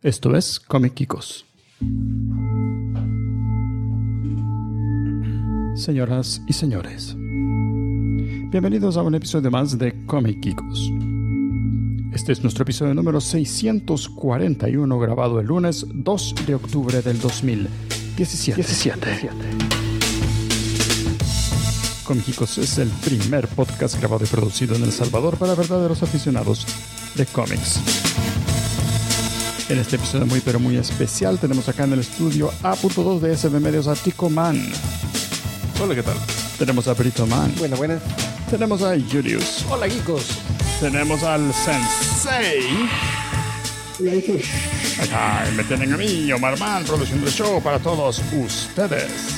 Esto es Comic Geekos. Señoras y señores, bienvenidos a un episodio más de Comic Geekos. Este es nuestro episodio número 641, grabado el lunes 2 de octubre del 2017. Comic Geekos es el primer podcast grabado y producido en El Salvador para verdaderos aficionados de cómics. En este episodio muy especial tenemos acá en el estudio A.2 de SB Medios a Tico Man. Hola, ¿qué tal? Tenemos a Brito Man. Buenas. Tenemos a Julius. Hola, geekos. Tenemos al Sensei. Hola, geekos. Acá me tienen a mí, Omar Man, produciendo el show para todos ustedes.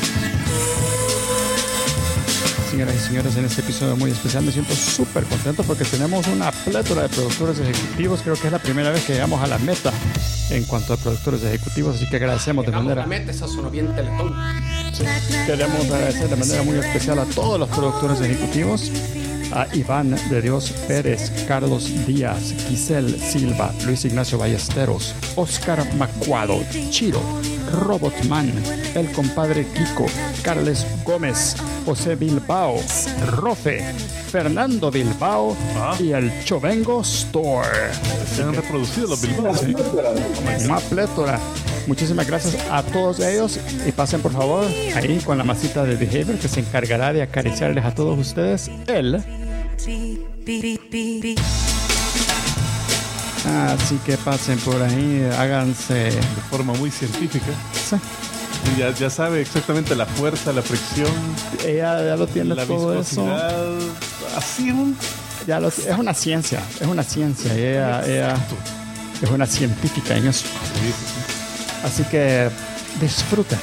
Señoras y señores, en este episodio muy especial me siento súper contento porque tenemos una plétora de productores ejecutivos. Creo que es la primera vez que llegamos a la meta en cuanto a productores ejecutivos, así que agradecemos de manera... La meta, eso sonó bien Teletón. Sí. Queremos agradecer de manera muy especial a todos los productores ejecutivos, a Iván de Dios Pérez, Carlos Díaz, Giselle Silva, Luis Ignacio Ballesteros, Oscar Macuado, Chiro, Robotman, el compadre Kiko, Carles Gómez, José Bilbao, Rofe, Fernando Bilbao y el Chovengo Store. Se han reproducido los Bilbao. Sí. Una plétora. Muchísimas gracias a todos ellos y pasen por favor ahí con la masita de Behavior que se encargará de acariciarles a todos ustedes así que pasen por ahí, háganse De forma muy científica. sí. Ya sabe exactamente la fuerza, la fricción, Ella ya lo tiene la todo eso. viscosidad. Así Es una ciencia. Ella es una científica en eso. Sí. Así que disfruten,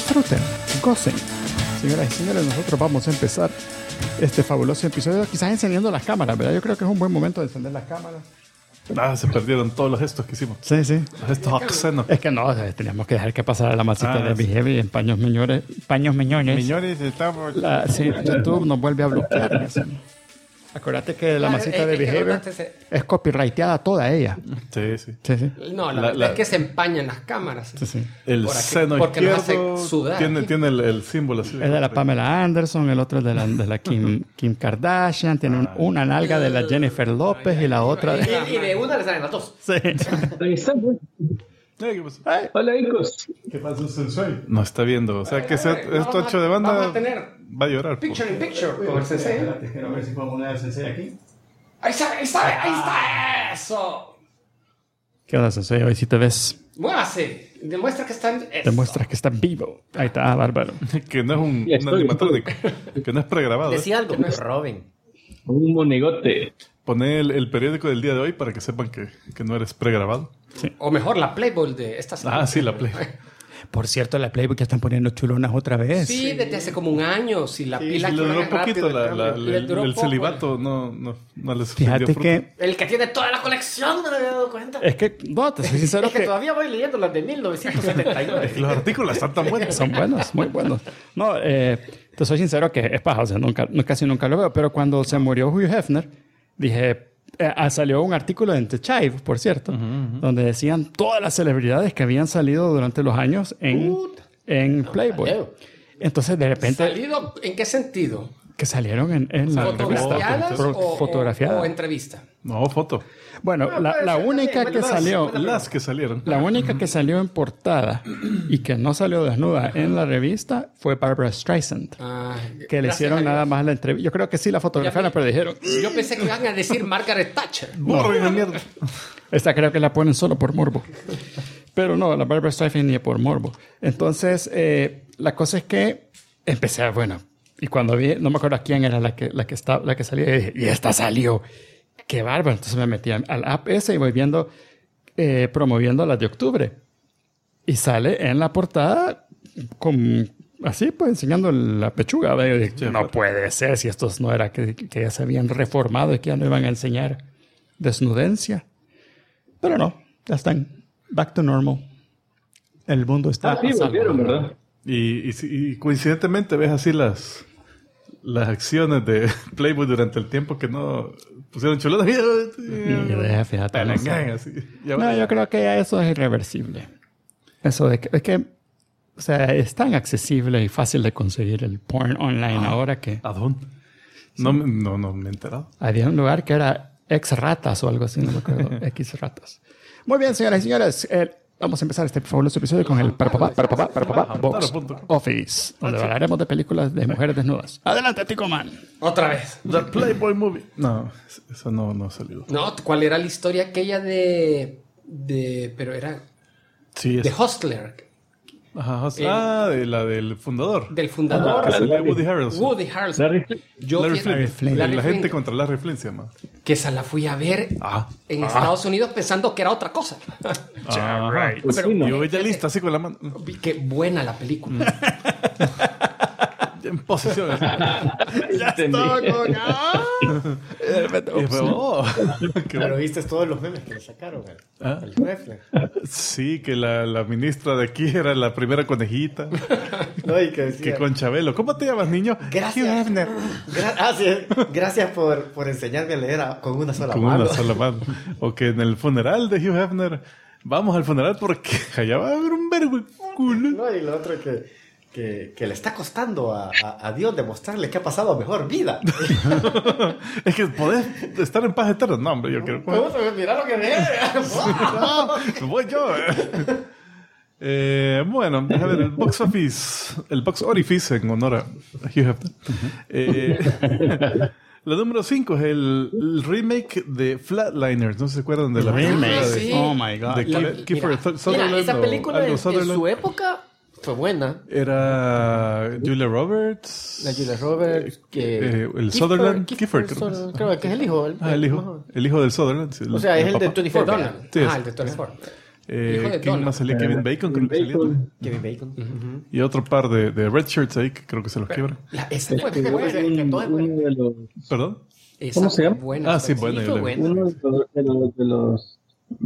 gocen. Señoras y señores, nosotros vamos a empezar este fabuloso episodio, quizás encendiendo las cámaras, ¿verdad? Yo creo que es un buen momento de encender las cámaras. Se perdieron todos los gestos que hicimos. Sí. Los gestos obscenos. Es que no, teníamos que dejar que pasara la masita de Behavior en paños meñores. Señores, estamos... Sí, YouTube nos vuelve a bloquear. Eso. Acuérdate que la masita de Behavior es copyrighteada toda ella. Sí. Sí. No, la verdad es que se empañan las cámaras. Sí. El Por aquí, seno porque nos izquierdo hace sudar. tiene el símbolo así. Es de la Pamela Anderson, el otro es de la Kim Kardashian, tiene una nalga de la Jennifer López y la otra de... Y de una le salen las dos. Sí. Ahí estamos. ¿Qué pasó? Hola, geekos. ¿Qué pasa, Sensei? No está viendo. O sea, que esto 8 de banda Vamos a tener va a llorar. picture in picture con el sensei. Quiero ver si puedo poner al Sensei aquí. Ahí está, eso. ¿Qué onda, Sensei? Hoy sí te ves. Muévase. Demuestra que están... Demuestras que estás vivo. Ahí está, bárbaro. Que no es un Ya estoy. animatrónico. Que no es pregrabado. Decía algo, no es Robin. Un monigote. Poné el periódico del día de hoy para que sepan que no eres pregrabado. O mejor, la Playboy de esta semana. Sí, la Play. Por cierto, la Playboy ya están poniendo chulonas otra vez. Sí, desde hace como un año. Si la pila Le duró chulona es poquito rápido, le duró el poco. celibato. No les Fíjate dio fruto. que... El que tiene toda la colección, no me había dado cuenta. Es que, no, te soy sincero Es que todavía voy leyendo las de 1979. Los artículos están tan buenos. Son buenos, muy buenos. No, te soy sincero que es paja, o sea, casi nunca lo veo, pero cuando se murió Hugh Hefner, dije, salió un artículo en The Chive, por cierto, donde decían todas las celebridades que habían salido durante los años en Playboy. Entonces, de repente, ¿Salido en qué sentido? que salieron en la revista. ¿Fotografiadas Fotografiadas. o entrevista? No, foto. Bueno, la única que salió... Las que salieron. La única que salió en portada y que no salió desnuda en la revista fue Barbara Streisand. Que le hicieron nada más la entrevista. Yo creo que sí la fotografiaron, pero dijeron... Yo pensé que iban a decir Margaret Thatcher. Borren la mierda. Esta creo que la ponen solo por morbo. Pero no, la Barbara Streisand ni por morbo. Entonces, la cosa es que empecé a... Bueno, y cuando vi... No me acuerdo quién era la que salía. Y dije, y esta salió. ¡Qué bárbaro! Entonces me metí al app ese y voy viendo... promoviendo las de octubre. Y sale en la portada con... Así, pues, enseñando la pechuga. Y yo dije, no puede ser si estos no era que ya se habían reformado y que ya no iban a enseñar desnudencia. Pero no, ya están back to normal. El mundo está... Sí, volvieron, ¿verdad? Y coincidentemente ves así las acciones de Playboy durante el tiempo que no pusieron chulotas. Y fíjate, no sé. Así. Ya No, va. yo creo que ya eso es irreversible. Eso de que, es que, o sea, es tan accesible y fácil de conseguir el porn online ahora que ¿A dónde? No me he enterado. había un lugar que era Ex Ratas o algo así, no me acuerdo, X Ratas. Muy bien, señoras y señores, vamos a empezar este fabuloso episodio con el Box Office, donde hablaremos de películas de mujeres desnudas. Adelante, Tico Man. Otra vez. The Playboy Movie. No, eso no ha salido. No, ¿cuál era la historia aquella de pero era Sí, de Hustler, Ajá, de la del fundador. del fundador Que salía Woody Harrelson. Woody Harrelson. Larry, Yo Larry fui- Flynn. Larry La Flynn, gente contra Larry Flynn se llama. que esa la fui a ver en Estados Unidos pensando que era otra cosa. Right. pues Pero- sí, ¿no? Yo ella lista así con la mano. Qué buena la película. En posición. Entendí. Y fue, oh, qué Pero bueno. viste todos los memes que le sacaron ¿Ah? al Netflix. Sí, que la ministra de aquí era la primera conejita. No, y que Que decía, con Chabelo. ¿Cómo te llamas, niño? gracias, Hugh Hefner. sí, gracias por enseñarme a leer con una sola Con mano. una sola mano. O que en el funeral de Hugh Hefner, vamos al funeral porque allá va a haber un verbo culo. No, y lo otro que le está costando a Dios demostrarle que ha pasado a mejor vida. Es que podés estar en paz eterna. No, hombre, yo quiero. Mira lo que ve. No, voy yo. Bueno, déjame ver el box orifice en honor a Hugh Hefner. La número 5 es el remake de Flatliners. ¿No se acuerdan de la película Remake. de- Sí. Oh my God. de Kiefer Sutherland? Mira, esa o película algo en Sutherland? su época fue buena. Era Julia Roberts. La Julia Roberts, que el Sutherland. Kiefer, creo que es. creo que es el hijo. El hijo del Sutherland. Sí, O sea, es el de papá. 24. De Donald. Sí, Ah, es. el de 24. Hijo de ¿Quién Donald. más salía? Kevin Bacon, creo que salía. Bacon. Kevin Bacon. Y otro par de red shirts ahí que creo que se los quiebran. Esa fue Este, buena. uno de los, ¿Perdón? Esa ¿Cómo se llama? fue buena. Ah, sí, buena, yo fue la vi. buena. uno de los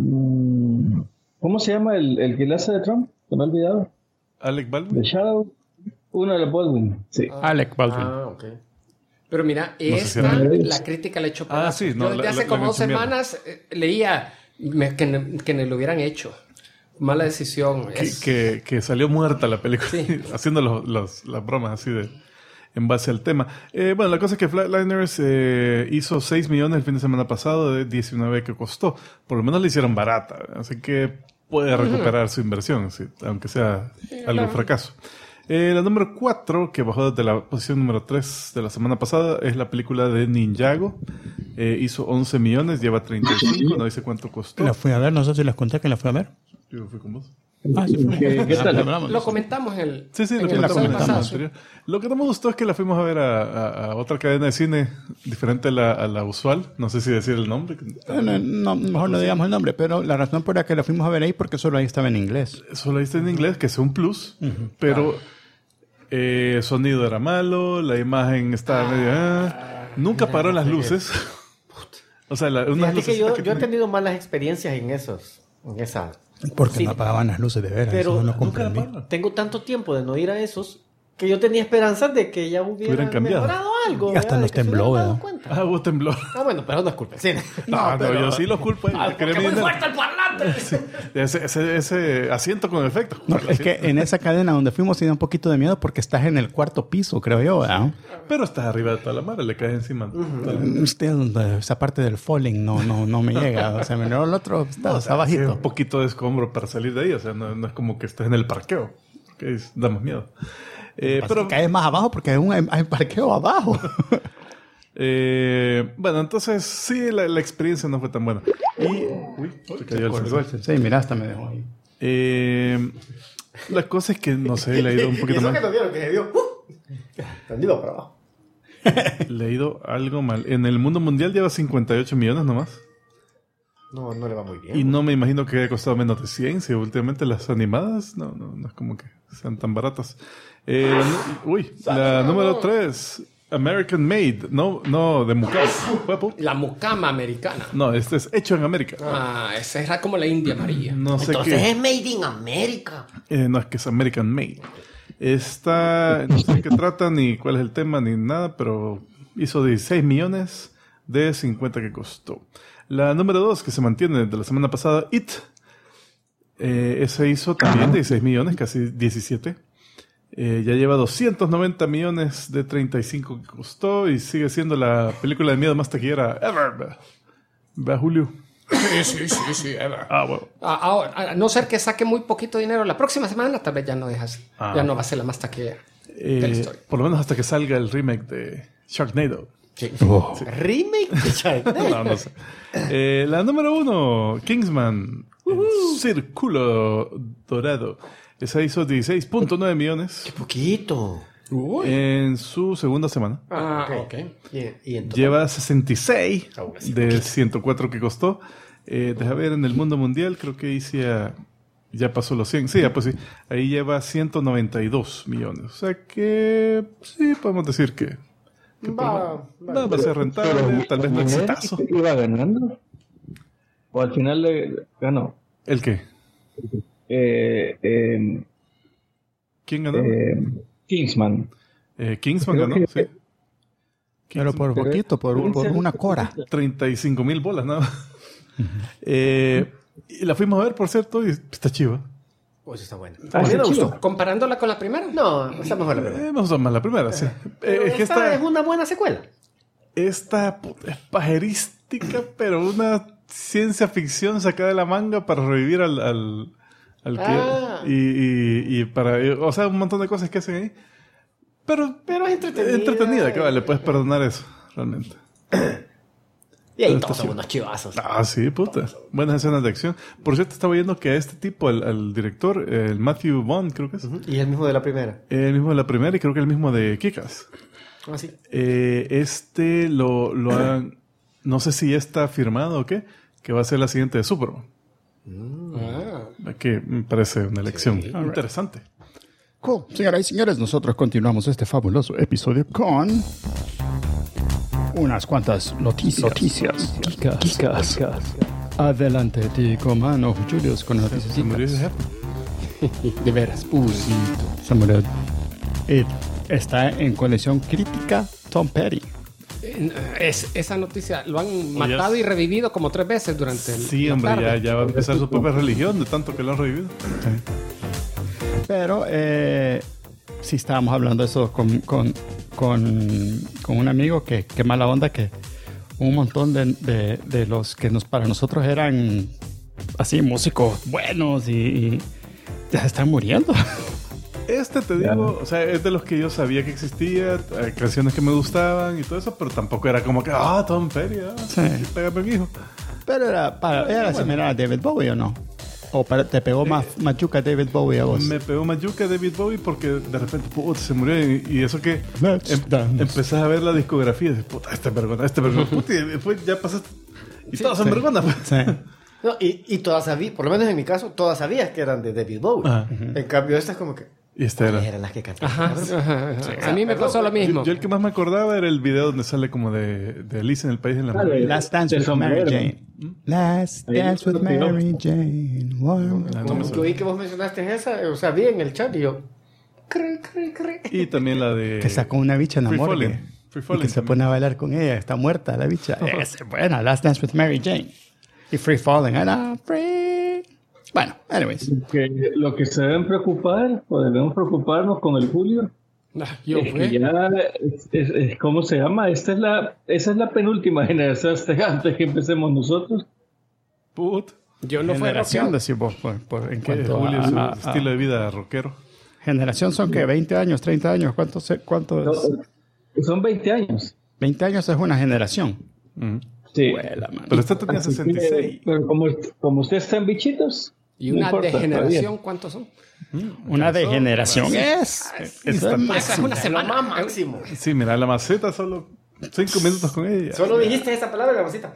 ¿cómo se llama el que le hace de Trump? Se me ha olvidado. Alec The Baldwin. Shadow. Uno de los Baldwin. Sí. Alec Baldwin. Ah, ok. Pero mira, sé si esta, era- la crítica la he hecho Ah, sí, no, Yo desde la- hace la como 2 mencioné. semanas leía que no lo hubieran hecho. Mala decisión. Es- Que salió muerta la película, Sí. haciendo las bromas así en base al tema. Bueno, la cosa es que Flatliners hizo 6 millones el fin de semana pasado de 19 que costó. Por lo menos la hicieron barata, así que puede recuperar su inversión, sí, aunque sea algo fracaso. La número 4, que bajó desde la posición número 3 de la semana pasada, es la película de Ninjago. Hizo 11 millones, lleva 35, no dice cuánto costó. La fui a ver, no sé si les conté que la fui a ver. Yo fui con vos. Ah, sí, ¿Qué tal? hablamos. lo comentamos en el. Sí, en lo el comentamos en el pasado. anterior. Lo que no me gustó es que la fuimos a ver a otra cadena de cine diferente a la usual. No sé si decir el nombre. No, mejor no digamos el nombre, pero la razón por la que la fuimos a ver ahí porque solo ahí estaba en inglés. Solo está en inglés, que es un plus, pero sonido era malo, la imagen estaba medio... nunca paró las luces. O sea, unas Fíjate que luces yo he tenido malas experiencias en esa. Porque Sí. no apagaban las luces de veras. Pero eso no nunca comprendí. Tengo tanto tiempo de no ir a esos que yo tenía esperanzas de que ya Hubieran hubieran cambiado. mejorado algo. Y hasta ¿verdad? nos De que se tembló, hubieran dado ¿verdad? cuenta. vos tembló. Ah, bueno, pero no es culpa. Sí. No, yo sí los culpo. Porque muy fuerte el parlante. Ese asiento con efecto. No, es que en esa cadena donde fuimos sí da un poquito de miedo porque estás en el cuarto piso, creo yo, ¿verdad? Pero estás arriba de toda la mara, le caes encima. Esa parte del falling no me llega. O sea, el otro está O sea, sí, bajito. un poquito de escombro para salir de ahí. O sea, no es como que estés en el parqueo. Que da más miedo. Pero caes más abajo porque hay parqueo abajo. bueno, entonces sí, la experiencia no fue tan buena. Y... Uy, se cayó el celular. Sí, mira, hasta me dejó ahí. La cosa es que, no sé, le he ido un Y poquito eso mal. que no vieron que se dio. Tendido para abajo. Le he ido algo mal. En el mundo mundial lleva 58 millones nomás. No le va muy bien. Y no me imagino que haya costado menos de 100. Si últimamente las animadas no es como que sean tan baratas. La número 3, American Made. No, de Mucama. Guapo. La mucama americana. No, este es hecho en América. Ah, esa era como la India María. No sé Entonces qué. es Made in America. No, es que es American Made. No sé qué trata, ni cuál es el tema, ni nada, pero hizo 16 millones, de 50 que costó. La número 2, que se mantiene de la semana pasada, It. Ese hizo también 16 millones, casi 17. Ya lleva 290 millones de 35 que costó y sigue siendo la película de miedo más taquillera ever. ¿Va, Julio? Sí, ever. Bueno. A no ser que saque muy poquito dinero la próxima semana, tal vez ya no dejas. Ya no va a ser la más taquillera de la historia. Por lo menos hasta que salga el remake de Sharknado. Sí. Remake de Sharknado. No sé. La número 1, Kingsman, Círculo Dorado. Esa hizo 16.9 millones Poquito. en su segunda semana. Ok. Y en total. Lleva 66 Aún así, de 104 que costó. Deja ver, en el mundo mundial creo que ya pasó los 100. Sí, pues sí. Ahí lleva 192 millones. O sea que sí, podemos decir que va a ser rentable. Tal vez no exitazo. ¿Iba ganando? ¿O al final le ganó? ¿El qué? ¿Quién ganó? Kingsman. Kingsman Creo ganó, que- sí. Pero por poquito, por una cora. 35,000 bolas, nada más. Y la fuimos a ver, por cierto, y está chiva. Pues está bueno. Ah, A mí sí, me chido. gustó. Comparándola con la primera. No, está mejor la verdad. Me gustó más la primera, sí. Es que Esta es esta una buena secuela. puta, es pajerística, pero una ciencia ficción sacada de la manga para revivir al que... Ah. Y para... O sea, un montón de cosas que hacen ahí. Pero es entretenida. entretenida, que le puedes perdonar eso, realmente. Y ahí Está todos son chido. unos chivazos. Ah, sí, puta. Buenas escenas de acción. Por cierto, estaba viendo que a este tipo, al director, el Matthew Vaughn, creo que es, Y el mismo de la primera. el mismo de la primera y creo que el mismo de Kick-Ass. Ah, sí. Este lo han... No sé si ya está firmado o qué, que va a ser la siguiente de Superman. Que me parece una elección interesante. Cool. Señoras y señores, nosotros continuamos este fabuloso episodio con unas cuantas noticias. Kikas. Adelante, Tico Mano, Julius, con las Se murió ese noticias. jefe. De veras. Sí, se murió. Está en colección crítica Tom Petty. Esa noticia lo han matado y revivido como 3 veces durante el. Sí, la hombre, tarde. ya va a empezar su propia religión de tanto que lo han revivido. Pero sí estábamos hablando de eso con un amigo que mala onda que un montón de los que para nosotros eran así músicos buenos y ya se están muriendo. Te digo, o sea, es de los que yo sabía que existía, canciones que me gustaban y todo eso, pero tampoco era como que, Tom Petty, Sí. pégame, mijo. Pero era similar a David Bowie, ¿o no? ¿O te pegó más machuca David Bowie a vos? Me pegó Mayuca David Bowie porque de repente, puta, se murió y eso que Let's dance. empezás a ver la discografía y dices, puta, este vergüenza, puta, y después ya pasaste, y todas son vergüenza. Pues. Sí. No, y todas sabías, por lo menos en mi caso, todas sabías que eran de David Bowie. Ajá. En cambio, esta es como que... Y esta era. Eran las que cantaban. Ajá. A mí me pasó lo mismo. Yo el que más me acordaba era el video donde sale como de Alice en el País en la Claro, Maravilla. Last Dance De with sombrero. Mary Jane. Last Dance with Mary Jane. Warm. No me Como que suena. oí que vos mencionaste esa, o sea, vi en el chat y yo... Cre. Y también la de... Que sacó una bicha en la Free morgue. Falling. Free Y Falling que se también. pone a bailar con ella. Está muerta la bicha. Esa es buena. Last Dance with Mary Jane. Y Free Falling. Era free. Bueno, anyways. Lo que se deben preocupar, o debemos preocuparnos con el Julio, Yo es que ya ¿cómo se llama? Esa es la penúltima generación antes que empecemos nosotros. Put. Yo no fue Generación, rockero. decís vos, en Que cuanto Julio, su a estilo de vida rockero. generación son que 20 años, 30 años, ¿cuántos? Son 20 años. 20 años es una generación. Sí. Huela, man. Pero esta tenía Así que, 66. pero como ustedes están bichitos. Y no una importa, degeneración, ¿cuántos son? Una degeneración es. Esa es una Lo semana. más máximo. Sí, mira, la maceta solo 5 minutos con ella. Solo dijiste esa palabra, la cosita.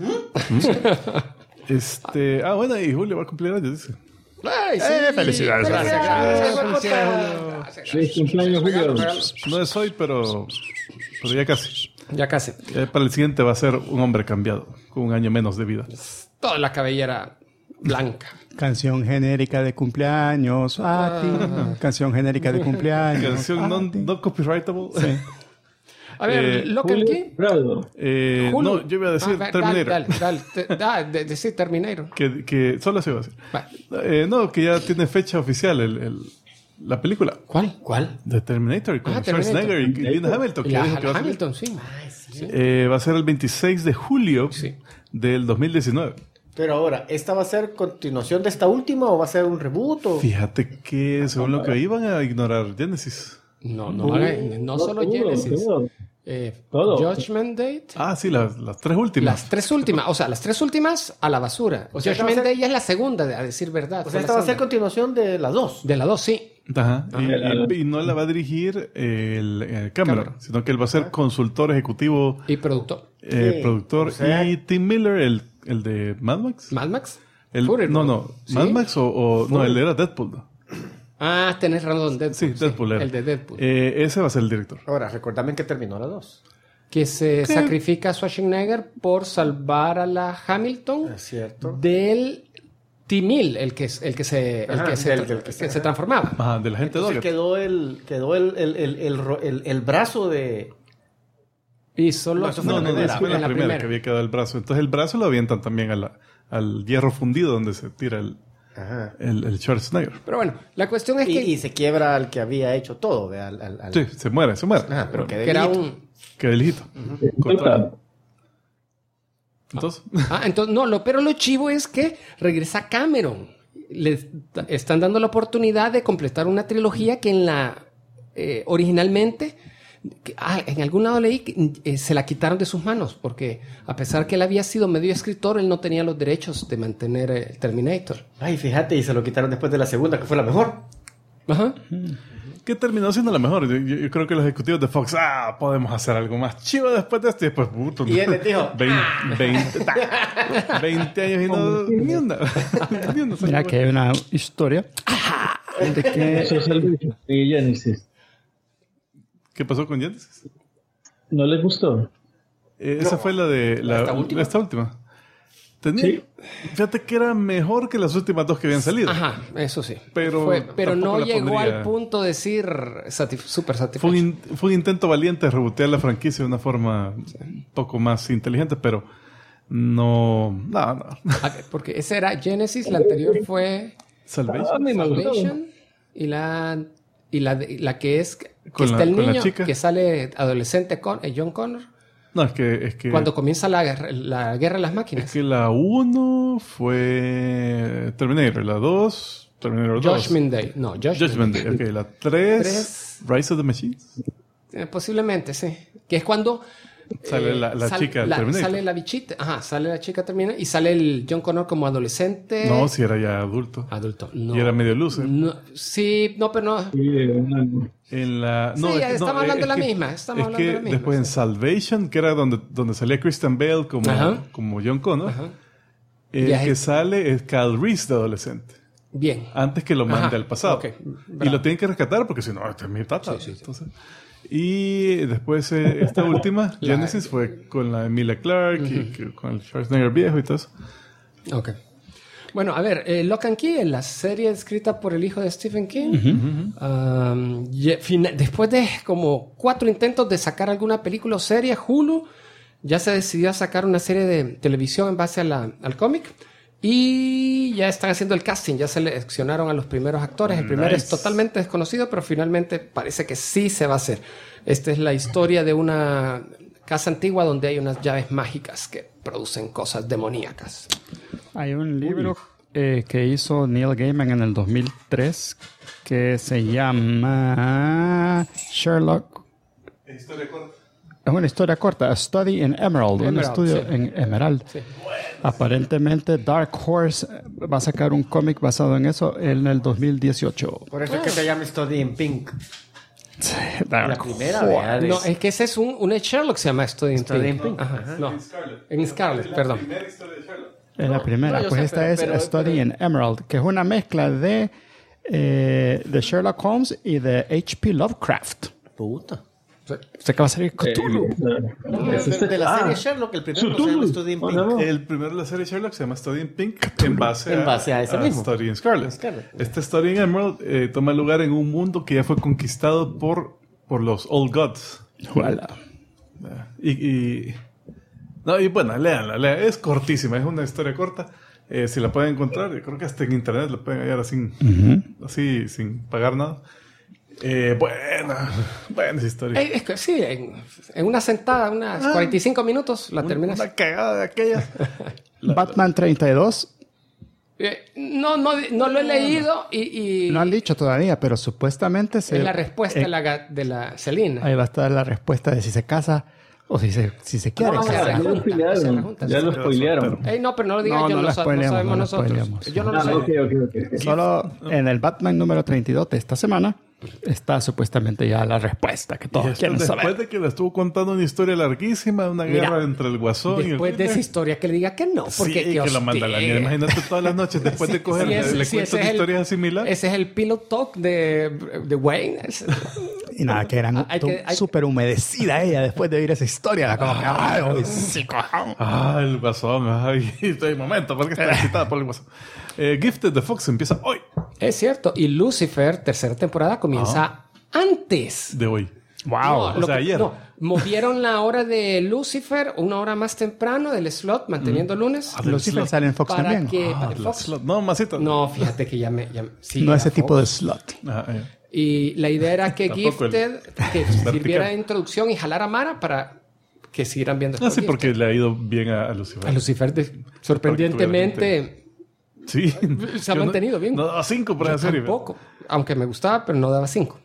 Bueno, y Julio va a cumplir años, dice. Ay, sí. Felicidades. Gracias. Feliz cumpleaños, Julio. No es hoy, pero ya casi. Ya casi. Para el siguiente va a ser un hombre cambiado, con un año menos de vida. Toda la cabellera blanca. Canción genérica de cumpleaños. A ti. Canción genérica de cumpleaños. Canción a ti. no copyrightable. Sí. A ver, Lock and Key. No, yo iba a decir Terminator. Dale, decir Terminator. Que solo se iba a decir. No, que ya tiene fecha oficial la película. ¿Cuál? De Terminator, con Schwarzenegger y Linda Hamilton. Hamilton, sí. Va a ser el 26 de julio del 2019. Pero ahora, ¿esta va a ser continuación de esta última o va a ser un reboot? Fíjate que según lo que iban a ignorar Genesis. No solo Genesis. Judgment Day. Sí, las tres últimas. Las tres últimas. O sea, las tres últimas a la basura. Judgment Day ya es la segunda, a decir verdad. O sea, esta va a ser continuación de las dos. De las dos, sí. Ajá. Y no la va a dirigir el Cameron, sino que él va a ser consultor ejecutivo y productor. Productor. O sea, y Tim Miller, el de Mad Max. ¿Mad Max? ¿Sí? Mad Max no, él era Deadpool, ¿no? Tenés razón, Deadpool. Sí, Deadpool era. El de Deadpool. Ese va a ser el director. Ahora, recordame que terminó la 2. Que se sacrifica a Schwarzenegger por salvar a la Hamilton. Es cierto. Del T-1000, el que se transformaba. Ajá, de la gente Entonces quedó el brazo de... Y solo en la primera que había quedado el brazo. Entonces el brazo lo avientan también al hierro fundido donde se tira el Schwarzenegger. Pero bueno, la cuestión es que... Y se quiebra al que había hecho todo. Sí, se muere. Pero que era Queda el hijito. Entonces, pero lo chivo es que regresa Cameron. Le están dando la oportunidad de completar una trilogía que originalmente... en algún lado leí que se la quitaron de sus manos porque a pesar que él había sido medio escritor, él no tenía los derechos de mantener el Terminator. Fíjate, y se lo quitaron después de la segunda, que fue la mejor. Ajá. Que terminó siendo la mejor. Yo creo que los ejecutivos de Fox, podemos hacer algo más chivo después de esto. Y después, y él les dijo, 20 años y no, ni una. Mira que hay una historia de que... Eso es el de Genesis. ¿Qué pasó con Genesis? ¿No les gustó? Esa fue la de esta última. Fíjate que era mejor que las últimas dos que habían salido. Ajá, eso sí. Pero no llegó al punto de decir súper satisfecho. Fue un intento valiente de rebotear la franquicia de una forma un poco más inteligente, pero no. Porque esa era Genesis, la anterior fue Salvation. Y la que es que está el niño que sale adolescente con John Connor. No, es que cuando comienza la guerra de las máquinas. Es que la 1 fue Terminator, la 2 Terminator 2. Judgment Day. No, Judgment Day. Okay, la 3 Rise of the Machines. Posiblemente, sí. Que es cuando sale la chica Terminator. Sale la bichita. Sale la chica Terminator y sale el John Connor como adolescente. No, si era ya adulto. No. Y era medio loser. Pero no. Estamos hablando de la misma. Después en Salvation, que era donde salía Christian Bale como John Connor, el que sale es Kyle Reese de adolescente. Bien. Antes que lo mande al pasado. Okay. Y lo tienen que rescatar porque si no, este es mi tata. Sí. Entonces, y después esta última, Genesis, fue con la Emilia Clarke y con el Schwarzenegger viejo y todo eso. Ok. Bueno, a ver, Lock and Key, la serie escrita por el hijo de Stephen King. Después de como 4 intentos de sacar alguna película o serie, Hulu ya se decidió a sacar una serie de televisión en base al cómic. Y ya están haciendo el casting, ya seleccionaron a los primeros actores. El primero es totalmente desconocido, pero finalmente parece que sí se va a hacer. Esta es la historia de una casa antigua donde hay unas llaves mágicas que producen cosas demoníacas. Hay un libro que hizo Neil Gaiman en el 2003 que se llama Sherlock. Es una historia corta, A Study in Emerald, un estudio en Emerald. Sí. Aparentemente Dark Horse va a sacar un cómic basado en eso en el 2018. Por eso es que se llama Study in Pink. Sí, la primera vez. No, es que ese es un Sherlock se llama Study in Pink. Ajá. No, en Scarlet, perdón. Es la primera. Esta es A Study in Emerald, que es una mezcla de Sherlock Holmes y de H.P. Lovecraft. Puta. Se acaba de salir Cthulhu. De la serie Sherlock, el primero se llama Study in Pink. El primero de la serie Sherlock se llama Study in Pink en base a ese mismo. Study in Scarlet. Esta Study in Emerald toma lugar en un mundo que ya fue conquistado por los Old Gods. Voilà. No, y bueno, léanla. Es cortísima, es una historia corta. Si la pueden encontrar, creo que hasta en internet la pueden hallar así sin pagar nada. Buena historia. Es que sí, en una sentada, unas 45 minutos, la terminas. Una cagada de aquellas. Batman 32. No lo he leído y No han dicho todavía, pero supuestamente es la respuesta de la Selina. Ahí va a estar la respuesta de si se casa o si se quiere casar. Ya lo spoilearon. No, pero no lo digas No, yo, no lo lo spoileamos, sabemos no lo nosotros. spoileamos. Yo no lo sé. Ok. Solo en el Batman número 32 de esta semana está supuestamente ya la respuesta que todos quieren saber. Después de que le estuvo contando una historia larguísima, una guerra entre el Guasón y el Después de esa historia que le diga que no, porque sí, que lo manda a la mierda. Imagínate todas las noches después de coger, le cuento historias similares. Ese es el pillow talk de Wayne. Y nada, que eran súper humedecida ella después de oír esa historia. Como que, el Guasón. Estoy momento, porque está excitada por el Guasón. Gifted de Fox empieza hoy. Es cierto. Y Lucifer, tercera temporada, comienza antes. De hoy. wow. O sea, ayer. No, movieron la hora de Lucifer una hora más temprano del slot, manteniendo lunes. Lucifer sale en Fox para también. que para Fox. No, masita. No, fíjate que sí, No era ese tipo Fox. de slot. Y la idea era que Tampoco Gifted que sirviera de introducción y jalar a Mara para que siguieran viendo. Sí, porque le ha ido bien a Lucifer. A Lucifer, sorprendentemente, Sí. se ha mantenido bien. No daba 5 por esa serie. Tampoco. Aunque me gustaba, pero no daba 5.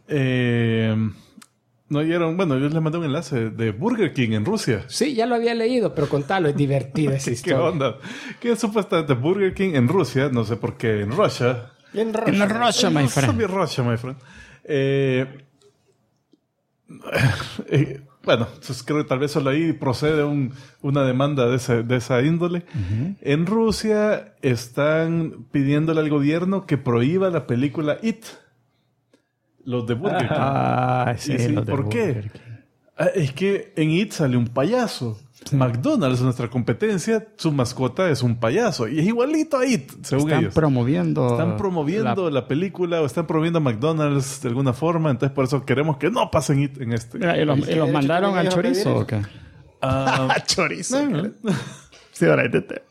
No oyeron, bueno, yo les mandé un enlace de Burger King en Rusia. Sí, ya lo había leído, pero contalo, es divertida esa ¿Qué historia. onda? Que supuestamente Burger King en Rusia, no sé por qué en Russia. En Russia, my friend. Russia, my friend. Bueno, entonces creo que tal vez solo ahí procede una demanda de esa índole. En Rusia están pidiéndole al gobierno que prohíba la película It. Los de Burger King. Sí, los de ¿Por qué? Burger King. Es que en It sale un payaso. McDonald's, nuestra competencia, su mascota es un payaso. Y es igualito a It, según ellos. Están promoviendo la película o están promoviendo a McDonald's de alguna forma. Entonces, por eso queremos que no pasen It en este. ¿Y los mandaron al chorizo o qué? ¿Chorizo? Sí, ahora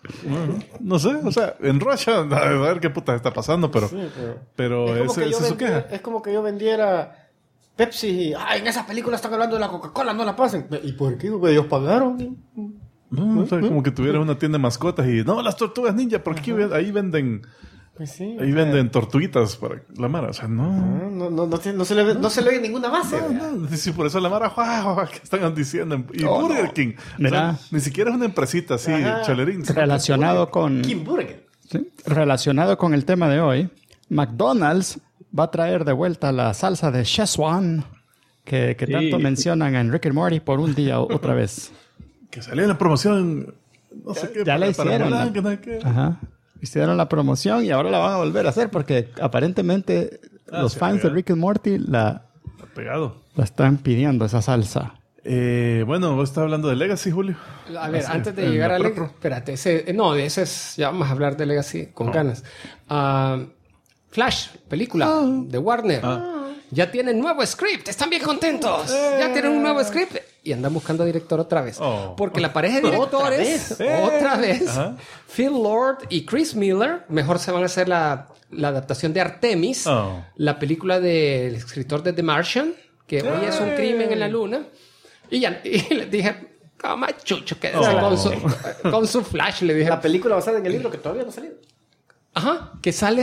No sé, o sea, en Russia, a ver qué puta está pasando, pero esa es su queja. Es como que yo vendiera Pepsi y en esa película están hablando de la Coca-Cola, no la pasen. ¿Y por qué? Porque ellos pagaron. No, o sea, como que tuvieras una tienda de mascotas y no, las tortugas ninja, porque ahí venden. Pues sí, ahí venden tortuguitas para la Mara, o sea, no se le oye ninguna base. Sí, por eso la Mara, ¿qué están diciendo? Y Burger King, o sea, ni siquiera es una empresita así, cholerín. Relacionado con King Burger. ¿sí? Relacionado con el tema de hoy, McDonald's va a traer de vuelta la salsa de Szechuan que tanto mencionan en Rick and Morty por un día otra vez. Que salió en la promoción, no sé qué. Ya la hicieron. Ajá. Hicieron la promoción y ahora la van a volver a hacer porque aparentemente los fans de Rick and Morty la están pidiendo esa salsa. Bueno, vos estás hablando de Legacy, Julio. A ver, antes de llegar a Legacy, espérate, ya vamos a hablar de Legacy con ganas. Flash, película de Warner. Ya tienen nuevo script, están bien contentos. Ya tienen un nuevo script y andan buscando director otra vez. Porque la pareja de directores, otra vez, Phil Lord y Chris Miller, mejor se van a hacer la adaptación de Artemis, la película del escritor de The Martian, que hoy es un crimen en la luna. Y les dije, cama chucho, que con su Flash, le dije. La película basada en el libro que todavía no ha salido. Ajá, que sale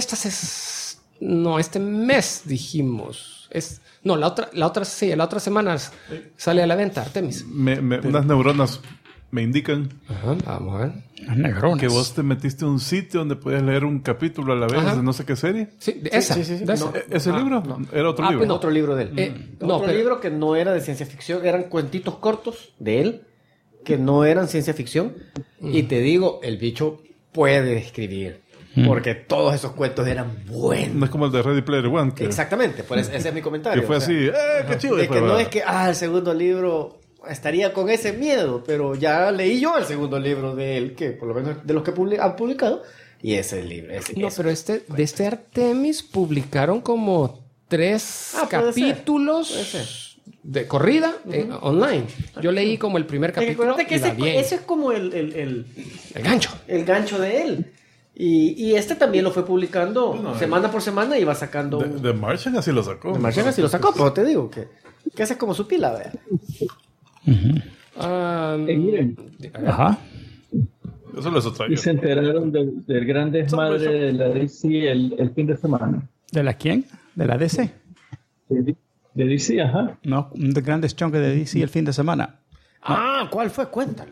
este mes, dijimos. La otra semana sale a la venta Artemis. Unas neuronas me indican vamos a ver. Neuronas. Que vos te metiste a un sitio donde podías leer un capítulo a la vez de no sé qué serie. Sí, esa. ¿Ese libro? No. Era otro libro. Pues no. Otro libro de él. Libro que no era de ciencia ficción, eran cuentitos cortos de él que no eran ciencia ficción. Y te digo, el bicho puede escribir. Porque todos esos cuentos eran buenos. No es como el de Ready Player One. Exactamente, ese es mi comentario. Que fue así, qué chido. De que no es que, el segundo libro estaría con ese miedo, pero ya leí yo el segundo libro de él, que por lo menos de los que han publicado, y ese libro. Pero de este Artemis publicaron como 3 capítulos de corrida online. Yo leí como el primer capítulo. Acuérdate que ese es como el gancho. El gancho de él. Y este también lo fue publicando semana por semana y va sacando. The Martian así lo sacó. The Martian así lo sacó, pero te digo que ese es como su pila, ¿vea? Miren. Ajá. Eso lo hizo Y se enteraron del gran desmadre de la DC el fin de semana. ¿De la quién? ¿De la DC? De DC, ajá. No, un gran chunk de DC el fin de semana. ¿Cuál fue? Cuéntalo.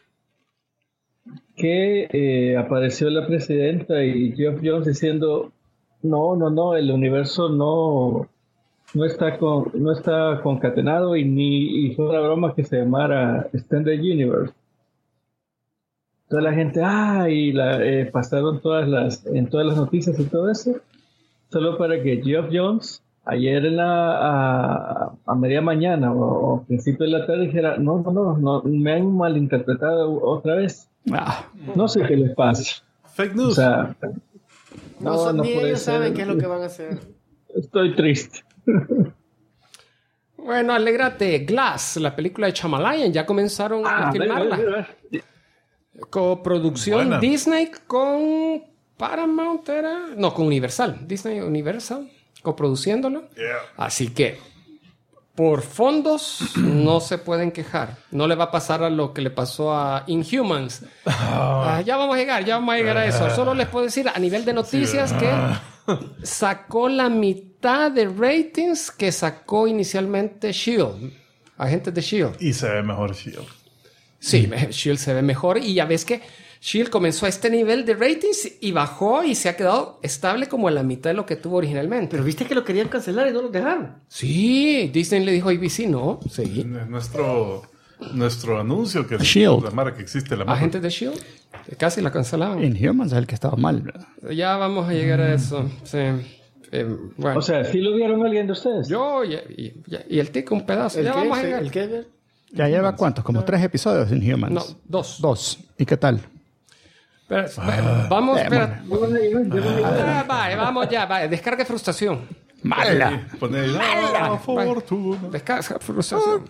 Que apareció la presidenta y Geoff Jones diciendo no, el universo no está concatenado y fue una broma que se llamara Extended Universe. Toda la gente, pasaron en todas las noticias y todo eso, solo para que Geoff Jones ayer a media mañana o principio de la tarde dijera, no, me han malinterpretado otra vez. No sé qué les pasa. Fake news. O sea, ni ellos saben qué es lo que van a hacer. Estoy triste. Bueno, alégrate. Glass, la película de Shyamalan, ya comenzaron a filmarla. Coproducción Buena. Disney con Paramount, ¿era? No, con Universal. Disney Universal coproduciéndolo. Yeah. Así que por fondos no se pueden quejar. No le va a pasar a lo que le pasó a Inhumans. Ya vamos a llegar a eso. Solo les puedo decir a nivel de noticias que sacó la mitad de ratings que sacó inicialmente S.H.I.E.L.D. Agentes de S.H.I.E.L.D. Y se ve mejor S.H.I.E.L.D. Sí, S.H.I.E.L.D. se ve mejor y ya ves que S.H.I.E.L.D. comenzó a este nivel de ratings y bajó y se ha quedado estable como a la mitad de lo que tuvo originalmente. Pero viste que lo querían cancelar y no lo dejaron. Sí, Disney le dijo a ABC, no, sí. Nuestro anuncio que S.H.I.E.L.D. la marca que existe, la marca. Agentes de S.H.I.E.L.D. Casi la cancelaban. Inhumans es el que estaba mal, ¿verdad? Ya vamos a llegar a eso. Sí. Bueno. O sea, ¿sí lo vieron alguien de ustedes? Yo y el tico un pedazo. Ya vamos a llegar. ¿El qué? ¿Ya lleva cuántos? Como 3 episodios en Inhumans. No, 2. 2. ¿Y qué tal? Pero, vamos, espera. Vamos ya, vaya. Descarga frustración. ¡Mala! Mala. Fortuna. Descarga frustración.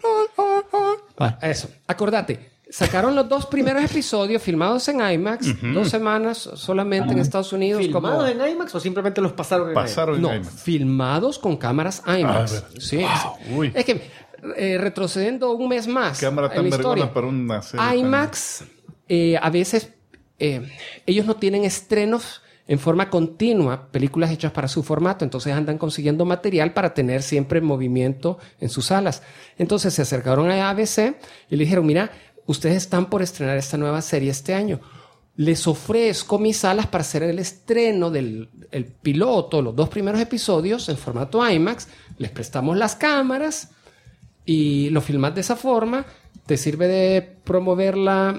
Eso. Acordate. Sacaron los 2 primeros episodios filmados en IMAX. 2 semanas solamente en Estados Unidos. ¿Filmados en IMAX o simplemente los pasaron en IMAX? No, IMAX. filmados con cámaras IMAX. Sí. Uy. Es que retrocediendo un mes más Cámara en tan la historia, vergona para una serie IMAX a veces ellos no tienen estrenos en forma continua, películas hechas para su formato, entonces andan consiguiendo material para tener siempre movimiento en sus salas. Entonces se acercaron a ABC y le dijeron, mira, ustedes están por estrenar esta nueva serie este año. Les ofrezco mis salas para hacer el estreno del piloto, los 2 primeros episodios en formato IMAX. Les prestamos las cámaras y lo filmas de esa forma. Te sirve de promover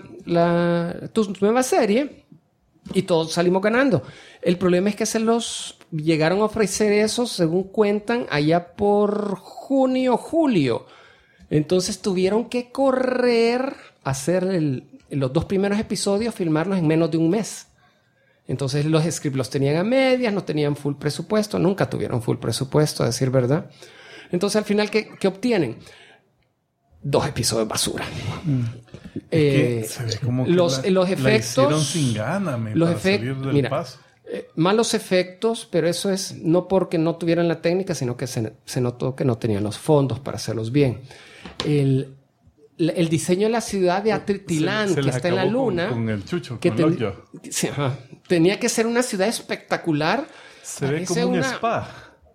tu nueva serie y todos salimos ganando. El problema es que se los llegaron a ofrecer eso, según cuentan, allá por junio, julio. Entonces tuvieron que correr a hacer los 2 primeros episodios, filmarlos en menos de un mes. Entonces los scripts los tenían a medias, no tenían full presupuesto, nunca tuvieron full presupuesto, a decir verdad. Entonces al final, ¿qué obtienen? 2 episodios basura. Se ve como que los efectos... la hicieron sin gana, los para efectos, salir del mira, paso. malos efectos, pero eso es no porque no tuvieran la técnica, sino que se notó que no tenían los fondos para hacerlos bien. El diseño de la ciudad de Atilán, que está en la luna, con el chucho, que con Lockjaw. tenía que ser una ciudad espectacular. Se ve como un spa.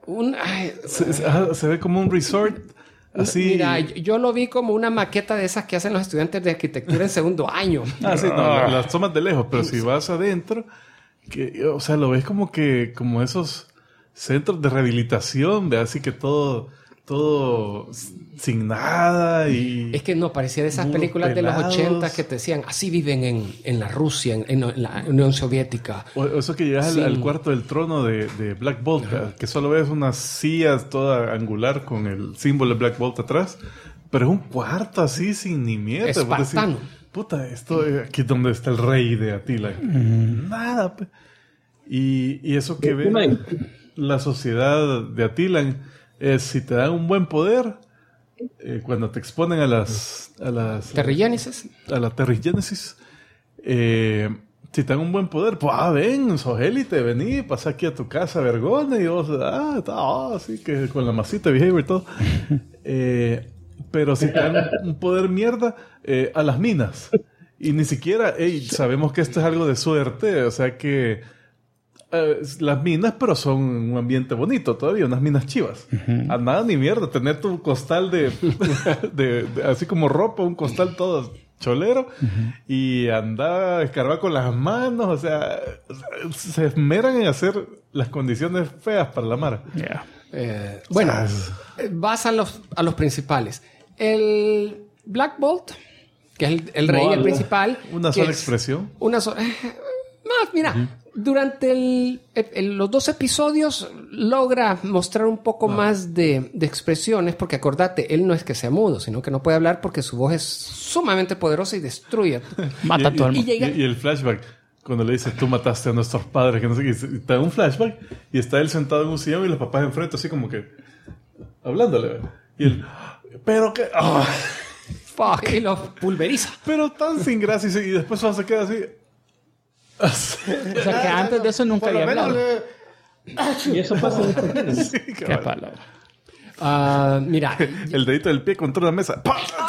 Se Se ve como un resort. Así. Mira, yo lo vi como una maqueta de esas que hacen los estudiantes de arquitectura en segundo año. Sí, no, las tomas de lejos, pero si vas adentro, o sea, lo ves como esos centros de rehabilitación, de así que todo sin nada y... Es que no, parecía de esas películas pelados. de los 80 que te decían, así viven en la Rusia, en la Unión Soviética. O eso que llegas al cuarto del trono de Black Bolt, que solo ves unas sillas toda angular con el símbolo de Black Bolt atrás, pero es un cuarto así sin ni mierda. Espartano. Puta, esto aquí es donde está el rey de Atila. Nada. Y eso que ve la sociedad de Atila es si te dan un buen poder, cuando te exponen a las Terrigénesis. a la terrigénesis, si te dan un buen poder, pues ven, sos élite, vení, pasa aquí a tu casa, vergona, y vos, así que con la masita de behavior y todo. Pero si te dan un poder mierda, a las minas. Y ni siquiera, sabemos que esto es algo de suerte, o sea que las minas, pero son un ambiente bonito todavía, unas minas chivas. A nada ni mierda, tener tu costal de así como ropa, un costal todo cholero, y andar a escarbar con las manos, o sea, se esmeran en hacer las condiciones feas para la mara. Yeah. Bueno, vas a los principales. El Black Bolt, que es el rey, el principal. Una sola expresión. Una sola. Más, mira, durante los 2 episodios logra mostrar un poco más de expresiones, porque acordate, él no es que sea mudo, sino que no puede hablar porque su voz es sumamente poderosa y destruye. Mata a todo el mundo. Y el flashback, cuando le dice, tú mataste a nuestros padres, que no sé qué, y te da un flashback, y está él sentado en un sillón y los papás enfrente, así como que, hablándole. Y él, pero que... Fuck, y lo pulveriza. Pero tan sin gracia, y después solo se queda así... O sea que antes de eso nunca había hablado. Y eso pasa en esta serie. Sí, Qué cabal. palabra. Mira, el dedito del pie contra la mesa.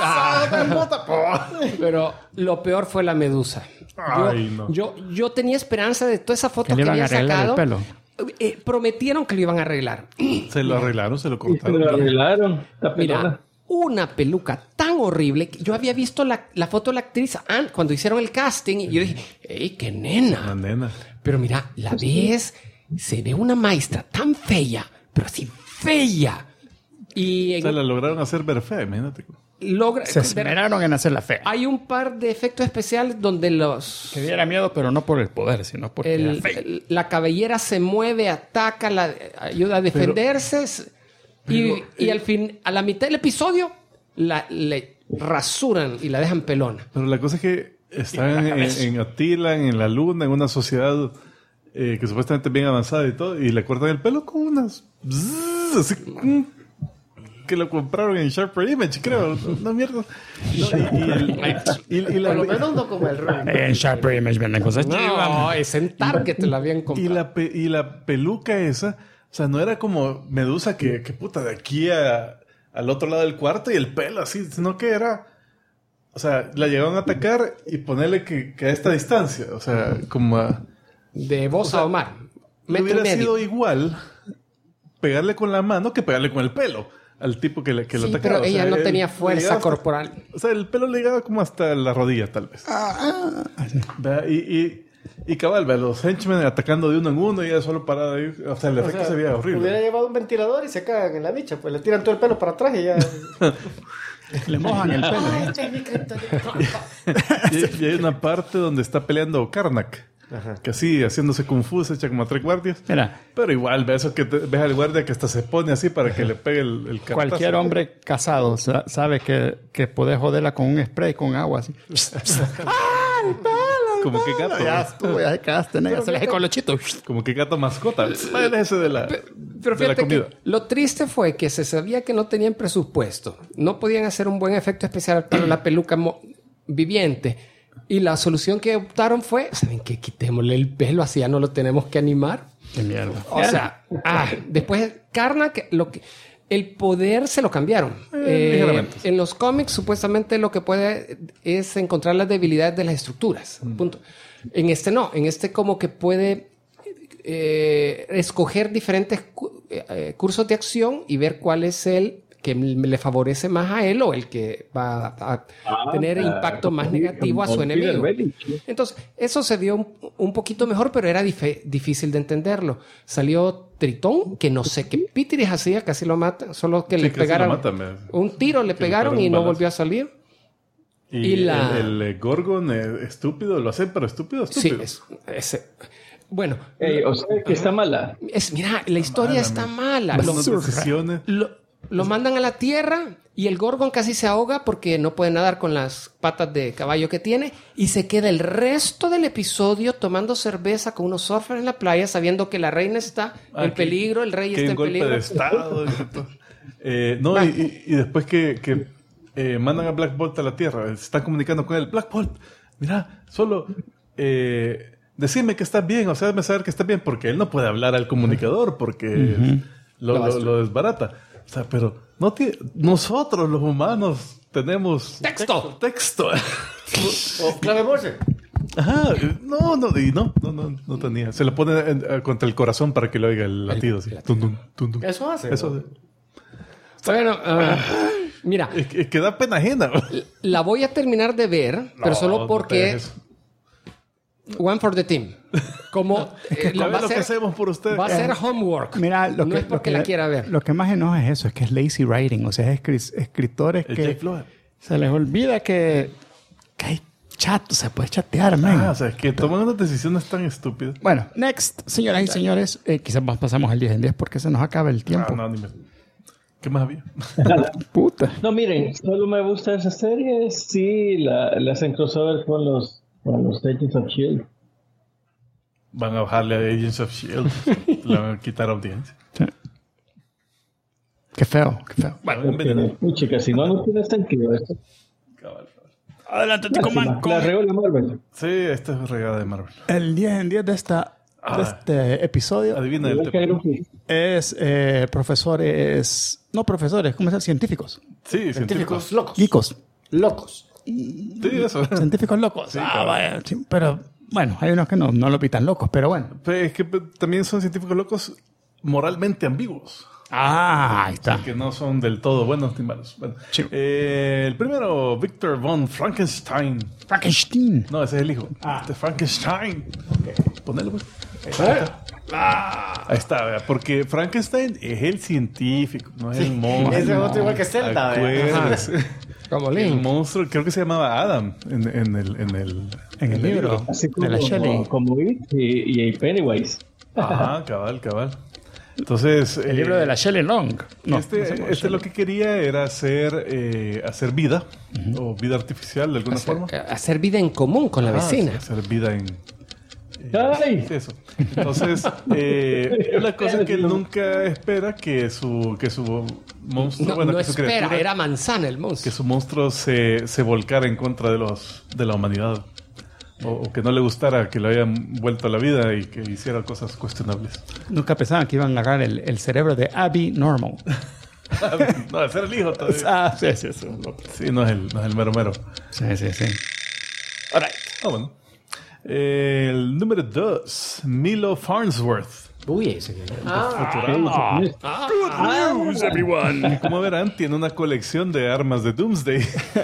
Pero lo peor fue la medusa. Yo tenía esperanza de todas esas fotos que había sacado. El pelo. Prometieron que lo iban a arreglar. Se lo arreglaron, se lo Y cortaron. se lo arreglaron. Está pelona. Mira, una peluca tan horrible que yo había visto la foto de la actriz cuando hicieron el casting y yo dije, ¡ey, qué nena! Una nena. Pero mira, la ves, se ve una maestra tan fea, pero así fea. Y Se la lograron hacer ver fea, imagínate. Se esmeraron en hacerla fea. hay un par de efectos especiales donde Que diera miedo, pero no por el poder, sino porque era fea. la cabellera se mueve, ataca, ayuda a defenderse. Y al fin, a la mitad del episodio, le rasuran y la dejan pelona. Pero la cosa es que están en Attilan, en la luna, en una sociedad que supuestamente es bien avanzada y todo, y le cortan el pelo con unas... así, que lo compraron en Sharper Image, creo. Una mierda. Por lo menos no como el rey. En Sharper Image venden cosas chivas. No, es en Target la habían comprado. Y la peluca esa, o sea, no era como Medusa que puta, de aquí al otro lado del cuarto y el pelo así, sino que era... O sea, la llegaron a atacar y ponerle que a esta distancia, o sea, como a... De voz a Omar. Hubiera sido igual pegarle con la mano que pegarle con el pelo al tipo que lo atacaba. Pero ella no tenía fuerza hasta, corporal. O sea, el pelo le llegaba como hasta la rodilla, tal vez. Y cabal, ve a los henchmen atacando de uno en uno y ella solo parada ahí. O sea, el efecto se veía horrible. Hubiera llevado un ventilador y se cagan en la bicha, pues le tiran todo el pelo para atrás y ya... Le mojan el pelo. Y hay una parte donde está peleando Karnak. Ajá. Que así, haciéndose confuso, echa como a 3 guardias. Mira. Pero igual, ves eso que ves al guardia que hasta se pone así para que le pegue el cartazo. Cualquier hombre casado sabe que puede joderla con un spray, con agua así. ¡Ah, el pelo! Como que gato. Ya estuvo, ya quedaste, ya se le dejó los chitos. Como que gato mascota. Ese de la, pero de la comida. Que lo triste fue que se sabía que no tenían presupuesto. No podían hacer un buen efecto especial para la peluca viviente. Y la solución que optaron fue, ¿saben qué? Quitémosle el pelo, así ya no lo tenemos que animar. Qué mierda. O sea, después Karnak, el poder se lo cambiaron. En los cómics, supuestamente lo que puede es encontrar las debilidades de las estructuras. Punto. En este no. En este como que puede escoger diferentes cursos de acción y ver cuál es el que le favorece más a él o el que va a tener impacto más negativo a su enemigo. Entonces, eso se vio un poquito mejor, pero era difícil de entenderlo. Salió Tritón, que no sé qué píteres hacía, casi lo mata, solo que le pegaron un tiro, le pegaron y no volvió a salir. Y el Gorgon estúpido, lo hacen, pero estúpido. Sí, ese... Bueno, o sea, que está mala. Mira, la historia está mala. Lo mandan a la tierra y el Gorgon casi se ahoga porque no puede nadar con las patas de caballo que tiene y se queda el resto del episodio tomando cerveza con unos surfers en la playa sabiendo que la reina está en peligro, el rey está en peligro. De estado, No, y después que mandan a Black Bolt a la Tierra, se están comunicando con él. Black Bolt, mira, solo decime que estás bien, o sea, hazme saber que estás bien, porque él no puede hablar al comunicador, porque lo desbarata. O sea, pero nosotros los humanos tenemos... Texto. O clave Morse. Ajá, no tenía. Se lo pone contra el corazón para que lo oiga el latido. Así. Tum, tum. Eso hace. Eso. Bueno, mira. Es que da pena ajena. La voy a terminar de ver, pero solo porque... One for the team. Como lo que hacemos por ustedes. Va a ser homework. Mira, no es porque la quiera ver. Lo que más enoja es eso, es que es lazy writing. O sea, es escritores que se les olvida que hay chat, se puede chatear, man. O sea, es que toman unas decisiones tan estúpidas. Bueno, next, señoras y señores, quizás pasamos al 10 en 10 porque se nos acaba el tiempo. ¿Qué más había? Puta. No, miren, solo me gusta esa serie si la hacen crossover con los Agents of S.H.I.E.L.D. Van a bajarle a Agents of S.H.I.E.L.D. Le van a quitar audiencia. Sí. Qué feo. Bueno, chicas, si no tiene sentido esto. Adelante, Ticoman. La regó la Marvel. Sí, esta es regada de Marvel. El 10 en 10 de este episodio. Adivina el tema. Es profesores... No profesores, ¿cómo se llama? Científicos. Sí, científicos locos. Geekos. Locos. Sí, eso. Científicos locos. Sí, vaya. Sí, pero bueno, hay unos que no lo pitan locos, pero bueno. Pero es que también son científicos locos moralmente ambiguos. Ahí está. Que no son del todo buenos ni malos. Bueno, Sí. El primero, Victor von Frankenstein. Frankenstein. No, ese es el hijo. Frankenstein. Ponelo, pues. Ahí está, vea, porque Frankenstein es el científico, no es el monstruo. Ese es otro igual que Zelda. Acuérdese. Como El Link. monstruo, creo que se llamaba Adam en el libro Así de la Shelley. como It y Pennywise. Ajá, cabal. Entonces... El libro de la Shelley Long. No, este lo que quería era hacer vida, o vida artificial de alguna forma. Hacer vida en común con la vecina. Sí, hacer vida en... ¡Ay! Eso. Entonces, la cosa es que él nunca espera que su monstruo... No que su espera, criatura, era manzana el que monstruo. su monstruo se volcara en contra de la humanidad. O que no le gustara que lo hayan vuelto a la vida y que hiciera cosas cuestionables. Nunca pensaban que iban a agarrar el cerebro de Abby Normal. No, ese era el hijo todavía. Sí. Sí, no es el mero. Sí. All right. Bueno. El número 2, Milo Farnsworth. Uy, ese que... Good news, everyone. Como verán, tiene una colección de armas de Doomsday.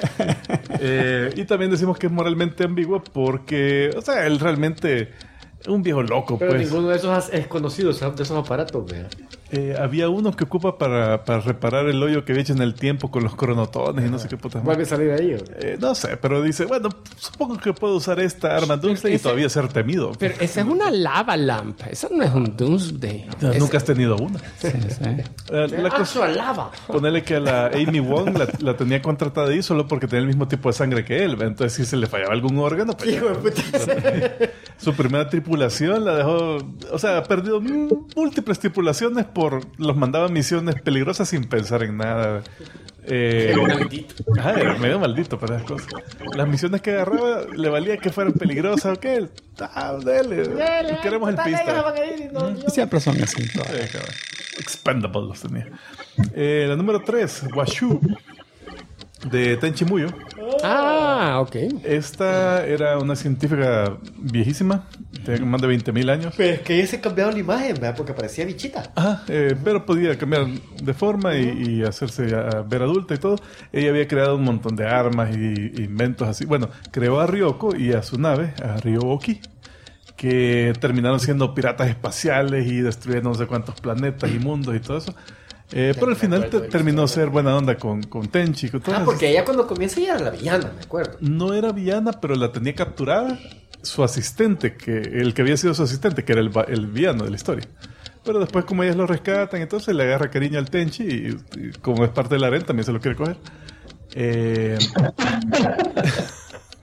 Y también decimos que es moralmente ambiguo porque, o sea, él realmente es un viejo loco. Pero pues. ninguno de esos es conocido, de esos aparatos, vea. Había uno que ocupa para reparar el hoyo que había hecho en el tiempo con los cronotones y no sé qué putas. ¿Vuelve a salir de ahí? No sé, pero dice, bueno, supongo que puedo usar esta arma Doomsday y todavía ser temido. Pero esa es una lava lamp. Esa no es un Doomsday. Nunca has tenido una. Sí. La cosa, lava. ponerle que a la Amy Wong la tenía contratada ahí solo porque tenía el mismo tipo de sangre que él. Entonces, si se le fallaba algún órgano, pues Hijo de puta. su primera tripulación la dejó... O sea, ha perdido múltiples tripulaciones los mandaba a misiones peligrosas sin pensar en nada. Maldito. Era medio maldito para esas cosas. Las misiones que agarraba le valía que fueran peligrosas. ¿Ok? Dele. Queremos el pista. Y siempre son así. Expendable los tenía. La número 3, Washu, de Tenchi Muyo. Ok. Esta era una científica viejísima, tenía más de 20.000 años. Pero es que ella se cambiaba la imagen, ¿verdad? Porque parecía bichita. Pero podía cambiar de forma y hacerse ver adulta y todo. Ella había creado un montón de armas y inventos así. Bueno, creó a Ryoko y a su nave, a Ryooki, que terminaron siendo piratas espaciales y destruyendo no sé cuántos planetas y mundos y todo eso. Pero al final terminó ser buena onda con Tenchi. Porque ella cuando comienza ella era la villana, me acuerdo. No era villana, pero la tenía capturada su asistente, el que había sido su asistente, que era el villano de la historia. Pero después, como ellas lo rescatan, entonces le agarra cariño al Tenchi y como es parte de la arena, también se lo quiere coger.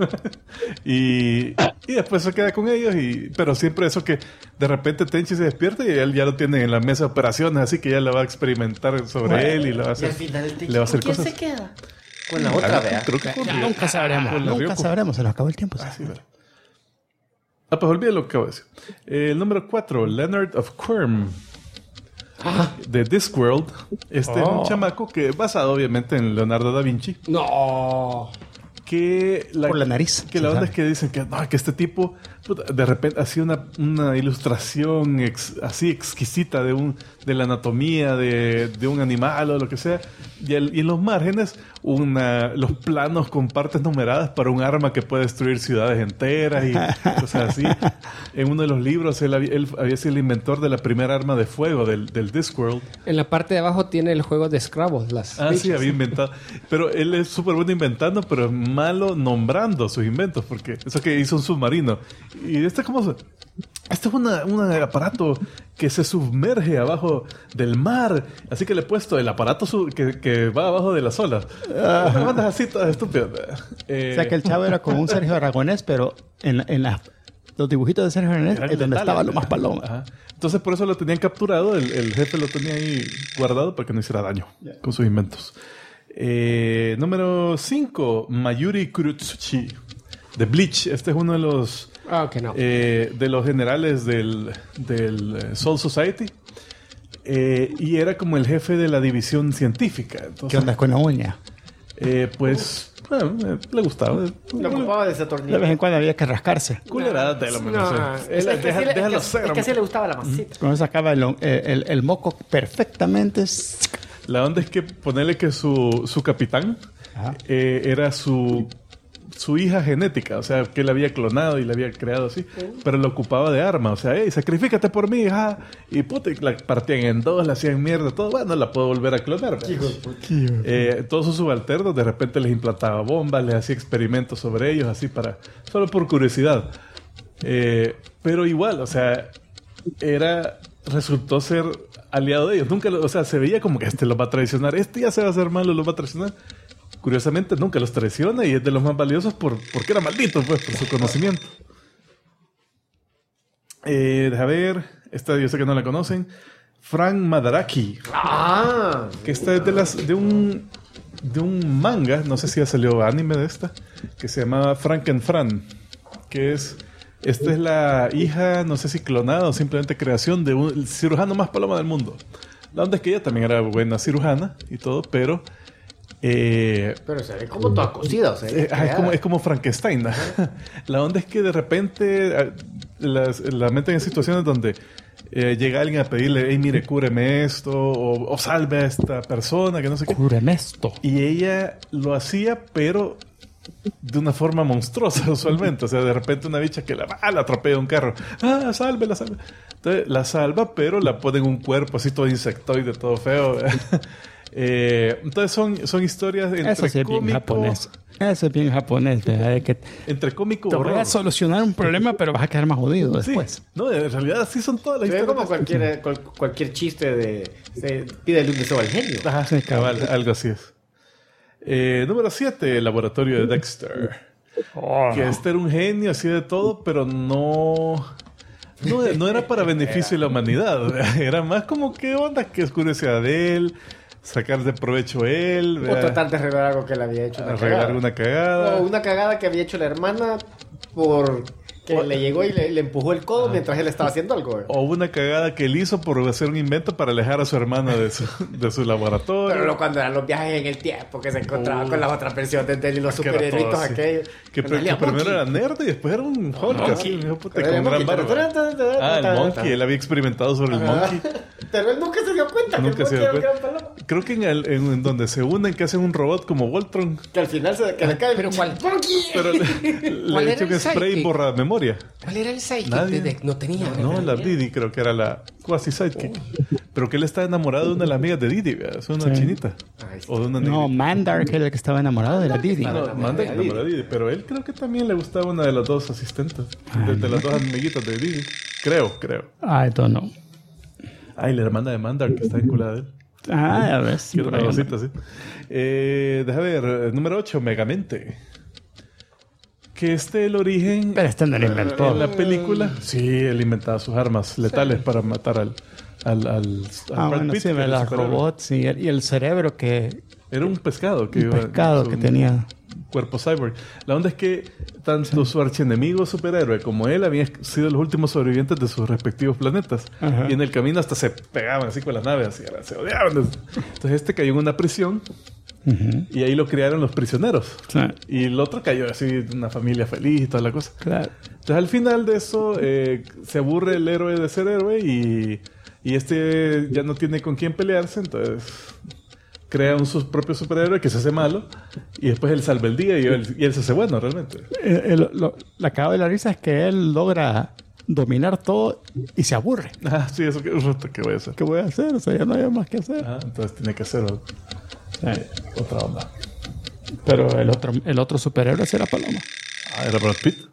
y después se queda con ellos, pero siempre eso que de repente Tenchi se despierta y él ya lo tiene en la mesa de operaciones, así que ya le va a experimentar sobre él y le va a hacer, y al final el Tenchi, le va a hacer ¿con quién cosas. se queda? Con la otra, vea. Creo que Nunca sabremos. Con la Nunca Ryoko. sabremos. Se nos acabó el tiempo. Sí, ¿verdad? Pues olvide lo que acabo de decir. El número 4, Leonard of Quirm. De Discworld. Este es un chamaco que basado obviamente en Leonardo da Vinci. No. Por la nariz. Que la onda es que dicen que, no, que este tipo puta, de repente hacía una ilustración así exquisita de la anatomía de un animal o lo que sea. Y en los márgenes los planos con partes numeradas para un arma que puede destruir ciudades enteras y cosas así. En uno de los libros él había sido el inventor de la primera arma de fuego del Discworld. En la parte de abajo tiene el juego de Scrabble. Sí, había inventado. Pero él es súper bueno inventando, pero es malo nombrando sus inventos, porque eso que hizo un submarino. Y este es un aparato que se sumerge abajo del mar. Así que le he puesto el aparato que va abajo de las olas. Bandas así todas estúpidas. O sea que el chavo era como un Sergio Aragonés, pero en los dibujitos de Sergio Aragonés es donde estaba lo más paloma. Ajá. Entonces por eso lo tenían capturado. El jefe lo tenía ahí guardado para que no hiciera daño con sus inventos. Número 5, Mayuri Kurotsuchi de Bleach. Este es uno de los de los generales del Soul Society. Y era como el jefe de la división científica. Entonces, ¿Qué onda con la uña? Pues le gustaba. Lo ocupaba de ese tornillo. De vez en cuando había que rascarse. Culerada de lo menos. Es que así le gustaba la masita. Cuando sacaba el moco perfectamente. La onda es que ponerle que su capitán era su hija genética, o sea, que él había clonado y la había creado así, pero lo ocupaba de arma, o sea, hey, sacrifícate por mí, hija. Y puta, la partían en dos, la hacían mierda, todo, bueno, la puedo volver a clonar. Todos sus subalternos de repente les implantaba bombas, les hacía experimentos sobre ellos, así solo por curiosidad. Pero igual, o sea, resultó ser aliado de ellos. Nunca, o sea, se veía como que este los va a traicionar, este ya se va a hacer malo, los va a traicionar. Curiosamente, nunca los traiciona y es de los más valiosos porque era maldito, pues, por su conocimiento. Deja ver, esta yo sé que no la conocen. Frank Madaraki. Que esta es de un manga, no sé si ya salió anime de esta, que se llamaba Frankenfran, que esta es la hija, no sé si clonada o simplemente creación de un cirujano más paloma del mundo. La onda es que ella también era buena cirujana y todo, pero se ve como toda cocida, o sea, es como Frankenstein. La onda es que de repente la meten en situaciones donde llega alguien a pedirle, hey, mire, cúreme esto, o salve a esta persona, que no sé qué. Cúreme esto. Y ella lo hacía, pero de una forma monstruosa usualmente. O sea, de repente una bicha que la atropella un carro. Sálvela. Entonces la salva, pero la pone en un cuerpo así todo insectoide, todo feo. Entonces son historias entre eso sí es bien japonés. Eso es bien japonés, ¿verdad? De que entre cómico te voy a solucionar un problema, pero vas a quedar más jodido después. Sí. No, en realidad así son todas las historias. historias. Como cualquier chiste de pídele un deseo al genio. Sí, cabal, algo así es. Número 7, el laboratorio de Dexter. Que este era un genio así de todo, pero no era para beneficio de la humanidad. Era más como qué onda, que es curiosidad de él, sacar de provecho él. O tratar de arreglar algo que le había hecho. Arreglar una cagada. O una cagada que había hecho la hermana que le llegó y le empujó el codo mientras él estaba haciendo algo. O una cagada que él hizo por hacer un invento para alejar a su hermana de su laboratorio. Pero cuando eran los viajes en el tiempo, que se encontraba con las otras versiones de él y los superhéroes aquellos. Que primero era nerd y después era un Hulk así, con gran barba. El Monkey, él había experimentado sobre el Monkey. Pero él nunca se dio cuenta. Creo que en donde se unen, que hacen un robot como Voltron. Que al final le cae. Pero ¿cuál? Pero le echó un spray borra memoria. ¿Cuál era el sidekick? No tenía. No, la Didi creo que era la quasi sidekick. Pero que él está enamorado de una de las amigas de Didi, ¿verdad? Es una chinita. O de una no, Mandark era el que estaba enamorado de la Didi. No, Mandark enamorado de Didi. Pero él creo que también le gustaba una de las dos asistentes. De las dos amiguitas de Didi. Creo. I don't know. Y la hermana de Mandark que está vinculada a él. Ya ves. Que una cosita así. Deja ver. Número 8, Megamente. que el origen... Pero no lo inventó. En la película, sí, él inventaba sus armas letales para matar al Brad Pitt, sí, los robots y el cerebro que... Era un pescado que tenía... Cuerpo cyborg. La onda es que tanto su archienemigo superhéroe como él habían sido los últimos sobrevivientes de sus respectivos planetas. Ajá. Y en el camino hasta se pegaban así con las naves, así, se odiaban. Entonces cayó en una prisión y ahí lo criaron los prisioneros. Sí. Y el otro cayó así, una familia feliz y toda la cosa. Claro. Entonces al final de eso se aburre el héroe de ser héroe y ya no tiene con quién pelearse, entonces... crea un propio superhéroe que se hace malo y después él salva el día y él se hace bueno realmente. La cagada de la risa es que él logra dominar todo y se aburre. Ah, sí, eso ¿qué voy a hacer? ¿Qué voy a hacer? O sea, ya no hay más que hacer. Entonces tiene que hacer otra onda. Pero el otro superhéroe era Paloma. Era Brad Pitt.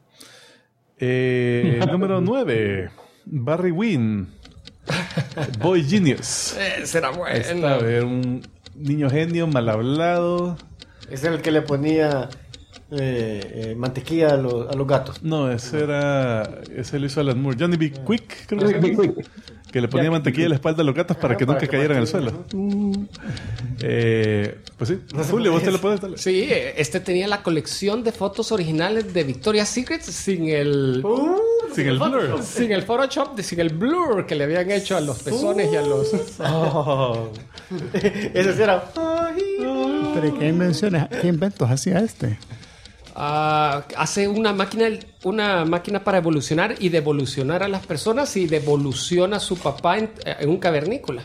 Número 9. Barry Wynn. Boy Genius. Será bueno. Era un niño genio, mal hablado. Es el que le ponía mantequilla a los gatos. No, ese lo hizo Alan Moore. Johnny B. Quick, creo que se llama. Que le ponía mantequilla en la espalda a los gatos para que nunca cayeran al suelo. Pues sí, Julio, ¿vos te lo puedes dar? Sí, tenía la colección de fotos originales de Victoria's Secret sin el... sin el blur. Sin el Photoshop, sin el blur que le habían hecho a los pezones y a los... Ese sí era... Pero ¿qué inventos hacía hace una máquina para evolucionar y devolucionar a las personas y devoluciona a su papá en un cavernícola.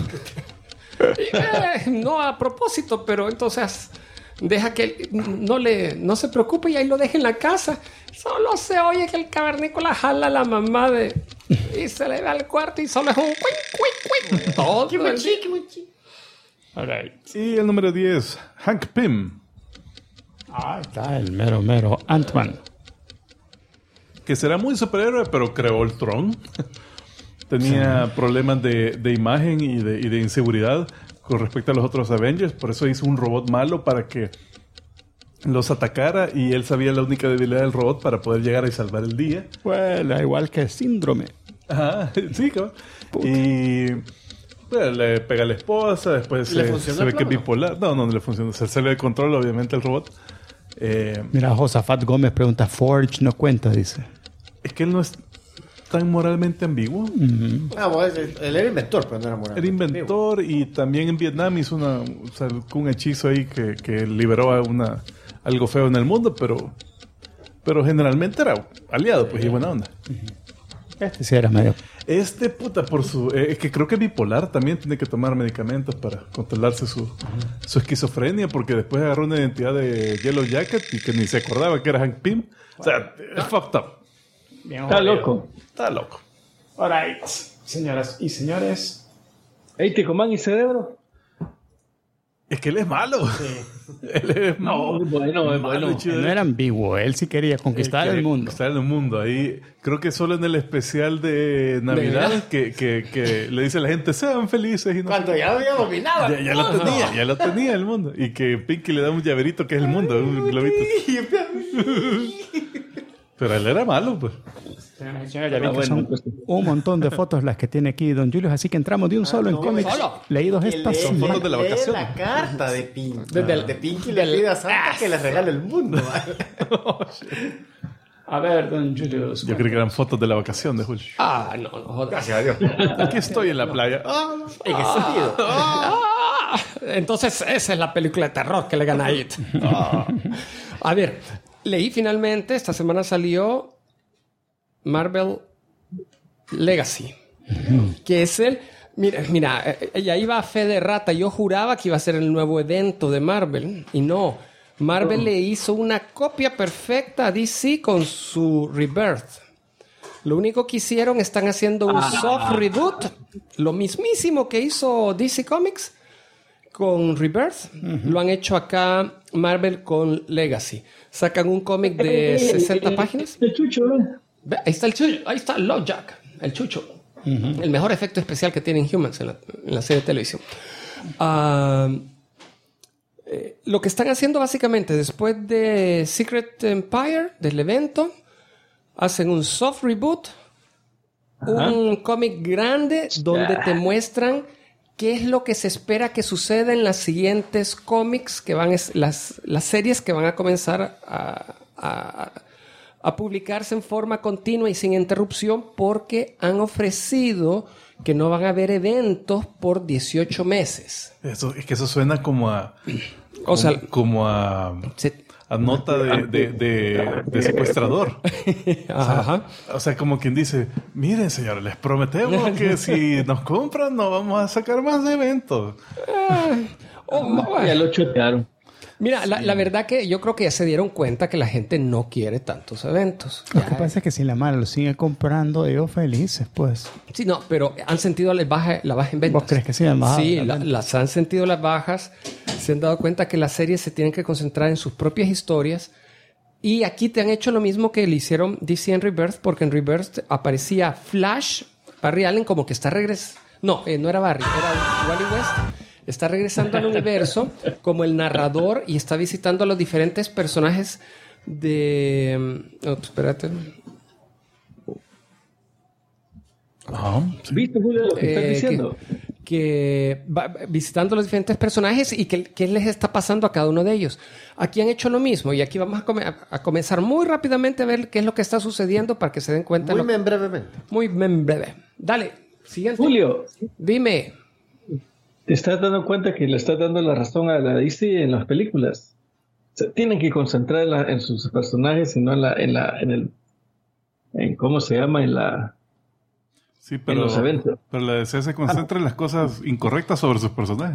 No a propósito, pero entonces deja que no se preocupe y ahí lo deja en la casa. Solo se oye que el cavernícola jala a la mamá y se le va al cuarto y solo es un cuic. Todo el día. All right. Y el número 10, Hank Pym. Está el mero Ant-Man. Que será muy superhéroe, pero creó el Tron. Tenía problemas de imagen y de inseguridad con respecto a los otros Avengers. Por eso hizo un robot malo para que los atacara y él sabía la única debilidad del robot para poder llegar y salvar el día. Bueno, igual que Síndrome. Ajá, sí, cabrón. Y... bueno, le pega a la esposa, después se ve que es bipolar. No le funciona. Se sale de control, obviamente, el robot. Mira, Josafat Gómez pregunta, Forge no cuenta, dice. Es que él no es tan moralmente ambiguo. Él era inventor, pero no era moralmente ambiguo. Era inventor ambiguo. Y también en Vietnam hizo un hechizo ahí que liberó algo feo en el mundo, pero generalmente era aliado, pues, y buena onda. Sí era medio... por su... es que creo que bipolar también tiene que tomar medicamentos para controlarse su esquizofrenia, porque después agarró una identidad de Yellow Jacket y que ni se acordaba que era Hank Pym. O sea, es fucked up. Está loco. All right, señoras y señores. Tico Man y Cerebro. Es que él es malo. Sí. Él es malo. Bueno. No era ambiguo. Él sí quería conquistar el mundo. Conquistar el mundo. Ahí creo que solo en el especial de Navidad que le dice a la gente sean felices. Y no cuando ya lo había dominado. Ya lo tenía el mundo. Y que Pinky le da un llaverito que es el mundo. Un globito. Pero él era malo, pues. Ya vi que son un montón de fotos las que tiene aquí Don Julius, así que entramos de un solo en cómics leídos estas son fotos de la vacación. La carta de Pinky. De Pinky le pide a Santa que le regale el mundo. A ver, Don Julius. Yo creí que eran fotos de la vacación de Julio. No jodas. Gracias a Dios. Aquí estoy en la playa. ¿En qué sentido? Entonces esa es la película de terror que le gana a It. A ver, leí finalmente, esta semana salió Marvel Legacy, que es mira, ella iba a fe de rata. Yo juraba que iba a ser el nuevo evento de Marvel y no. Marvel le hizo una copia perfecta a DC con su Rebirth. Lo único que hicieron, están haciendo un soft reboot, lo mismísimo que hizo DC Comics con Rebirth. Lo han hecho acá Marvel con Legacy. Sacan un cómic de 60 páginas. El chucho, ¿no? Ahí está el chucho, ahí está LoveJack, el chucho. El mejor efecto especial que tiene Inhumans en la serie de televisión. lo que están haciendo básicamente después de Secret Empire, del evento, hacen un soft reboot, un cómic grande donde te muestran qué es lo que se espera que suceda en las siguientes cómics que van, las series que van a comenzar a publicarse en forma continua y sin interrupción, porque han ofrecido que no van a haber eventos por 18 meses. Es que eso suena como a... O sea, como a nota de secuestrador. Ajá. O sea, como quien dice, miren, señores, les prometemos que si nos compran no vamos a sacar más eventos. Ya lo chotearon. Mira, la verdad que yo creo que ya se dieron cuenta que la gente no quiere tantos eventos. Lo que pasa es que si la mala lo sigue comprando, ellos felices, pues. Sí, no, pero han sentido la baja en ventas. ¿Vos crees que sí? Sí, las han sentido las bajas. Se han dado cuenta que las series se tienen que concentrar en sus propias historias. Y aquí te han hecho lo mismo que le hicieron DC en Rebirth, porque en Rebirth aparecía Flash, Barry Allen, como que está regresando. No, no era Barry, era Wally West. Está regresando al universo como el narrador y está visitando a los diferentes personajes de... espérate. ¿Viste, Julio, lo que estás diciendo? Que va visitando los diferentes personajes y qué les está pasando a cada uno de ellos. Aquí han hecho lo mismo y aquí vamos a comenzar muy rápidamente a ver qué es lo que está sucediendo para que se den cuenta. Brevemente. Muy breve. Dale, siguiente. Julio, dime. ¿te estás dando cuenta que le estás dando la razón a la DC en las películas? O sea, tienen que concentrar en sus personajes y no en ¿cómo se llama? Sí, pero, en los eventos. Pero la DC se concentra en las cosas incorrectas sobre sus personajes.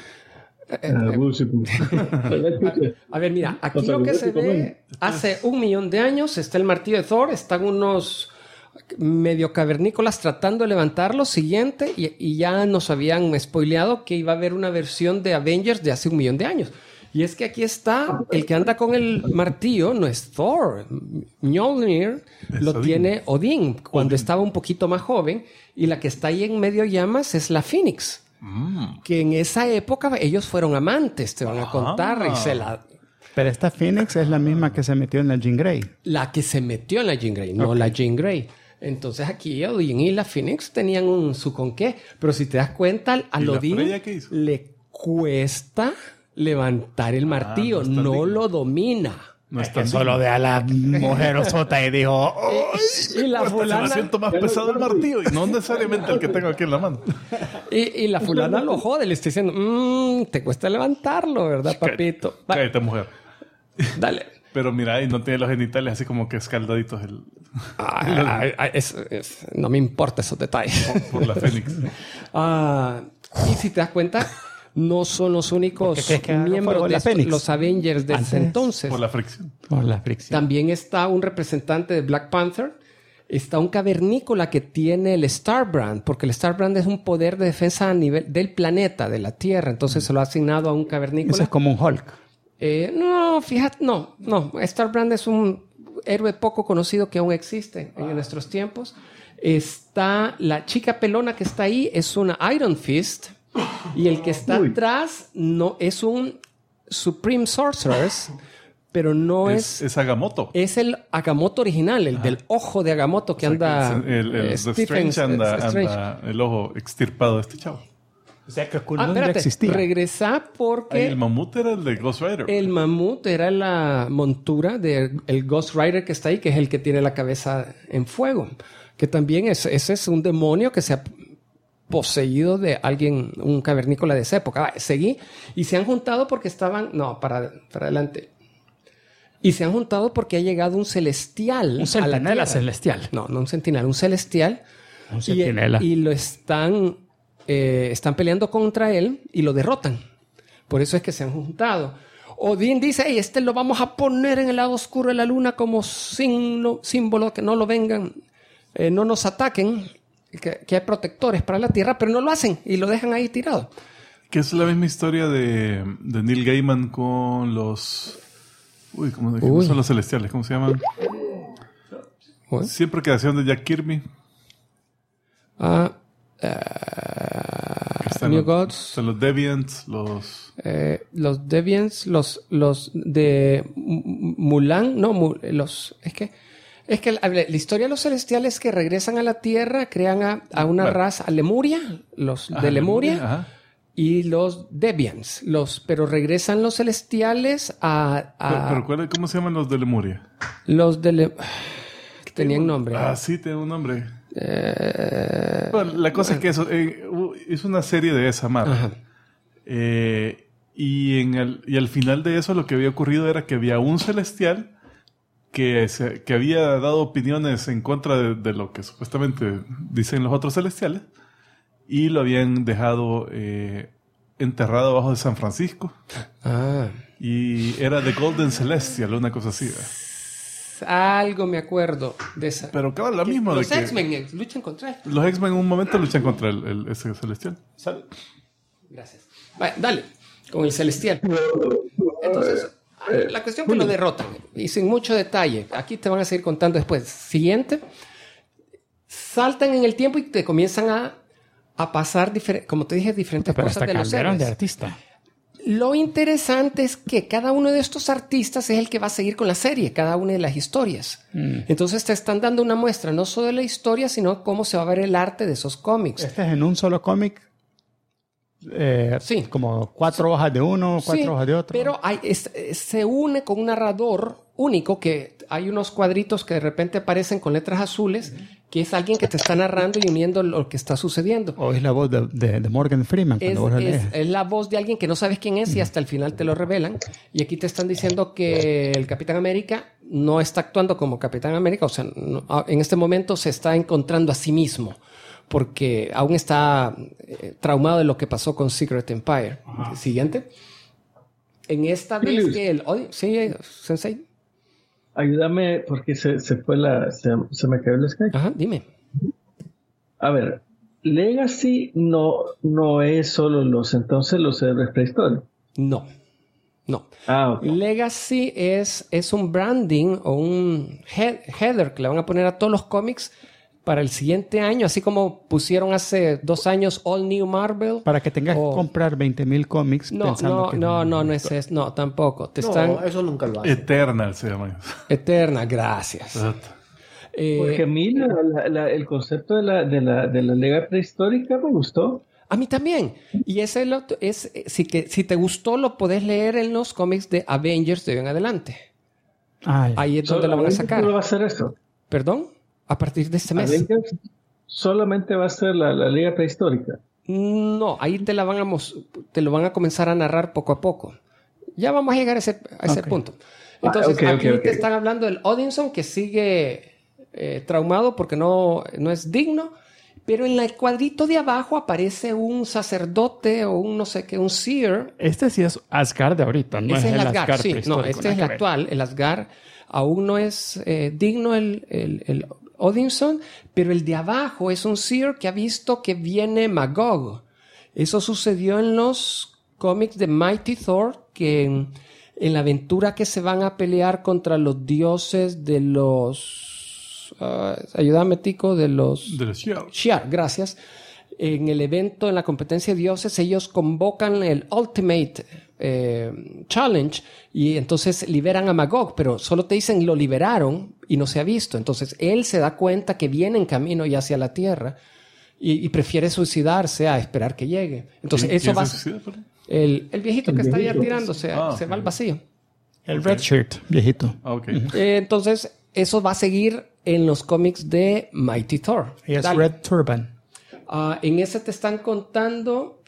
A ver, mira, aquí lo que se ve hace 1.000.000 de años está el martillo de Thor, están unos medio cavernícolas tratando de levantarlo, siguiente, y ya nos habían spoileado que iba a haber una versión de Avengers de hace 1.000.000 de años. Y es que aquí está, el que anda con el martillo no es Thor. Mjolnir lo Odin. Tiene Odin cuando estaba un poquito más joven, y la que está ahí en medio llamas es la Phoenix. Que en esa época ellos fueron amantes, te van a contar, y Pero esta Phoenix es la misma que se metió en la Jean Grey. La que se metió en la Jean Grey, no la Jean Grey. Entonces aquí Odin y la Phoenix tenían su con qué. Pero si te das cuenta, a Odin le cuesta levantar el martillo. No lo domina. No es que solo ve a la mujer osota y dijo... y la fulana... Se siento más pesado el martillo y no necesariamente el que tengo aquí en la mano. Y la fulana lo jode, le está diciendo... te cuesta levantarlo, ¿verdad, papito? Cállate, mujer. Dale. Pero mira, y no tiene los genitales así como que escaldaditos. No me importa esos detalles. Por la Fénix. Y si te das cuenta, no son los únicos miembros de los Avengers de ese entonces. Por la fricción. También está un representante de Black Panther. Está un cavernícola que tiene el Starbrand, porque el Starbrand es un poder de defensa a nivel del planeta, de la Tierra. Entonces se lo ha asignado a un cavernícola. Eso es como un Hulk. No, fíjate, no. Starbrand es un héroe poco conocido que aún existe en nuestros tiempos. Está la chica pelona que está ahí, es una Iron Fist. Y el que está atrás no es un Supreme Sorceress, pero no es... Es Agamotto. Es el Agamotto original, el del ojo de Agamotto que anda... Strange anda el ojo extirpado de este chavo. O sea, que espérate, existía. Regresa porque... el mamut era el de Ghost Rider. El mamut era la montura del Ghost Rider que está ahí, que es el que tiene la cabeza en fuego. Que también ese es un demonio que se ha poseído de alguien, un cavernícola de esa época. Seguí. Y se han juntado porque estaban... No, para adelante. Y se han juntado porque ha llegado un celestial. Un centinela celestial. No un centinela, un celestial. Un centinela. Y lo están peleando contra él y lo derrotan. Por eso es que se han juntado. Odín dice, hey, lo vamos a poner en el lado oscuro de la luna como símbolo que no lo vengan, no nos ataquen, que hay protectores para la Tierra, pero no lo hacen y lo dejan ahí tirado. Que es la misma historia de Neil Gaiman con los... ¿cómo son los celestiales? ¿Cómo se llaman? Siempre creación de Jack Kirby. New Gods. Están los Deviants, los Deviants, los de Mulan, no, es que la historia de los celestiales que regresan a la Tierra crean a una raza, a Lemuria, los de Lemuria, ajá. y los Deviants, pero regresan los celestiales pero ¿cómo se llaman los de Lemuria? los de tenían nombre. Sí, tiene un nombre. Bueno, la cosa es que eso es una serie de esa marca. Y al final de eso lo que había ocurrido era que había un celestial que había dado opiniones en contra de lo que supuestamente dicen los otros celestiales y lo habían dejado enterrado abajo de San Francisco. Y era The Golden Celestial, una cosa así. Algo me acuerdo de esa. Pero cabal, la misma de los que X-Men luchan contra él. los X-Men en un momento luchan contra ese celestial. Gracias. Vale, dale, con el celestial. Entonces, la cuestión que lo derrotan, y sin mucho detalle, aquí te van a seguir contando después. Siguiente, saltan en el tiempo y te comienzan a pasar, como te dije, diferentes cosas de los héroes. De artista. Lo interesante es que cada uno de estos artistas es el que va a seguir con la serie, cada una de las historias. Entonces te están dando una muestra no solo de la historia, sino cómo se va a ver el arte de esos cómics. Este es en un solo cómic. Sí. Como 4 hojas de uno, 4 hojas de otro. Pero se une con un narrador único, que hay unos cuadritos que de repente aparecen con letras azules, que es alguien que te está narrando y uniendo lo que está sucediendo. O es la voz de Morgan Freeman cuando vos la lees. Es la voz de alguien que no sabes quién es y hasta el final te lo revelan. Y aquí te están diciendo que el Capitán América no está actuando como Capitán América. O sea, en este momento se está encontrando a sí mismo, porque aún está traumado de lo que pasó con Secret Empire. Siguiente. En esta vez que sí, Sensei. Ayúdame porque se me cayó el Skype. Ajá, dime. A ver, Legacy no es solo los héroes prehistóricos. No. Okay. Legacy es un branding o un header que le van a poner a todos los cómics para el siguiente año, así como pusieron hace 2 años All New Marvel. Para que tengas que comprar 20,000 cómics pensando que... No es eso. No, tampoco. Eso nunca lo hace. Eternal se llama. Eterna, gracias. Porque a mí el concepto de la Lega prehistórica me gustó. A mí también. Y si te gustó, lo podés leer en los cómics de Avengers de hoy en adelante. Ahí es donde lo van a sacar. ¿Solo va a ser eso? ¿Perdón? A partir de este mes. Avengers solamente va a ser la Liga prehistórica. No, ahí te lo van a comenzar a narrar poco a poco. Ya vamos a llegar a ese punto. Entonces, aquí te están hablando del Odinson, que sigue traumado porque no es digno, pero en el cuadrito de abajo aparece un sacerdote o un no sé qué, un seer. Este sí es Asgard de ahorita, ¿no? Ese es el Asgard, sí. No, este es el actual. El Asgard aún no es digno el Odinson, pero el de abajo es un seer que ha visto que viene Magog. Eso sucedió en los cómics de Mighty Thor, que en la aventura que se van a pelear contra los dioses de los... ayúdame, Tico, de los Shi'ar, gracias. En el evento, en la competencia de dioses, ellos convocan el Ultimate Challenge y entonces liberan a Magog, pero solo te dicen lo liberaron y no se ha visto. Entonces él se da cuenta que viene en camino ya hacia la Tierra y prefiere suicidarse a esperar que llegue. Entonces eso va... El viejito que está ahí tirándose, se va al vacío. El Red Shirt, viejito. Entonces eso va a seguir en los cómics de Mighty Thor. Y es Red Turban. En ese te están contando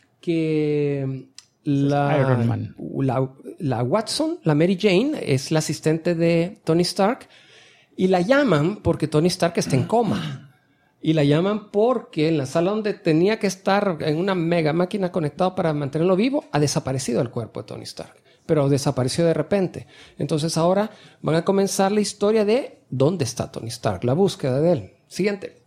que Iron Man. La Watson, la Mary Jane, es la asistente de Tony Stark y la llaman porque Tony Stark está en coma. Y la llaman porque en la sala donde tenía que estar en una mega máquina conectada para mantenerlo vivo, ha desaparecido el cuerpo de Tony Stark. Pero desapareció de repente. Entonces ahora van a comenzar la historia de dónde está Tony Stark, la búsqueda de él. Siguiente.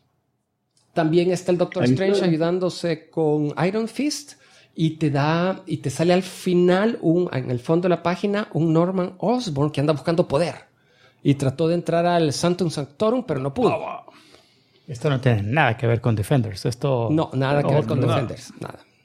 También está el Doctor Strange ayudándose con Iron Fist y te sale al final, en el fondo de la página, un Norman Osborn que anda buscando poder. Y trató de entrar al Sanctum Sanctorum, pero no pudo. Esto no tiene nada que ver con Defenders. No, nada que ver con Defenders. Nada.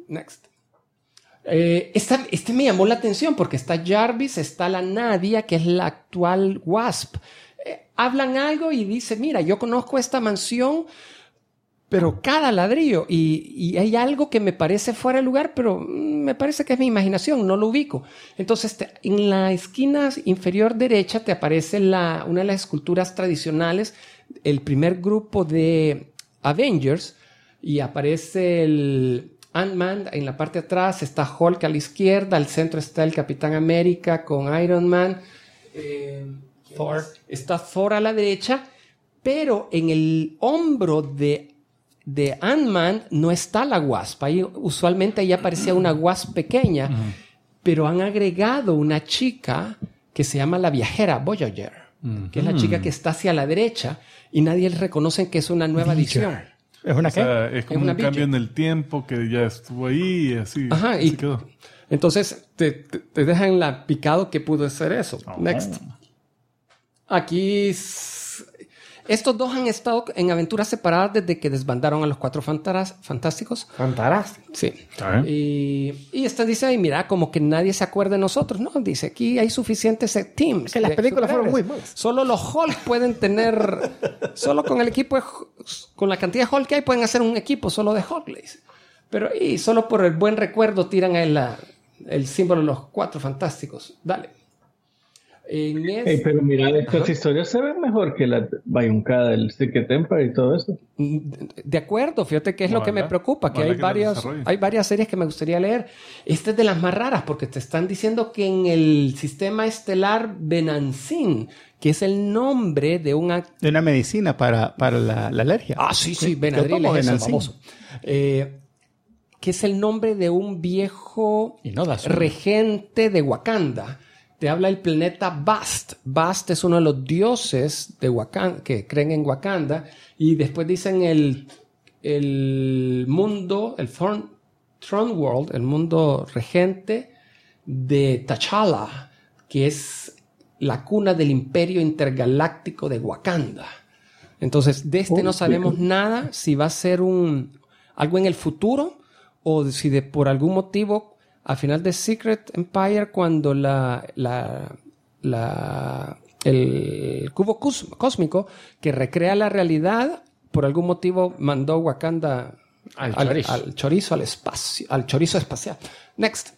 Next. Este me llamó la atención porque está Jarvis, está la Nadia, que es la actual Wasp. Hablan algo y dice, mira, yo conozco esta mansión, pero cada ladrillo. Y hay algo que me parece fuera de lugar, pero me parece que es mi imaginación, no lo ubico. Entonces, en la esquina inferior derecha te aparece una de las esculturas tradicionales, el primer grupo de Avengers, y aparece el Ant-Man en la parte de atrás, está Hulk a la izquierda, al centro está el Capitán América con Iron Man, Thor. Está Thor a la derecha, pero en el hombro de Ant-Man no está la Wasp. Usualmente ahí aparecía una Wasp pequeña, pero han agregado una chica que se llama la viajera Voyager, que es la chica que está hacia la derecha y nadie reconoce que es una nueva edición. ¿Es una qué? O sea, es como un cambio en el tiempo que ya estuvo ahí y así, así quedó. Entonces te dejan la picado que pudo ser eso. Next. Aquí estos dos han estado en aventuras separadas desde que desbandaron a los Cuatro Fantásticos. Fantástico. Sí. Y esta dice, ay, mira, como que nadie se acuerda de nosotros. No, dice, aquí hay suficientes teams. Que las películas fueron muy malas. Solo los Hulk pueden tener... solo con el equipo, con la cantidad de Hulk que hay, pueden hacer un equipo solo de Hulk. Pero y solo por el buen recuerdo tiran el símbolo de los Cuatro Fantásticos. Dale. Pero mira, estas historias se ven mejor que la bayuncada del Secret Empire y todo eso. De acuerdo, fíjate que es lo que me preocupa, que hay varias series que me gustaría leer. Esta es de las más raras porque te están diciendo que en el sistema estelar Venansin, que es el nombre de una medicina para la alergia. Sí, Benadryl es eso, famoso. Que es el nombre de un viejo regente de Wakanda. Te habla el planeta Bast. Bast es uno de los dioses de Wakanda, que creen en Wakanda. Y después dicen el mundo, el Throne World, el mundo regente de T'Challa, que es la cuna del imperio intergaláctico de Wakanda. Entonces, de no sabemos nada si va a ser algo en el futuro o si por algún motivo... Al final de Secret Empire, cuando el cubo cósmico que recrea la realidad, por algún motivo mandó Wakanda al chorizo espacial. Next.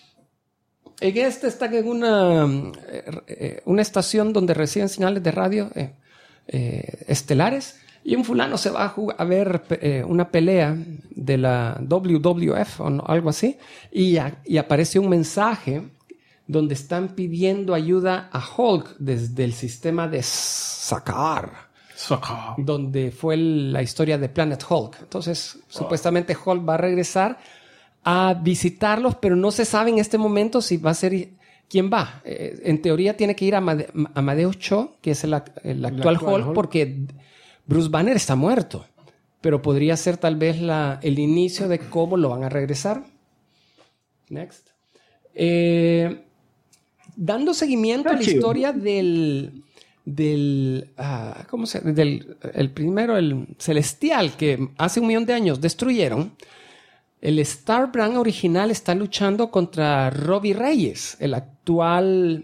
Están en una estación donde reciben señales de radio estelares. Y un fulano se va a ver una pelea de la WWF o algo así y aparece un mensaje donde están pidiendo ayuda a Hulk desde el sistema de Sakaar, donde fue la historia de Planet Hulk. Entonces, supuestamente Hulk va a regresar a visitarlos, pero no se sabe en este momento si va a ser... ¿Quién va? En teoría tiene que ir a Amadeus Cho, que es el actual Hulk, porque... Bruce Banner está muerto, pero podría ser tal vez el inicio de cómo lo van a regresar. Next. Dando seguimiento a la historia del primero, el Celestial, que hace 1,000,000 de años destruyeron. El Star Brand original está luchando contra Robbie Reyes, el actual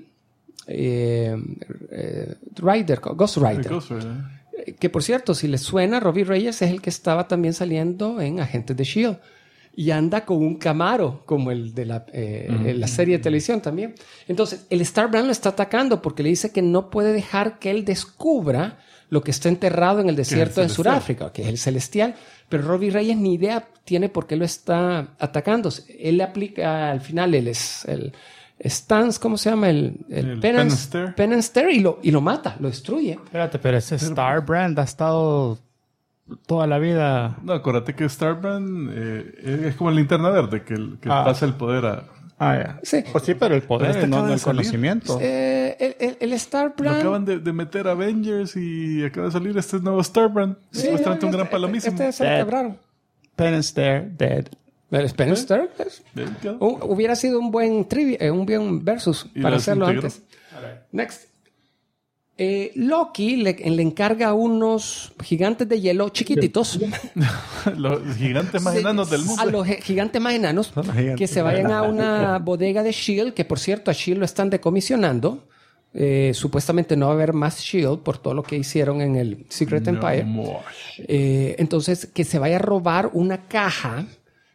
Ghost Rider. Que por cierto, si les suena, Robbie Reyes es el que estaba también saliendo en Agentes de S.H.I.E.L.D. y anda con un Camaro, como el de la serie de televisión también. Entonces, el Star Brand lo está atacando porque le dice que no puede dejar que él descubra lo que está enterrado en el desierto de Sudáfrica, que es el Celestial. Pero Robbie Reyes ni idea tiene por qué lo está atacando. Él le aplica al final el Stance, ¿cómo se llama? El Penn & Stare y lo mata, lo destruye. Espérate, pero ese Star Brand ha estado toda la vida... No, acuérdate que Star Brand es como el Linterna Verde, que pasa el poder a... ya. Sí. Pues sí, pero el poder, no el conocimiento. El Star Brand... Lo acaban de meter a Avengers y acaba de salir este nuevo Star Brand. Sí, supuestamente un gran palomísimo. Este es el quebraron. Penn & Stare, dead. Penn & Stare hubiera sido un buen versus para hacerlo antes. Next. Loki le encarga a unos gigantes de hielo chiquititos. Los gigantes más enanos del mundo. A los gigantes más enanos que se vayan a una bodega de S.H.I.E.L.D., que por cierto a S.H.I.E.L.D. lo están decomisionando. Supuestamente no va a haber más S.H.I.E.L.D. por todo lo que hicieron en el Secret Empire. Entonces, que se vaya a robar una caja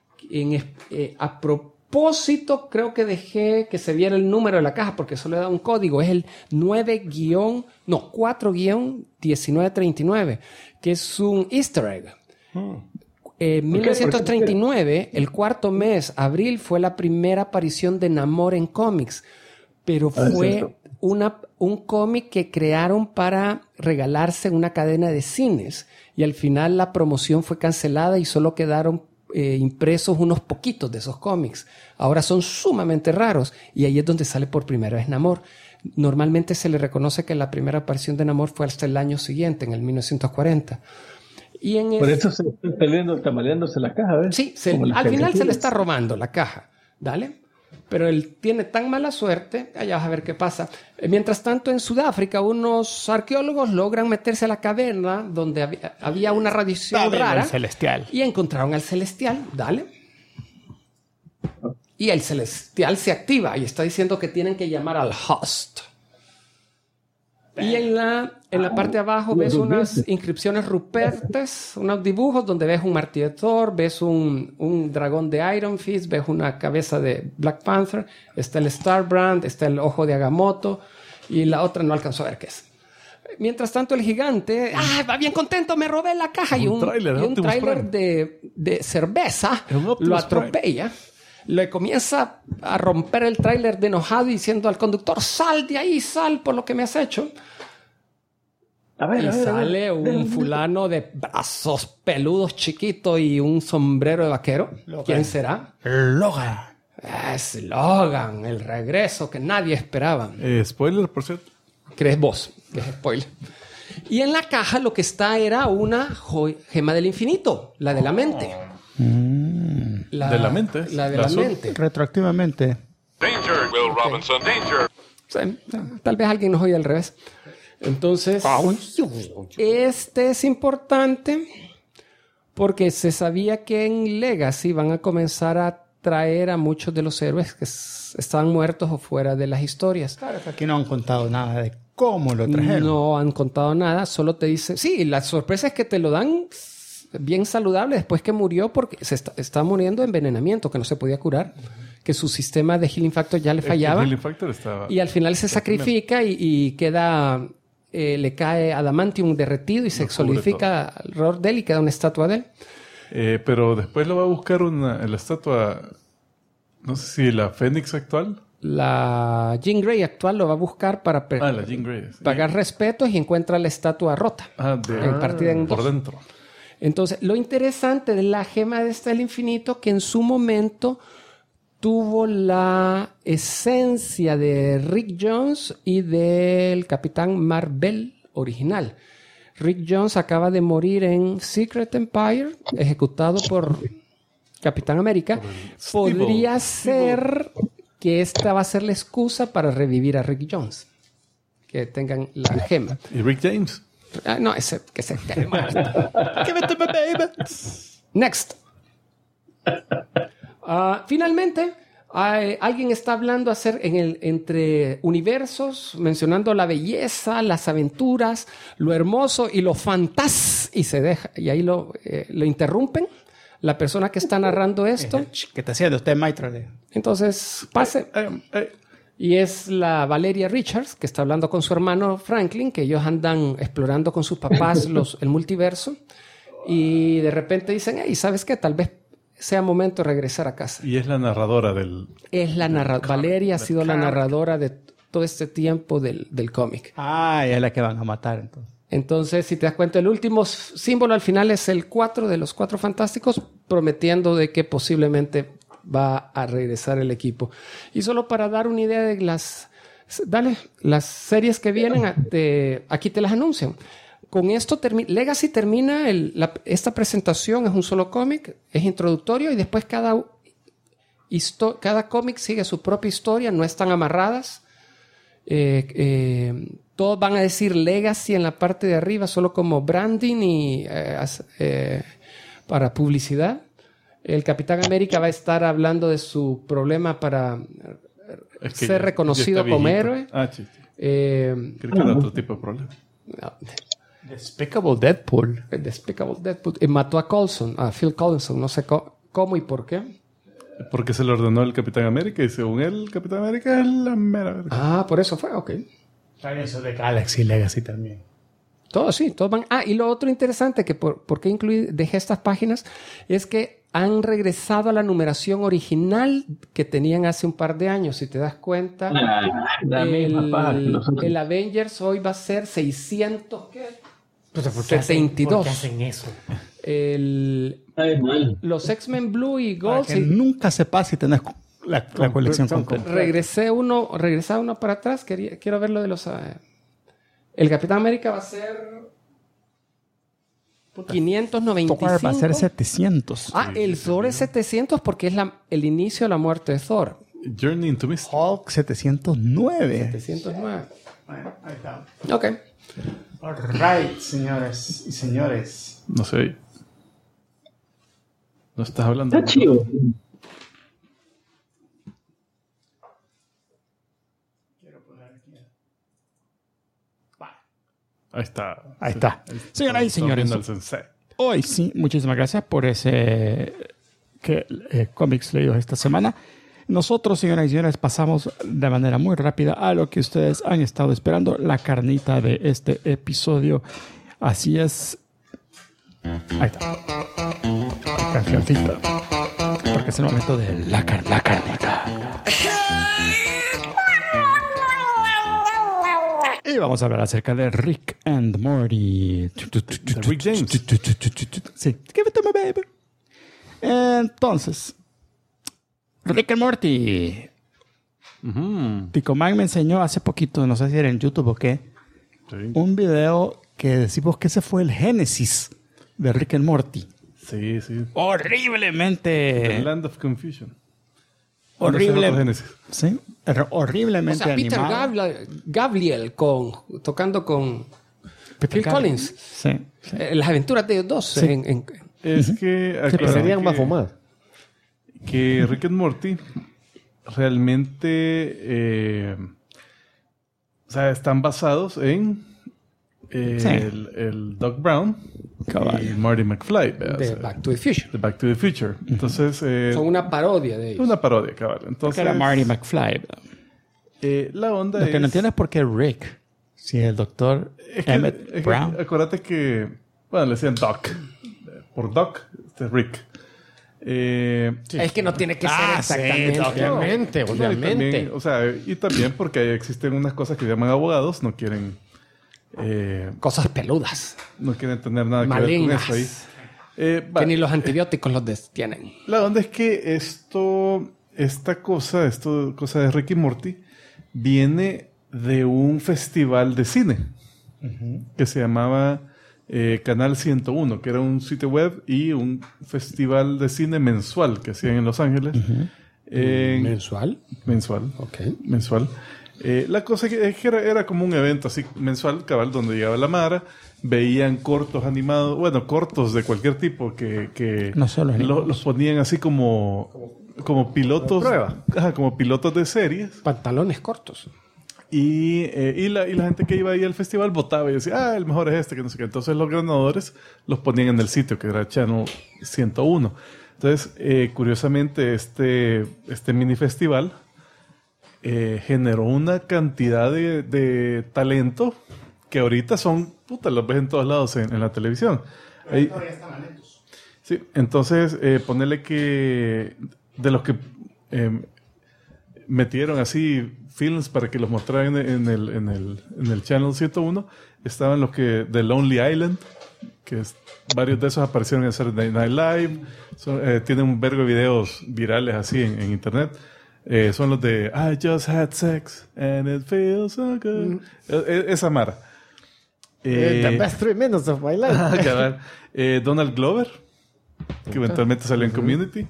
a propósito, creo que dejé que se viera el número de la caja porque solo da un código. Es el 4-1939, que es un easter egg. En 1939, el cuarto mes, abril, fue la primera aparición de Namor en cómics. Pero fue un cómic que crearon para regalarse en una cadena de cines. Y al final la promoción fue cancelada y solo quedaron impresos unos poquitos de esos cómics. Ahora son sumamente raros y ahí es donde sale por primera vez Namor. Normalmente se le reconoce que la primera aparición de Namor fue hasta el año siguiente, en el 1940. Y por eso se está tambaleándose la caja, ¿ves? Sí, al final se le está robando la caja. ¿Dale? Pero él tiene tan mala suerte, allá vas a ver qué pasa. Mientras tanto, en Sudáfrica, unos arqueólogos logran meterse a la caverna donde había una radiación rara. El Celestial. Y encontraron al Celestial, dale. Y el Celestial se activa y está diciendo que tienen que llamar al host. Y en la parte de abajo ves unas inscripciones rupestres, unos dibujos donde ves un martillo de Thor, ves un dragón de Iron Fist, ves una cabeza de Black Panther, está el Starbrand, está el ojo de Agamotto y la otra no alcanzó a ver qué es. Mientras tanto el gigante va bien contento, me robé la caja y un tráiler de cerveza lo atropella. Le comienza a romper el tráiler de enojado diciendo al conductor, sal de ahí, sal por lo que me has hecho. Sale un fulano de brazos peludos chiquito y un sombrero de vaquero. Logan. ¿Quién será? Logan. Es Logan, el regreso que nadie esperaba. Spoiler, por cierto. ¿Crees vos? Que es spoiler. Y en la caja lo que está era una gema del infinito, la de la mente. ¿De la mente? La de la mente. Retroactivamente. Danger, Will Robinson, danger. Sí, tal vez alguien nos oye al revés. Entonces, este es importante porque se sabía que en Legacy van a comenzar a traer a muchos de los héroes que estaban muertos o fuera de las historias. Claro que aquí no han contado nada de cómo lo trajeron. No han contado nada, solo te dicen... Sí, la sorpresa es que te lo dan bien saludable después que murió porque se está muriendo de envenenamiento, que no se podía curar, que su sistema de Healing Factor ya le fallaba. Healing Factor estaba... Y al final se sacrifica y queda... le cae adamantium derretido y se solidifica alrededor de él y queda una estatua de él. Pero después lo va a buscar la estatua, no sé si la Fénix actual. La Jean Grey actual lo va a buscar para la Jean Grey, sí. pagar respetos y encuentra la estatua rota. Partida en por dos. dentro. Entonces, lo interesante de la gema de del infinito que en su momento tuvo la esencia de Rick Jones y del Capitán Marvel original. Rick Jones acaba de morir en Secret Empire, ejecutado por Capitán América. Podría ser que esta va a ser la excusa para revivir a Rick Jones. Que tengan la gema. ¿Y Rick James? No, ese que se quede muerto. Give it to me, baby. Next. Finalmente, alguien está hablando entre universos, mencionando la belleza, las aventuras, lo hermoso y lo fantas, y se deja, y ahí lo interrumpen. La persona que está narrando esto. ¿Qué está haciendo usted, maestro? Entonces, pase. Y es la Valeria Richards, que está hablando con su hermano Franklin, que ellos andan explorando con sus papás el multiverso. Y de repente dicen, hey, ¿sabes qué? Tal vez sea momento de regresar a casa. Y es la narradora del... Valeria ha sido la narradora de todo este tiempo del cómic. Es la que van a matar entonces. Entonces, si te das cuenta, el último símbolo al final es el 4 de los 4 fantásticos, prometiendo de que posiblemente va a regresar el equipo. Y solo para dar una idea de las series que vienen, aquí te las anuncian. Con esto Legacy termina esta presentación, es un solo cómic, es introductorio y después cada cómic sigue su propia historia, no están amarradas. todos van a decir Legacy en la parte de arriba, solo como branding y para publicidad. El Capitán América va a estar hablando de su problema para ser reconocido como héroe. Sí. Creo que era otro tipo de problema. No. Despicable Deadpool. Despicable Deadpool. Mató a Coulson, a Phil Coulson. No sé cómo y por qué. Porque se le ordenó el Capitán América y según él, el Capitán América es la mera verga. Ah, por eso fue, ok. También eso de Galaxy Legacy también. Todos sí, todos van. Ah, y lo otro interesante que por qué dejé estas páginas es que han regresado a la numeración original que tenían hace un par de años. Si te das cuenta, el Avengers hoy va a ser 600, ¿qué? ¿Por qué 72. hacen eso? Los X-Men Blue y Gold. Que nunca se pasa si tenés la colección completa. Regresaba uno para atrás. Quiero ver lo de los... el Capitán América va a ser 595. Thor va a ser 700. El Thor es 700 porque es el inicio de la muerte de Thor. Journey into Mystery. Hulk 709. 709. Bueno, ahí está. Ok. All right, señores y señores. No sé. No estás hablando. Está chido. Ahí está. Ahí está. Señoras y señores, Viendo al sensei. hoy sí, muchísimas gracias por ese cómics leídos esta semana. Nosotros, señoras y señores, pasamos de manera muy rápida a lo que ustedes han estado esperando, la carnita de este episodio. Así es. Ahí está. Cancioncita. Porque es el momento de la carnita. Y vamos a hablar acerca de Rick and Morty. De Rick James. Sí. Give it to me, baby. Entonces, Rick and Morty. Pico Man me enseñó hace poquito, no sé si era en YouTube o qué, Sí. un video que decimos que ese fue el génesis de Rick and Morty. Sí, sí. Horriblemente. The Land of Confusion. Horrible. Génesis. Sí. O Horriblemente sea, Peter animado. Gabriel tocando con Phil Collins. Sí. Las aventuras de ellos dos. Sí. Es que acuérdate Serían que- más fumadas. que Rick and Morty realmente o sea, están basados en el Doc Brown Cabal. y Marty McFly, ¿verdad? De O sea, Back to the Future. de Back to the Future. Entonces, Son una parodia de ellos. una parodia, cabal. Porque Entonces, era Marty McFly. la onda Lo que es... no entiendo es por qué Rick, si el doctor es que- Emmett es que Brown. acuérdate que, bueno, le decían Doc. Por Doc, este es Rick. Es que no tiene que ser sí, exactamente. Obviamente, No, y obviamente. también, o sea, y también porque existen unas cosas que llaman abogados, no quieren Cosas peludas. no quieren tener nada que ver Malignas. con eso ahí. Que ni los antibióticos los detienen. La onda es que esta cosa de Rick y Morty, viene de un festival de cine que se llamaba Canal 101, que era un sitio web y un festival de cine mensual que hacían en Los Ángeles. ¿Mensual? Mensual. Ok. Mensual. La cosa es que era como un evento así mensual, cabal, donde llegaba la mara, veían cortos animados, bueno, cortos de cualquier tipo que No solo animados. los ponían así como pilotos. Prueba. Ajá, como pilotos de series. Pantalones cortos. Y la gente que iba ahí al festival votaba y decía, el mejor es este, que no sé qué. Entonces los ganadores los ponían en el sitio, que era Channel 101. Entonces, curiosamente, este mini festival generó una cantidad de talento que ahorita los ves en todos lados en la televisión. Ahí- sí, entonces, ponerle que de los que metieron así films para que los mostraran en el Channel 101, estaban los que de Lonely Island, que varios de esos aparecieron en Saturday Night Live, tienen un vergo de videos virales así en internet. Son los de I just had sex and it feels so good. Esa mara. The best 3 minutes of my life. Cabal. Donald Glover, que eventualmente salió en Community.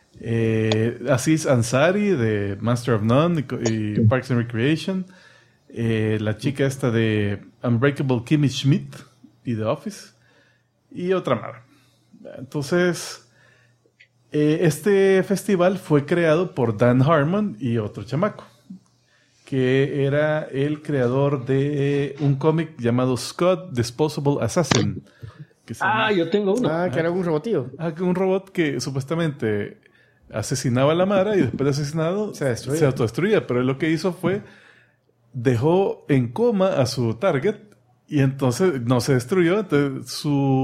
Aziz Ansari de Master of None y Parks and Recreation. la chica esta de Unbreakable Kimmy Schmidt y The Office, y otra más. Entonces, este festival fue creado por Dan Harmon y otro chamaco, que era el creador de un cómic llamado Scott Disposable Assassin. Yo tengo uno. Que era un robotillo. Un robot que supuestamente asesinaba a la Mara y después de asesinado se autodestruía. Pero él lo que hizo fue dejó en coma a su target y entonces no se destruyó. Entonces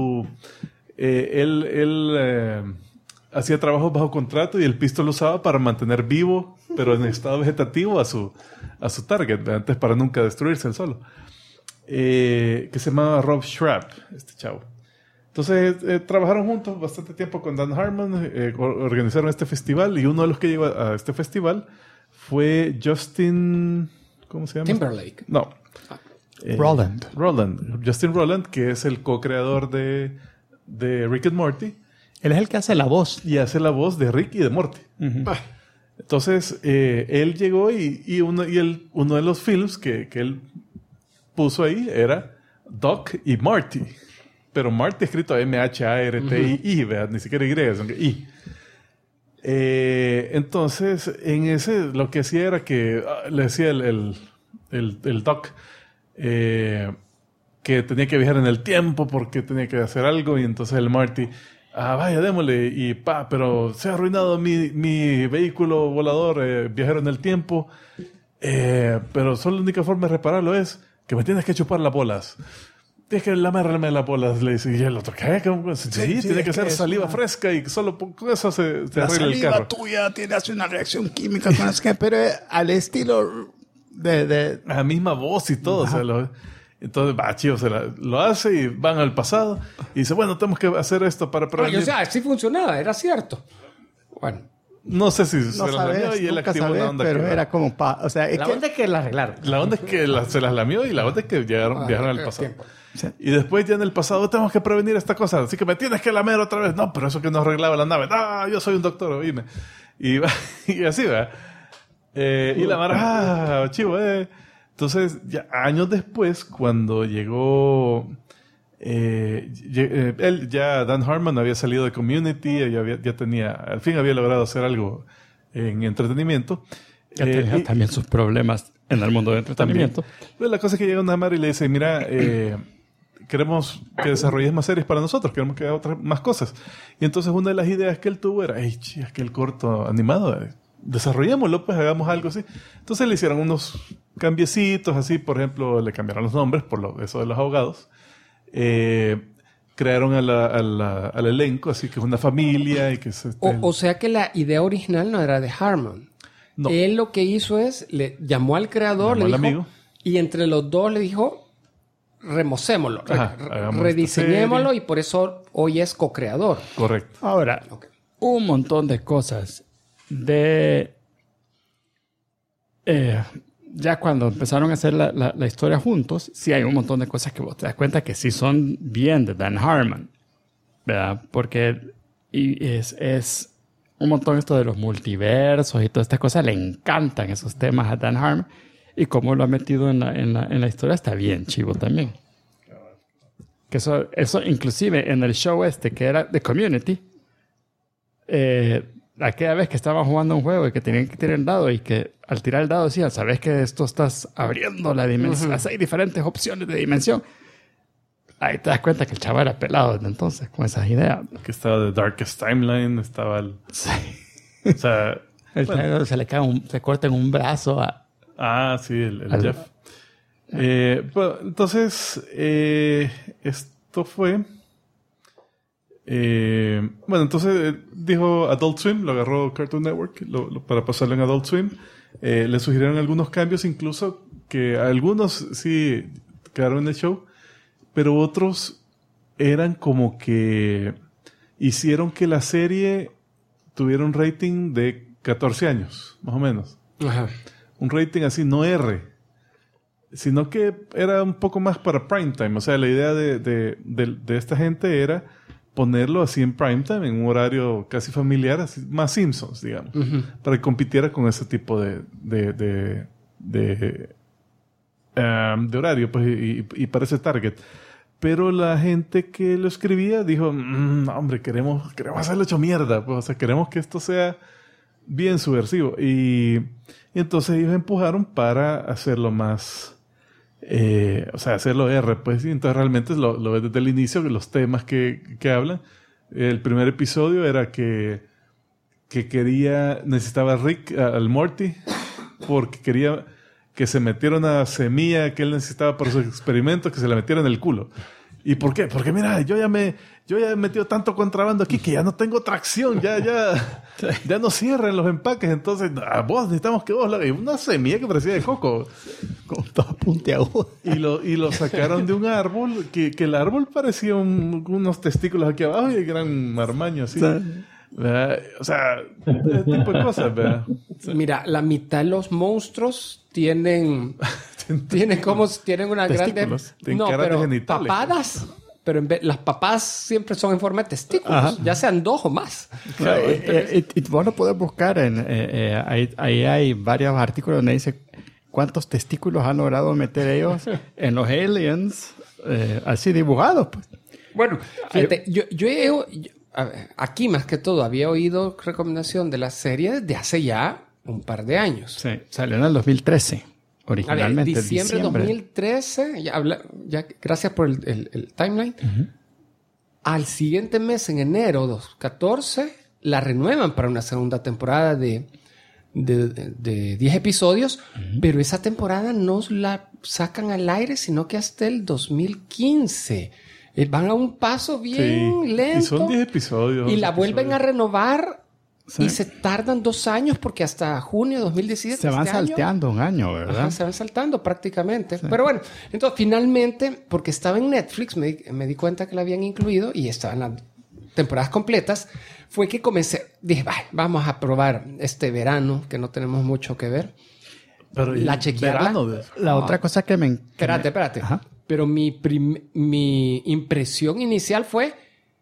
él hacía trabajos bajo contrato y el pisto lo usaba para mantener vivo, pero en estado vegetativo a su target, antes para nunca destruirse él solo. Que se llamaba Rob Schrap, este chavo. Entonces trabajaron juntos bastante tiempo con Dan Harmon, organizaron este festival y uno de los que llegó a este festival fue Justin... ¿Cómo se llama? Timberlake. No. Roland. Justin Roland, que es el co-creador de Rick and Morty. Él es el que hace la voz. Y hace la voz de Rick y de Morty. Entonces, él llegó y uno de los films que él puso ahí era Doc y Marty. Pero Marty escrito M-H-A-R-T-I-I, ¿verdad? Ni siquiera Y, sino que I. Entonces, en ese lo que hacía era que le decía el Doc que tenía que viajar en el tiempo porque tenía que hacer algo, y entonces el Marty, vaya, démosle, y pero se ha arruinado mi vehículo volador, viajero en el tiempo, pero solo la única forma de repararlo es que me tienes que chupar las bolas. Tienes que lamerme las bolas, le dice. Y el otro, ¿qué? Sí, tiene que ser saliva fresca y solo con eso se arregla el carro. La saliva tuya hace una reacción química con que, pero al estilo a la misma voz y todo. O sea, entonces, chido, lo hace y van al pasado y dice, bueno, tenemos que hacer esto para prevenir. O sea, sí funcionaba, era cierto. Bueno. No sé si no se las lamió y él activó una onda. Pero era como... o sea, la onda es que la arreglaron. La onda es que se las lamió y la onda es que viajaron al pasado. Sí. Y después ya en el pasado tenemos que prevenir esta cosa, así que me tienes que lamer otra vez. No, pero eso que no arreglaba la nave. Yo soy un doctor, oíme. Y así va. Y la Mara, chivo, Entonces, ya años después, cuando llegó... Dan Harmon había salido de Community, al fin había logrado hacer algo en entretenimiento. Ya tenía también sus problemas en el mundo del entretenimiento. Pues la cosa es que llega una Mara y le dice, mira, queremos que desarrolles más series para nosotros, queremos que haga más cosas. Y entonces una de las ideas que él tuvo era, es que el corto animado, desarrollémoslo, pues hagamos algo así. Entonces le hicieron unos cambiecitos así, por ejemplo, le cambiaron los nombres por eso de los abogados. Crearon al elenco, así que es una familia y que o sea que la idea original no era de Harmon. No. Él lo que hizo es, le llamó al creador, le dijo, amigo, y entre los dos le dijo, remocémoslo, rediseñémoslo, y por eso hoy es co-creador. Correcto. Ahora, un montón de cosas ya cuando empezaron a hacer la historia juntos, sí hay un montón de cosas que vos te das cuenta que sí son bien de Dan Harmon, ¿verdad? Porque es un montón esto de los multiversos y todas estas cosas, le encantan esos temas a Dan Harmon, y cómo lo ha metido en la historia está bien chivo también. Que eso inclusive en el show que era de Community, aquella vez que estaban jugando un juego y que tenían que tirar el dado, y que al tirar el dado decían, sabes que esto estás abriendo la dimensión, hay diferentes opciones de dimensión. Ahí te das cuenta que el chaval era pelado desde entonces con esas ideas. Que estaba The Darkest Timeline, estaba el... Sí. O sea... se corta en un brazo sí, el Jeff. Bueno, entonces, esto fue... bueno, entonces dijo Adult Swim, lo agarró Cartoon Network para pasarlo en Adult Swim. Le sugirieron algunos cambios, incluso que algunos sí quedaron en el show, pero otros eran como que hicieron que la serie tuviera un rating de 14 años, más o menos. Ajá. Un rating así, no R, sino que era un poco más para primetime. O sea, la idea de esta gente era ponerlo así en primetime, en un horario casi familiar, así, más Simpsons, digamos, para que compitiera con ese tipo de de horario, pues, y para ese target. Pero la gente que lo escribía dijo, no, hombre, queremos hacerlo hecho mierda, pues, o sea, queremos que esto sea bien subversivo. Y entonces ellos empujaron para hacerlo más, o sea, hacerlo R, pues, y entonces realmente lo ves desde el inicio, los temas que hablan. El primer episodio era que necesitaba Rick al Morty, porque quería que se metiera una semilla que él necesitaba para sus experimentos, que se la metiera en el culo. ¿Y por qué? Porque mira, yo ya he metido tanto contrabando aquí que ya no tengo tracción, ya no cierran los empaques, entonces vos necesitamos que vos lo hagas. Una semilla que parecía de coco. Con todo puntiagudo. Y lo sacaron de un árbol, que el árbol parecía unos testículos aquí abajo y el gran marmaño así. ¿Verdad? O sea, ese tipo de cosas, ¿verdad? Mira, la mitad de los monstruos tienen una grande... No, pero genitales. Papadas. Pero las papadas siempre son en forma de testículos. Ajá. Ya sean 2 o más. Claro, y vos lo puedes buscar. Ahí hay varios artículos donde dice cuántos testículos han logrado meter ellos en los aliens, así dibujados. Pues. Bueno, fíjate, a ver, aquí más que todo había oído recomendación de la serie desde hace ya un par de años. Sí, salió en el 2013, originalmente. A ver, diciembre de 2013, ya gracias por el timeline. Uh-huh. Al siguiente mes, en enero 2014, la renuevan para una segunda temporada de 10 episodios, uh-huh. Pero esa temporada no la sacan al aire, sino que hasta el 2015. Van a un paso bien lento. Y son 10 episodios. Y la vuelven a renovar. Sí. Y se tardan 2 años porque hasta junio de 2017... Se van salteando un año, ¿verdad? Ajá, se van saltando prácticamente. Sí. Pero bueno, entonces finalmente, porque estaba en Netflix, me di cuenta que la habían incluido y estaban las temporadas completas, fue que dije, vamos a probar este verano, que no tenemos mucho que ver. Pero la chequeada. La otra cosa que me... Espérate. Ajá. Pero mi impresión inicial fue,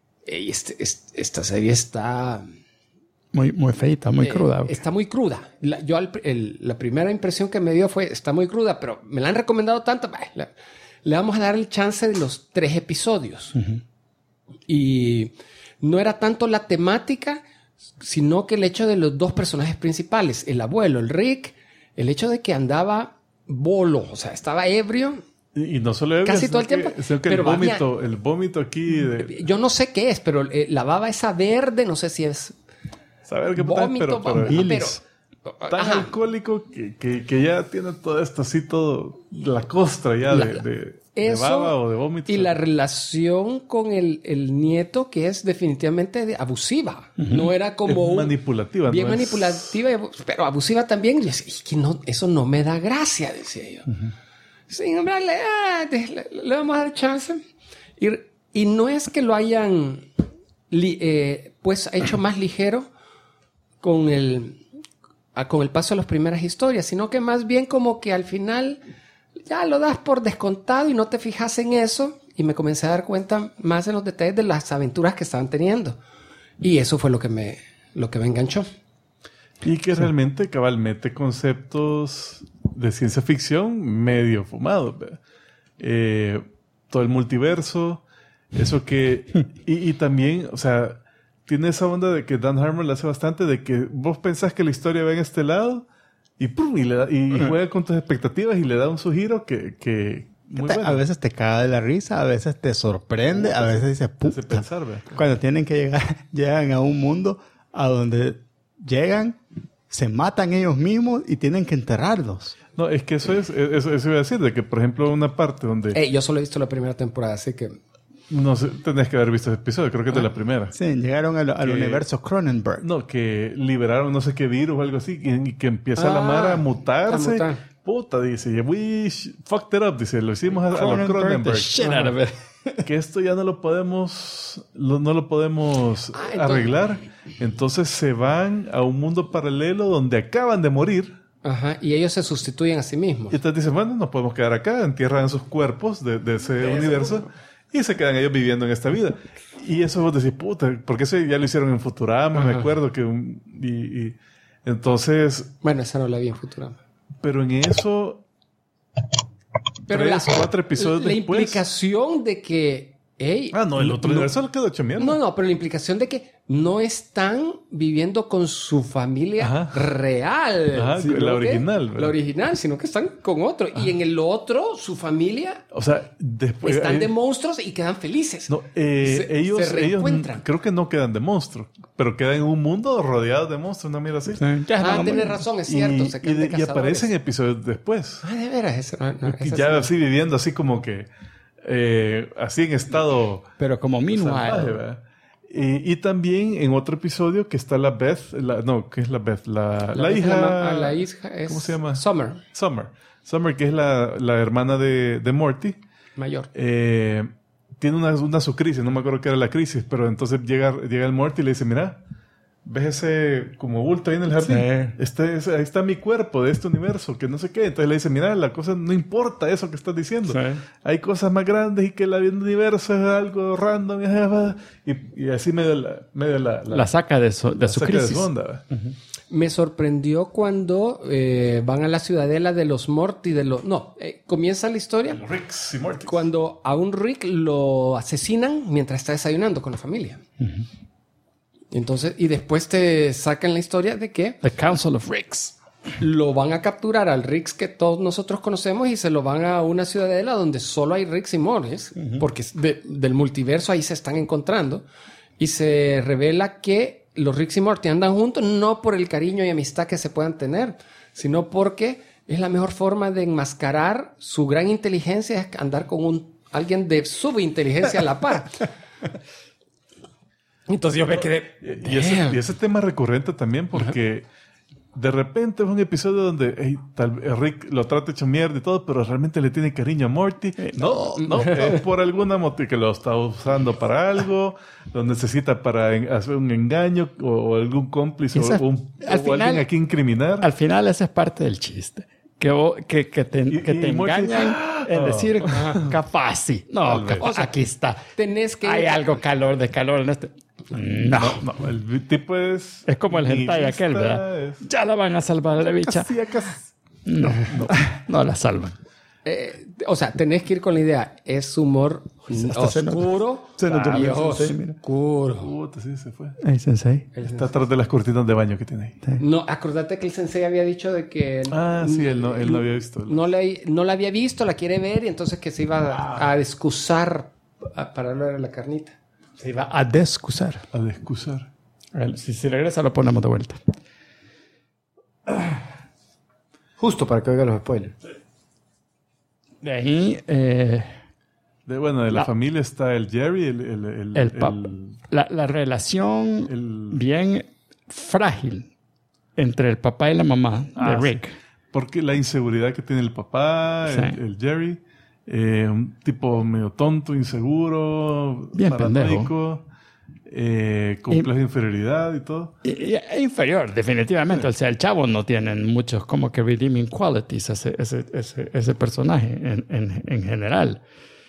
esta serie está... Muy feita, muy cruda. Está muy cruda. La primera impresión que me dio fue, está muy cruda, pero me la han recomendado tanto. Le vamos a dar el chance de los 3 episodios. Uh-huh. Y no era tanto la temática, sino que el hecho de los 2 personajes principales, el abuelo, el Rick, el hecho de que andaba bolo, o sea, estaba ebrio. Y no solo ebrio, casi todo el tiempo. Sino que el vómito aquí... Yo no sé qué es, pero la baba esa verde, no sé si es... Saber qué vómito, pero tan alcohólico que ya tiene todo esto así, todo la costra ya de baba o de vómito. Y la relación con el nieto, que es definitivamente abusiva. Uh-huh. No era como... manipulativa. Bien manipulativa, pero abusiva también. Y yo decía, es que eso no me da gracia, decía yo. Uh-huh. Sí, hombre, le vamos a dar chance. Y no es que lo hayan pues hecho más ligero con el paso de las primeras historias, sino que más bien como que al final ya lo das por descontado y no te fijas en eso, y me comencé a dar cuenta más en los detalles de las aventuras que estaban teniendo, y eso fue lo que me enganchó. Y que realmente cabalmente conceptos de ciencia ficción medio fumados, todo el multiverso, eso que y también, o sea, tiene esa onda de que Dan Harmon le hace bastante, de que vos pensás que la historia va en este lado y ¡pum! Y juega con tus expectativas y le da un giro que muy bueno. A veces te caga de la risa, a veces te sorprende, a veces dices, puta. Hace pensar, ¿ve? Cuando tienen que llegan a un mundo a donde llegan, se matan ellos mismos y tienen que enterrarlos. No, es que eso iba a decir, de que por ejemplo una parte donde... yo solo he visto la primera temporada, así que... No sé, tenés que haber visto ese episodio, creo que es de la primera. Sí, llegaron al universo Cronenberg. No, que liberaron no sé qué virus o algo así, y que empieza la Mara a mutarse. Puta, dice, we fucked it up, dice, lo hicimos a los Cronenberg. Que esto ya no lo podemos arreglar. Entonces se van a un mundo paralelo donde acaban de morir. Ajá, y ellos se sustituyen a sí mismos. Y entonces dicen, bueno, no podemos quedar acá, entierran sus cuerpos de ese universo. Y se quedan ellos viviendo en esta vida. Y eso vos decís, puta, porque eso ya lo hicieron en Futurama, ajá. Me acuerdo que... Y entonces... Bueno, esa no la vi en Futurama. Pero en eso... Pero 4 episodios la después. implicación de que... el otro universo quedó hecho mierda. No, pero la implicación de que no están viviendo con su familia real. Ajá, la original, ¿verdad? La original, sino que están con otro. Y en el otro, su familia O sea, después... están de monstruos y quedan felices. No, se reencuentran. creo que no quedan de monstruos, pero quedan en un mundo rodeado de monstruos, una mierda así. Tienes razón, es cierto. Se quedan de Y cazadores. aparecen episodios después. De veras, eso Y ya así viviendo así como que... así en estado... Pero como salvaje, meanwhile. ¿verdad? Y también en otro episodio que está la Beth... ¿qué es la Beth? La hija... La hija es... ¿Cómo se llama? Summer. Summer, que es la hermana de Morty. Mayor. Tiene una su crisis, no me acuerdo qué era la crisis, pero entonces llega el Morty y le dice, mira, ¿ves ese como bulto ahí en el jardín? Sí. Ahí está mi cuerpo de este universo, que no sé qué. Entonces le dice, mira, la cosa no importa eso que estás diciendo. Sí. Hay cosas más grandes y que el universo es algo random. Y así medio La saca de su saca crisis. de su onda. Me sorprendió cuando van a la ciudadela de los Morty, comienza la historia Los Ricks y Morty. cuando a un Rick lo asesinan mientras está desayunando con la familia. Entonces, y después te sacan la historia de que The Council of Ricks. lo van a capturar al Ricks que todos nosotros conocemos y se lo van a una ciudadela donde solo hay Ricks y Mortys, porque del multiverso ahí se están encontrando y se revela que los Ricks y Morty andan juntos no por el cariño y amistad que se puedan tener, sino porque es la mejor forma de enmascarar su gran inteligencia, es andar con alguien de subinteligencia a la par. Entonces yo me quedé... Y ese tema recurrente también porque de repente es un episodio donde Rick lo trata hecho mierda y todo, pero realmente le tiene cariño a Morty. No, es por alguna motivo que lo está usando para algo, lo necesita para hacer un engaño o algún cómplice o alguien a quien incriminar. Al final esa es parte del chiste. Que te Morty, engañan en decir capaz. No, aquí está. Tenés que... Hay algo de calor en este. No. El tipo es como el hentai aquel, ¿verdad? Ya la van a salvar a la bicha. No la salvan. tenés que ir con la idea. Es humor oscuro. Oscuro. Puta, sí, se fue. Ahí, Sensei. Está atrás de las cortinas de baño que tiene ahí. No, acordate que el sensei había dicho de que... Sí, él no había visto. No la había visto, la quiere ver y entonces que se iba a excusar para hablar de la carnita. Se iba a descusar. A descusar. Si regresa lo ponemos de vuelta. Justo para que oiga los spoilers. De ahí... de la familia está el Jerry, el papá. La relación bien frágil entre el papá y la mamá de Rick. Sí. Porque la inseguridad que tiene el papá, el Jerry... un tipo medio tonto, inseguro, bien paranoico, complejo de inferioridad y todo. Inferior, definitivamente. O sea, el chavo no tiene muchos como que redeeming qualities ese personaje en general.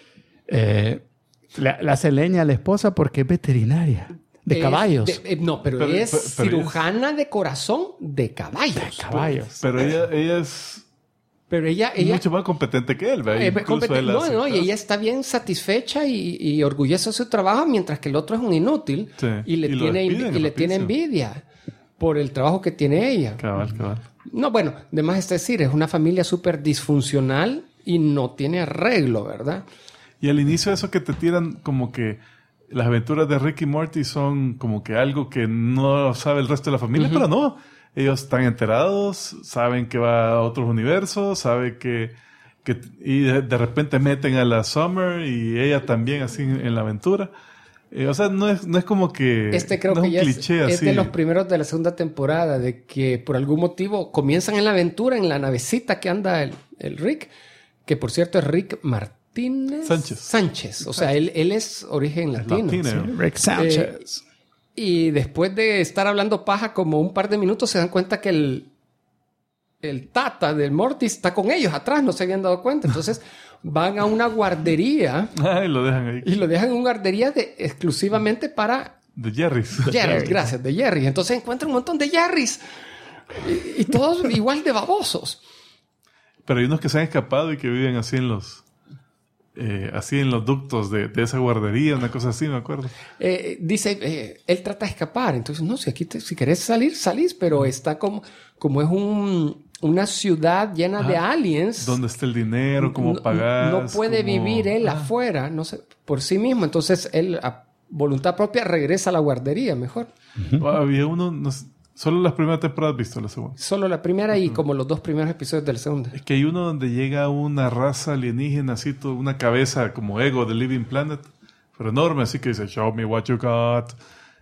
Le hace leña a la esposa porque es veterinaria de caballos. Pero es cirujana de corazón de caballos. Pero ella es... Pero ella mucho más competente que él, ¿verdad? Y ella está bien satisfecha y orgullosa de su trabajo, mientras que el otro es un inútil y le tiene envidia por el trabajo que tiene ella. Cabal. No, bueno, de más es decir, es una familia súper disfuncional y no tiene arreglo, ¿verdad? Y al inicio de eso que te tiran como que las aventuras de Rick y Morty son como que algo que no sabe el resto de la familia, pero no. Ellos están enterados, saben que va a otros universos, saben y de repente meten a la Summer y ella también así en la aventura. No es como que... Creo que ya cliché es así. de los primeros de la segunda temporada, de que por algún motivo comienzan en la aventura, en la navecita que anda el Rick, que por cierto es Rick Martínez Sánchez. O sea, él es origen latino. Sí. Rick Sánchez. Y después de estar hablando paja como un par de minutos, se dan cuenta que el tata del Morty está con ellos atrás, no se habían dado cuenta. Entonces van a una guardería. Y lo dejan ahí. Y lo dejan en una guardería exclusivamente para... De Jerry's. Gracias, de Jerry. Entonces encuentran un montón de Jerry's. Y todos igual de babosos. Pero hay unos que se han escapado y que viven así en los ductos de esa guardería, una cosa así, me acuerdo. Dice, él trata de escapar. Entonces, no, si querés salir, salís, pero está como es una ciudad llena de aliens. ¿Dónde está el dinero? ¿Cómo pagás? No puede vivir él afuera, no sé, por sí mismo. Entonces, él a voluntad propia regresa a la guardería, mejor. Había uno, solo las primeras temporadas visto, la segunda. Solo la primera y como los 2 primeros episodios de la segunda. Es que hay uno donde llega una raza alienígena, así, una cabeza como Ego de Living Planet, pero enorme, así que dice, show me what you got.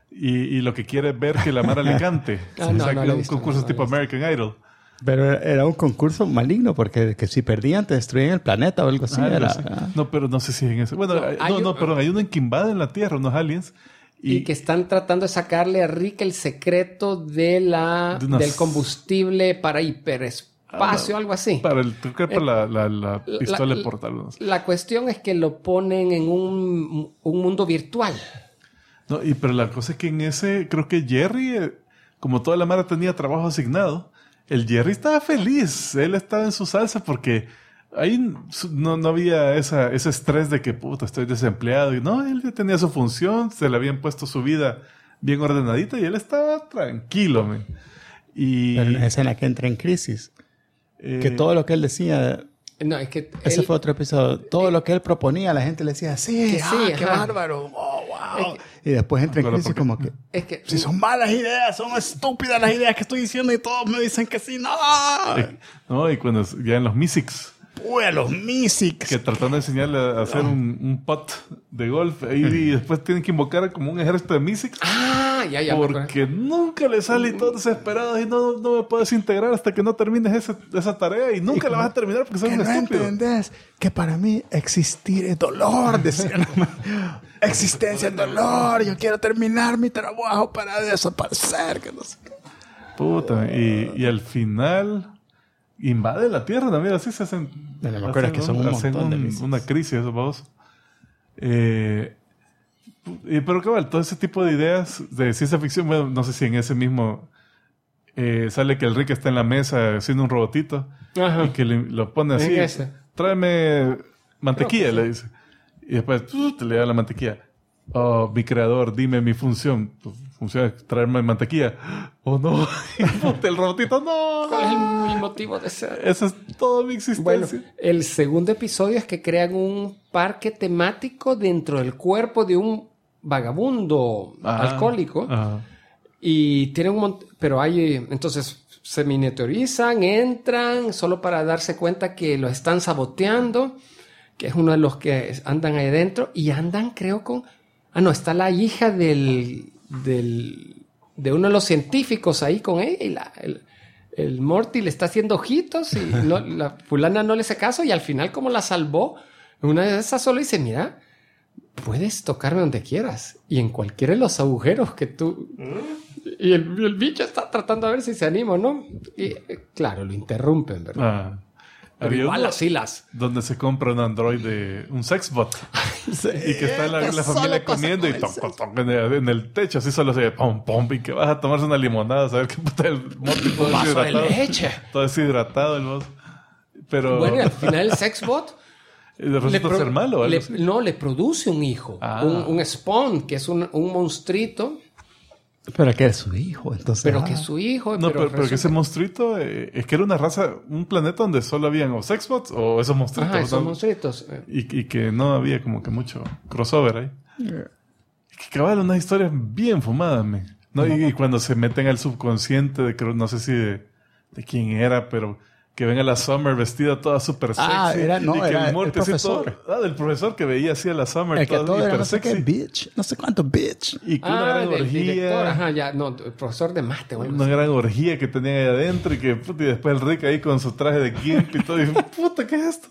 Y lo que quiere es ver que la Mara le cante. Un concurso tipo American Idol. Pero era un concurso maligno porque que si perdían te destruían el planeta o algo así. No, pero no sé si es en ese. Bueno, perdón, hay uno en que invaden la Tierra, unos aliens. Y que están tratando de sacarle a Rick el secreto del combustible para hiperespacio, algo así. Para la pistola de portal. No sé. La cuestión es que lo ponen en un mundo virtual. No, pero la cosa es que en ese, creo que Jerry, como toda la Mara tenía trabajo asignado, el Jerry estaba feliz. Él estaba en su salsa porque ahí no había ese estrés de que, puta, estoy desempleado. Y no, él ya tenía su función, se le habían puesto su vida bien ordenadita y él estaba tranquilo, man. Pero en la escena que entra en crisis, que todo lo que él decía... No, es que ese fue otro episodio. Todo lo que él proponía, la gente le decía, sí, qué bárbaro. Oh, wow. Y después entra en crisis como que... Es que si son malas ideas, son estúpidas las ideas que estoy diciendo y todos me dicen que sí, no. No, y cuando ya en los Mysics... Uy, a los Mysics. Que tratando de enseñarle a hacer un pot de golf. Y después tienen que invocar como un ejército de Mysics. Ya. Porque nunca le sale y todos desesperados y no me puedes integrar hasta que no termines esa tarea. Y nunca la vas a terminar porque sos un estúpido. No entendés que para mí existir es dolor, decían. Existencia es dolor. Yo quiero terminar mi trabajo para desaparecer. Que no sé qué. Puta. Y al final... invade la Tierra también, así se hacen. Me acuerdo que son un montón de Mysics. Una crisis, esos babos. Pero cabal, todo ese tipo de ideas de ciencia ficción, bueno, no sé si en ese mismo sale que el Rick está en la mesa haciendo un robotito. Ajá. Y que lo pone así. Tráeme mantequilla, le dice. Y después te le da la mantequilla. Oh, mi creador, dime mi función. Tu función es traerme mantequilla. Oh, no. El robotito, no. ¿Cuál es mi motivo de ser? Esa es toda mi existencia. Bueno, el segundo episodio es que crean un parque temático dentro del cuerpo de un vagabundo alcohólico. Y tienen un montón... Pero hay... Entonces, se miniaturizan, entran, solo para darse cuenta que lo están saboteando, que es uno de los que andan ahí dentro. Y andan, creo, con... no, está la hija de uno de los científicos ahí con ella. Y el Morty le está haciendo ojitos y la fulana no le hace caso. Y al final, como la salvó, una de esas solo dice, mira, puedes tocarme donde quieras. Y en cualquiera de los agujeros que tú... Y el bicho está tratando a ver si se anima o no. Y claro, lo interrumpen, ¿verdad? Pero igual las hilas. Donde se compra un androide, un sexbot. Sí, y que está la familia comiendo y en el techo, así solo se pom, pom, y que vas a tomarse una limonada, a saber qué puta el Morty todo deshidratado. De leche. Todo deshidratado el boss. Pero... Bueno, y al final el sexbot... ¿Resulta ser malo? Le produce un hijo. Un spawn, que es un monstruito. Pero que es su hijo, entonces. Pero que es su hijo. No, pero que ese monstruito es que era una raza, un planeta donde solo habían o sexbots o esos monstruitos. Esos monstruitos. Y que no había como que mucho crossover ahí. Es que cabal, unas historias bien fumadas, ¿no? Y cuando se meten al subconsciente de que no sé si de quién era, pero que ven a la Summer vestida toda súper sexy. Era el profesor. Del profesor que veía así a la Summer el que toda todo hiper no sé sexy. Qué bitch, no sé cuánto bitch. Y con una gran orgía. El profesor de mate. Una gran orgía que tenían ahí adentro y que puta, y después el Rick ahí con su traje de Gimp y todo. Y puta, ¿qué es esto?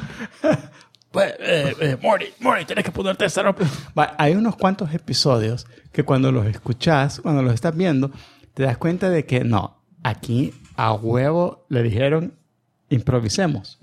Pues, Morty, tienes que ponerte esa ropa. Hay unos cuantos episodios que cuando los escuchás, cuando los estás viendo, te das cuenta de que no, aquí a huevo le dijeron improvisemos.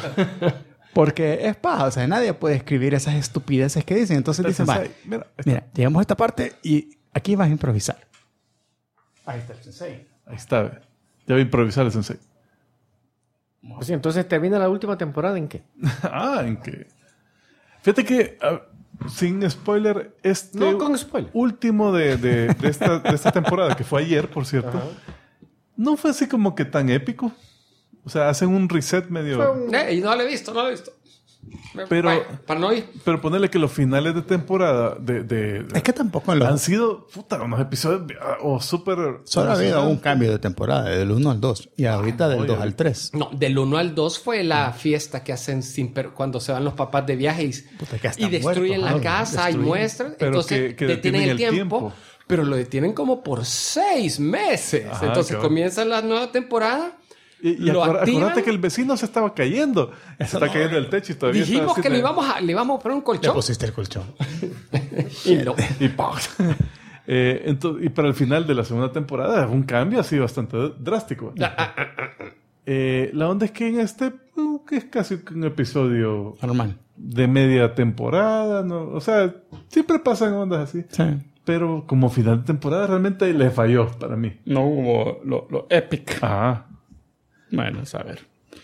Porque es paja, o sea, nadie puede escribir esas estupideces que dicen. Entonces dicen, vale, mira, llegamos a esta parte y aquí vas a improvisar. Ahí está el sensei. Ahí está, ya voy a improvisar el sensei. Pues sí, entonces termina la última temporada ¿en qué? ¿En qué? Fíjate que, sin spoiler, No, con spoiler. último de esta temporada, que fue ayer, por cierto, no fue así como que tan épico. O sea, hacen un reset medio... Y no lo he visto. Pero, Bueno, para no ir. pero ponerle que los finales de temporada Es que tampoco han sido unos episodios súper... Solo ha habido un cambio de temporada, del 1 al 2. Y ahorita del 2 al 3. No, del 1 al 2 fue la fiesta que hacen cuando se van los papás de viaje y destruyen la casa y muestran. Pero Entonces que detienen el tiempo. tiempo. Pero lo detienen como por 6 meses. Ajá, Entonces cabrón. comienza la nueva temporada. Y lo activan. acordate que el vecino se estaba cayendo. Se está cayendo del techo y todavía Dijimos está así que le de- íbamos a poner un Le colchón. pusiste el colchón. Y no. Y ¡pam! Y para el final de la segunda temporada un cambio así bastante drástico. La onda es que en que es casi un episodio Normal. de media temporada, ¿no? O sea, siempre pasan ondas así. Sí. Pero como final de temporada realmente le falló para mí. No hubo lo epic. Ajá. Bueno, a ver.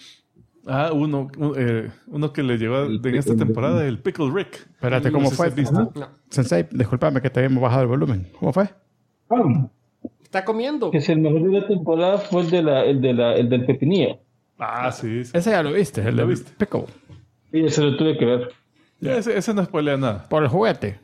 Uno que le llegó en esta temporada es el Pickle Rick. Espérate, ¿cómo No sé fue? si has visto. No. Sensei, discúlpame que te habíamos bajado el volumen. ¿Cómo fue? Está comiendo. Que si el mejor de la temporada fue el del Pepinillo. Sí. Ese ya lo viste, el ¿Lo de viste? Pickle. Y ese lo tuve que ver. Ese no spoilea nada. Por el juguete.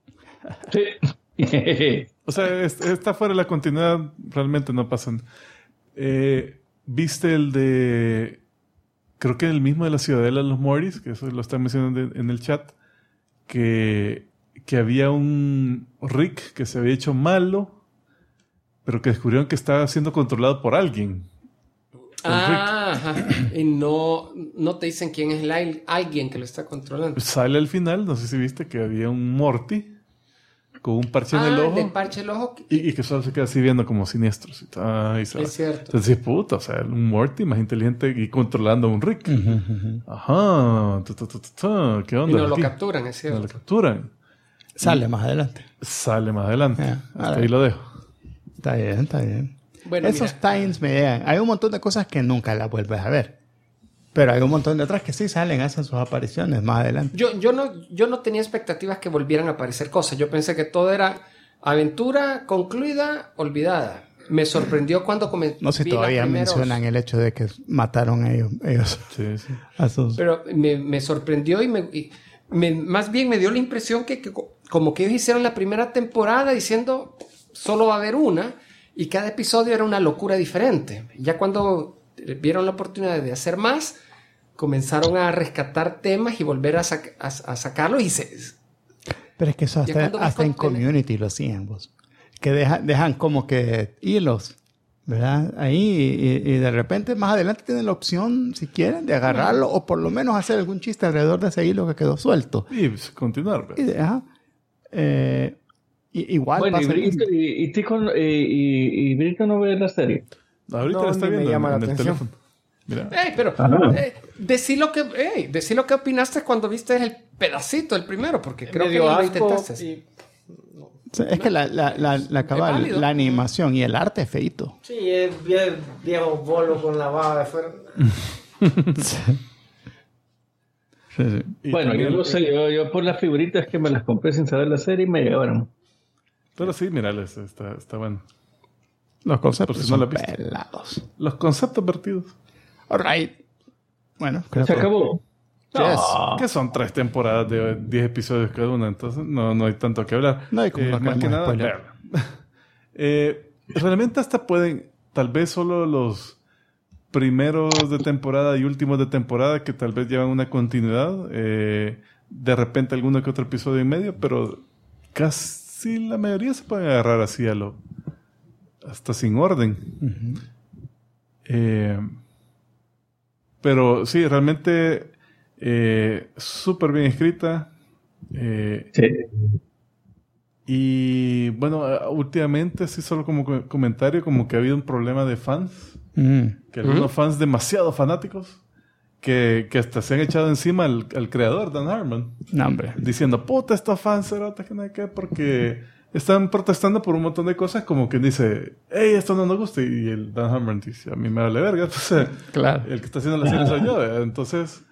Sí. O sea, está fuera de la continuidad, realmente no pasan. ¿Viste el de... Creo que el mismo de la Ciudadela de los Mortis, que eso lo están mencionando en el chat, que había un Rick que se había hecho malo, pero que descubrieron que estaba siendo controlado por alguien. Ajá. Y no te dicen quién es alguien que lo está controlando. Sale al final, no sé si viste, que había un Morty con un parche en el ojo. de parche el ojo. Y que solo se queda así viendo como siniestros. Y se va. Es cierto. Entonces, puta, o sea, un Morty más inteligente y controlando a un Rick. Ajá. ¿Qué onda? Y no lo aquí? capturan, es No cierto. lo capturan. Sale más adelante. Sale más adelante. Hasta ahora. ahí lo dejo. Está bien, está bien. Bueno, Esos mira. times me llegan. Hay un montón de cosas que nunca las vuelves a ver. Pero hay un montón de otras que sí salen, hacen sus apariciones más adelante. Yo no tenía expectativas que volvieran a aparecer cosas. Yo pensé que todo era aventura concluida, olvidada. Me sorprendió cuando No sé si todavía mencionan el hecho de que mataron a ellos Sí. a sus... Pero me sorprendió y más bien me dio la impresión que como que ellos hicieron la primera temporada diciendo solo va a haber una y cada episodio era una locura diferente. Ya cuando vieron la oportunidad de hacer más, comenzaron a rescatar temas y volver a sacarlos Pero es que eso Ya cuando hasta en ves contener- Community lo hacían, vos. Que dejan como que hilos, ¿verdad? Ahí y de repente más adelante tienen la opción, si quieren, de agarrarlo o por lo menos hacer algún chiste alrededor de ese hilo que quedó suelto. Y pues, continuar. pues. Igual Bueno, pasa y Brito no ve la serie. Ahorita No, la está ni me viendo llama la en el atención. teléfono. Mira. pero decí lo que opinaste cuando viste el pedacito, el primero, porque creo Me que dio lo asco intentaste. y- Es que la cabal, válido. la animación y el arte es feito. Sí, es bien viejo bolo con la baba de fuera. Y Bueno, también- yo no sé, yo por las figuritas que me las compré sin saber la serie y me llegaron. Pero sí, mira, está bueno. Los conceptos Por si no son la viste. pelados. Los conceptos vertidos. All right. Bueno, creo Se que... acabó. Yes. Que son 3 temporadas de 10 episodios cada una, entonces no hay tanto que hablar. No hay como no más que queremos nada, spoiler. verla. Realmente hasta pueden, tal vez solo los primeros de temporada y últimos de temporada que tal vez llevan una continuidad, de repente alguno que otro episodio en medio, pero casi la mayoría se pueden agarrar así hasta sin orden. Pero sí, realmente súper bien escrita. Sí. Y bueno, últimamente, sí, solo como comentario, como que ha habido un problema de fans. Que algunos fans demasiado fanáticos que hasta se han echado encima al creador, Dan Harmon. No, hombre. Diciendo, puta, estos fans cerotas que no hay que, porque están protestando por un montón de cosas, como quien dice, hey, esto no nos gusta, y el Dan Harmon dice, a mí me vale verga, entonces Claro. el que está haciendo la serie soy yo, entonces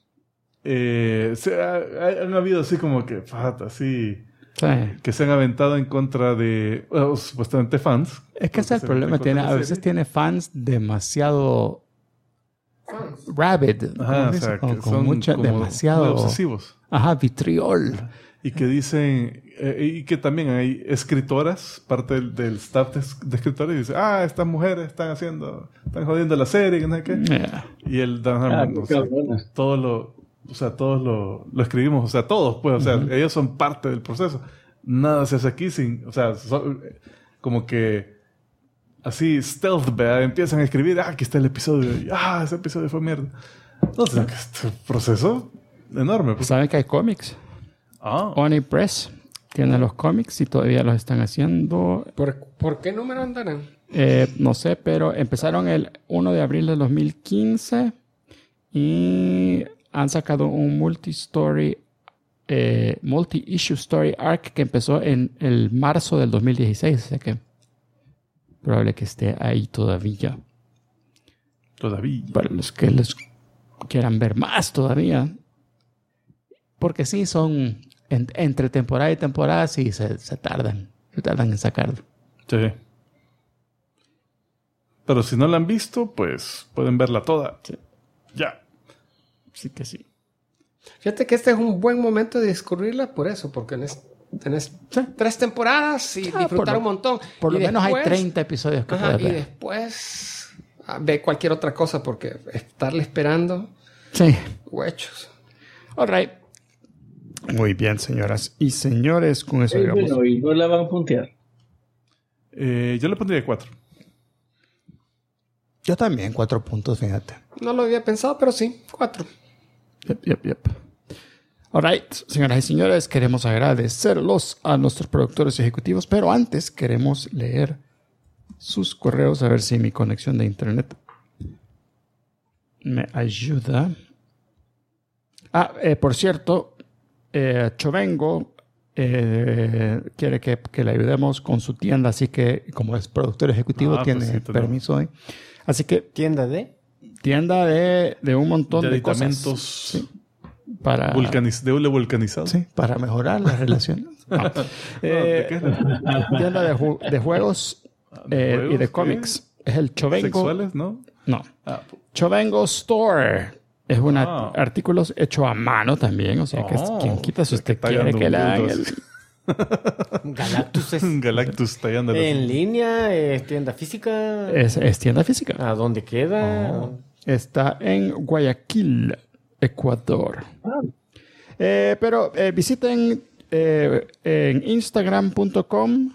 han habido así como que así Sí. que se han aventado en contra de supuestamente fans. Es que ese es el problema. A veces tiene fans demasiado rabid. Ajá, ¿Cómo o se sea, dice? que Con son mucha, como demasiado muy obsesivos. Ajá, vitriol. Y que dicen, y que también hay escritoras, parte del staff de escritores, y dicen, estas mujeres están jodiendo la serie, que no sé qué. Yeah. Y el Dan Harmon, todos lo escribimos, o sea, todos, pues, o sea, ellos son parte del proceso. Nada se hace aquí sin, o sea, como que así stealth, ¿verdad? Empiezan a escribir, aquí está el episodio, y, ese episodio fue mierda. Entonces, este proceso enorme. Pues. ¿Saben que hay cómics? Oni Press tiene los cómics y todavía los están haciendo. ¿Por qué número andarán? No sé, pero empezaron el 1 de abril del 2015 y han sacado un multi-issue story arc que empezó en el marzo del 2016. O sea que probable que esté ahí todavía. Para los que les quieran ver más todavía. Porque sí, son entre temporada y temporada, sí, se tardan. Se tardan en sacarlo. Sí. Pero si no la han visto, pues pueden verla toda. Sí. Ya. Sí que sí. Fíjate que este es un buen momento de discurrirla por eso, porque tenés 3 temporadas y disfrutar un montón. Por lo y menos después, hay 30 episodios que puedes y ver. después ve cualquier otra cosa, porque estarle esperando... Sí. Huechos. All right. Muy bien, señoras y señores. Con eso llegamos. Bueno, y no la van a puntear. Yo le pondría 4. Yo también, 4 puntos, fíjate. No lo había pensado, pero sí, 4. Yep. All right, señoras y señores, queremos agradecerlos a nuestros productores ejecutivos, pero antes queremos leer sus correos, a ver si mi conexión de internet me ayuda. Por cierto, Chovengo quiere que le ayudemos con su tienda, así que como es productor ejecutivo tiene pues sí, permiso hoy. Así que ¿Tienda de? tienda de un montón de aditamentos cosas. Sí, para de hule vulcanizado. Sí, para mejorar las relaciones. No. Tienda de juegos y de cómics. Es el Chovengo. ¿Sexuales, no? No. Chovengo Store. Es un artículos hecho a mano también. O sea, que quien quita si usted quiere que le hagan el... Galactus es... Galactus tallando ¿En línea? ¿Es tienda física? Es tienda física. ¿A dónde queda? Está en Guayaquil, Ecuador. Pero visiten en instagram.com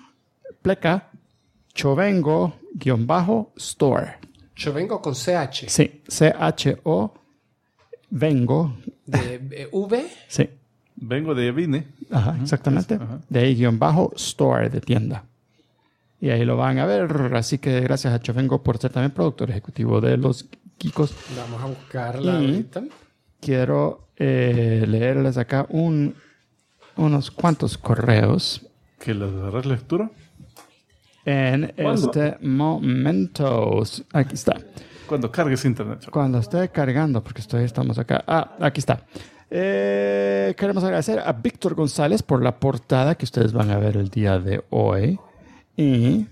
Chovengo_store. Chovengo con CH. Sí, CHO Vengo. ¿De V? Sí. Vengo de Vine. Ajá, exactamente. De ahí _store de tienda. Y ahí lo van a ver. Así que gracias a Chovengo por ser también productor ejecutivo de Los Geekos. Vamos a buscarla ahorita. Quiero leerles acá unos cuantos correos. ¿Que les darás lectura? En este momento. Aquí está. Cuando cargues internet. Cuando esté cargando, porque estamos acá. Aquí está. Queremos agradecer a Víctor González por la portada que ustedes van a ver el día de hoy. Y...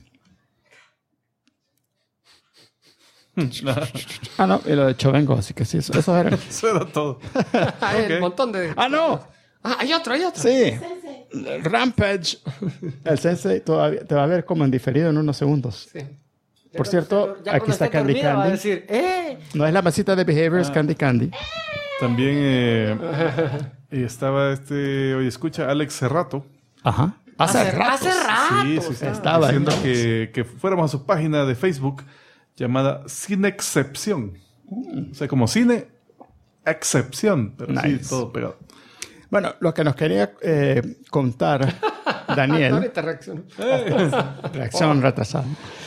no, y lo de Chovengo, así que sí, eso era. Eso era todo. Hay un montón de... ¡No! Hay otro. Sí. Rampage. El Sensei todavía te va a ver como en diferido en unos segundos. Sí. Por cierto, aquí está Candy Candy. Va a decir, No es la masita de Behaviors, Candy Candy. También estaba hoy escucha, Alex Cerrato. Ajá. Hace rato. Sí. Estaba diciendo que fuéramos a su página de Facebook llamada Cine Excepción. O sea, como cine excepción, pero Nice. sí, todo pegado. Bueno, lo que nos quería contar Daniel. Ahorita reacciono. Reacción retrasada.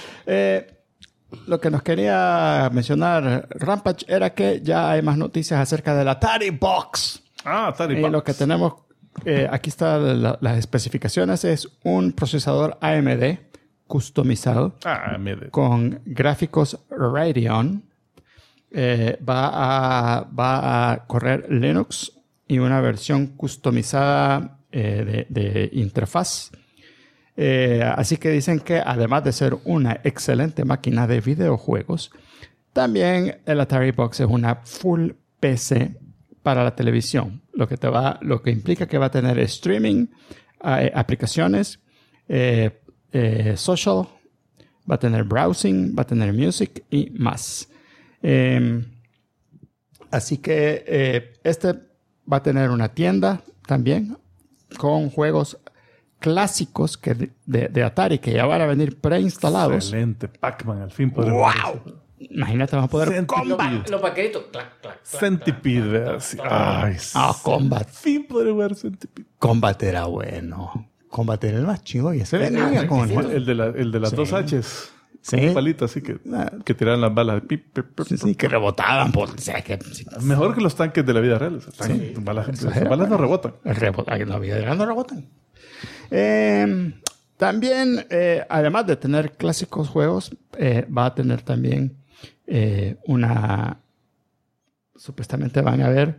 Lo que nos quería mencionar Rampage era que ya hay más noticias acerca de la Atari Box. Atari Y Box. lo que tenemos aquí están las especificaciones. Es un procesador AMD customizado con gráficos Radeon. Va a correr Linux y una versión customizada de interfaz. Así que dicen que además de ser una excelente máquina de videojuegos, también el Atari Box es una full PC para la televisión, lo que implica que va a tener streaming, aplicaciones, social, va a tener browsing, va a tener music y más. Así que este va a tener una tienda también con juegos clásicos de Atari que ya van a venir preinstalados. Excelente. Pac-Man, al fin podremos. ¡Wow! Imagínate, vamos a poder Combat. Los paquetitos. Clac, clac, clac. Centipede. Así. Ay, Combat. al fin podré jugar Centipede. Combat era bueno. Combat era el más chido y ese venía con El de las dos H's. Sí. Un palito así que tiraban las balas. Sí, que rebotaban. Mejor que los tanques de la vida real. Las balas no rebotan. La vida real no rebotan. También, además de tener clásicos juegos, va a tener también supuestamente van a haber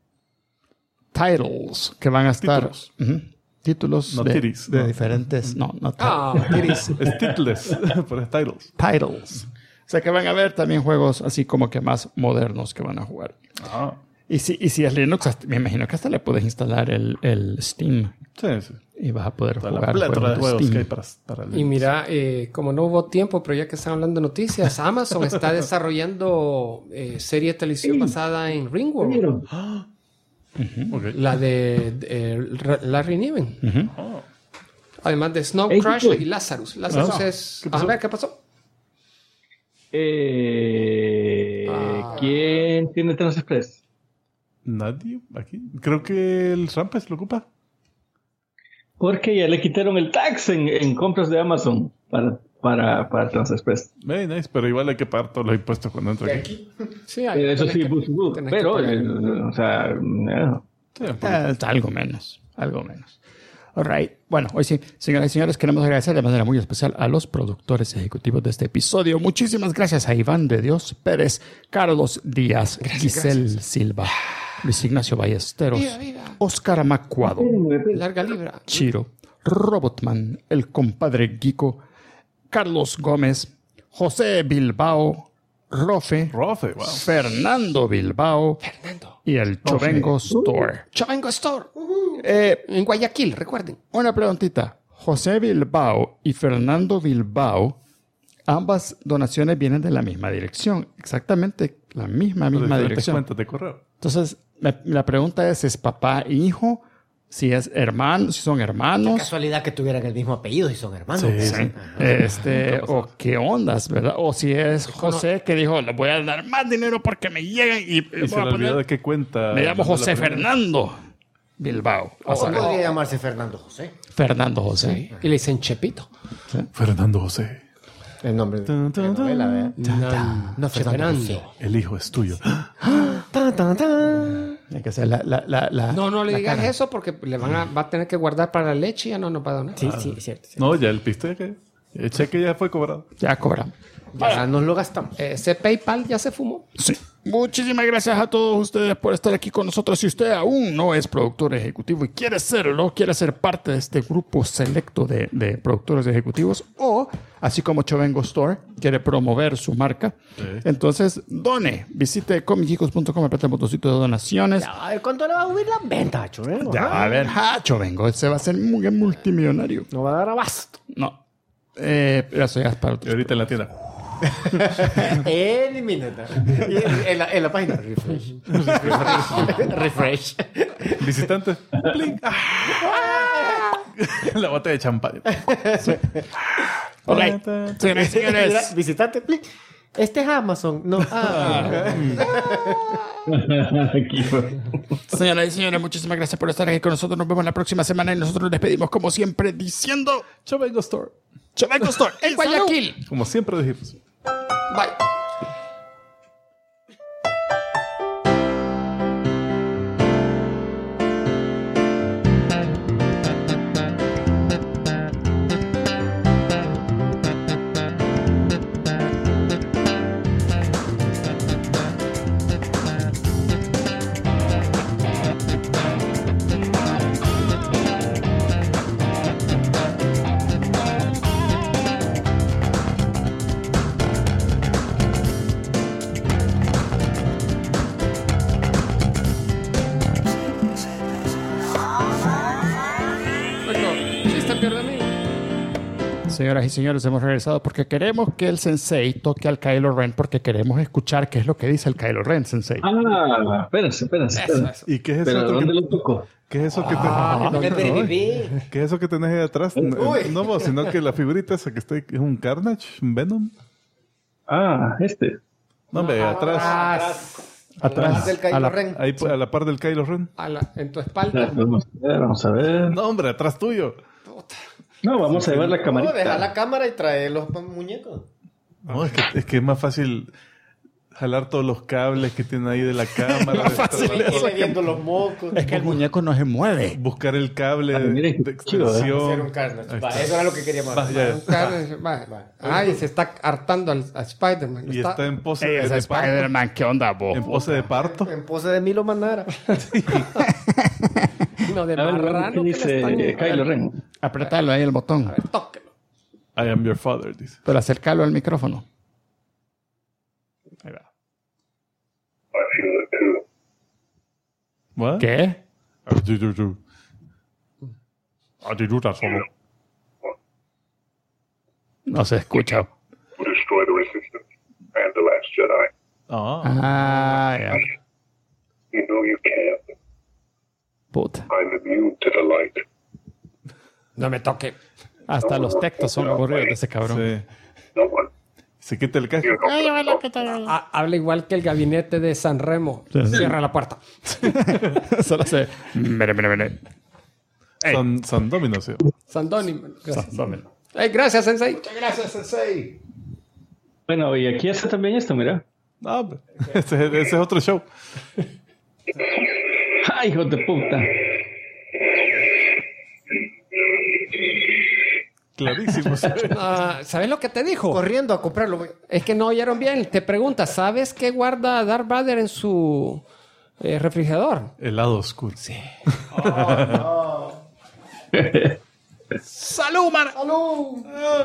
titles que van a estar... Títulos no, titties, de diferentes... No titties. Es titless, pero es titles. Titles. O sea que van a haber también juegos así como que más modernos que van a jugar. Y si es Linux, me imagino que hasta le puedes instalar el Steam. Sí, sí. Y vas a poder jugar la juegos de juegos Steam. que hay para Y mira, como no hubo tiempo, pero ya que están hablando de noticias, Amazon está desarrollando serie de televisión basada en Ringworld. Okay. La de Larry Niven. Además de Snow Crash y Lazarus. Lazarus es... A ver, ¿qué pasó? ¿Quién tiene Transexpress? Nadie aquí. Creo que el Rampage lo ocupa. Porque ya le quitaron el tax en compras de Amazon para Transexpress. Very nice, pero igual hay que pagar todos los impuestos cuando entra aquí. Sí, Eso sí, pero, o sea, Sí, algo menos. All right. Bueno, hoy sí, señoras y señores, queremos agradecer de manera muy especial a los productores ejecutivos de este episodio. Muchísimas gracias a Iván de Dios Pérez, Carlos Díaz, Giselle Silva, Luis Ignacio Ballesteros, Oscar Amacuado, Larga Libra, Chiro, Robotman, el compadre Guico, Carlos Gómez, José Bilbao, Rofe, wow. Fernando Bilbao y el Chovengo Store. Chovengo Store. En Guayaquil, recuerden. Una preguntita. José Bilbao y Fernando Bilbao, ambas donaciones vienen de la misma dirección. Exactamente la misma dirección. Cuentas de correo. Entonces, la pregunta ¿es papá e hijo? Si es hermano, si son hermanos. Qué casualidad que tuvieran el mismo apellido y son hermanos. Sí. O qué ondas, ¿verdad? O si es José que dijo, le voy a dar más dinero porque me llegan y se le olvidó de qué cuenta. Me llamo José Fernando Bilbao. O podría llamarse Fernando José. Fernando José. Y le dicen Chepito. ¿Sí? Fernando José. El nombre de la novela, ¿verdad? No, Fernando. El hijo es tuyo. Hay que hacer No le digas eso porque va a tener que guardar para la leche y ya no nos va a donar. Sí, cierto. No, ya el piste, el cheque ya fue cobrado. Ya cobramos. Ya nos lo gastamos. Ese PayPal ya se fumó. Sí. Muchísimas gracias a todos ustedes por estar aquí con nosotros. Si usted aún no es productor ejecutivo y quiere serlo, quiere ser parte de este grupo selecto de productores ejecutivos o, así como Chovengo Store, quiere promover su marca, entonces visite comicicos.com, aprieta el botoncito de donaciones. Ya, a ver, ¿cuánto le va a subir la venta, Chovengo? Ya, a ver, Chovengo, se va a hacer muy multimillonario. No va a dar abasto. No. Eso ya es para Y otros. ahorita en la tienda. Elimínate. En la página. Refresh. Visitante. La botella de champán. Ok. Señores, señores. Visitante. Este es Amazon. No. Señoras y señores, muchísimas gracias por estar aquí con nosotros. Nos vemos la próxima semana y nosotros nos despedimos como siempre diciendo Chovengo Store. Chovengo Store en Guayaquil. Como siempre dijimos. Bye. pierde a mí. Señoras y señores, hemos regresado porque queremos que el Sensei toque al Kylo Ren, porque queremos escuchar qué es lo que dice el Kylo Ren, Sensei. Espérense. Eso. ¿Y qué es Pero eso? ¿dónde lo tocó? ¿Qué es eso que ¿Qué es eso que tenés ahí atrás? No vos, sino que la figurita esa que está ahí, ¿es un Carnage? ¿Un Venom? Este. No, hombre, atrás. Atrás del Kylo Ren. Ahí a la par del Kylo Ren. En tu espalda. Vamos a ver. No, hombre, atrás tuyo. No, vamos a llevar la No, camarita. deja la cámara y trae los muñecos. No, es que es más fácil jalar todos los cables que tiene ahí de la cámara. Y viendo los mocos. Es que el muñeco no se mueve. Buscar el cable miren, de qué chido, Hacer extensión. un Carnage. Ahí Va, está. eso era lo que queríamos Va, hacer. ya. Ay, se está hartando a Spider-Man. Y está en pose Ey, ese de parto. Spider-Man, ¿qué onda, vos? En pose de parto. En pose de Milo Manara. No, de A ver, marrano ¿qué que le dice están... Kylo Ren? Apretalo ahí el botón. A ver, tóquelo. I am your father, dice. Pero acercarlo al micrófono. Ahí va. I feel it too. What? ¿Qué? Solo. No se escucha. Who destroy the Resistance and the Last Jedi. Ah. Ah, ya. You know you can't. Puta. I'm immune to the light. No me toque. Hasta los textos son aburridos de ese cabrón. Sí. No one. Se quita el casco. Habla igual que el gabinete de San Remo. Sí. Cierra la puerta. Solo se... Mire. San Domino, sí. Sandoni. Gracias. Dámelo. Gracias, Sensei. Bueno, y aquí está también esto, mira. No, hombre. Ese es otro show. ¡Ay, hijo de puta! Clarísimo. Sí. ¿Sabes lo que te dijo? Corriendo a comprarlo, güey. Es que no oyeron bien. Te pregunta, ¿sabes qué guarda Darth Vader en su refrigerador? El lado oscuro. Sí. ¡Salud, man! ¡Salud!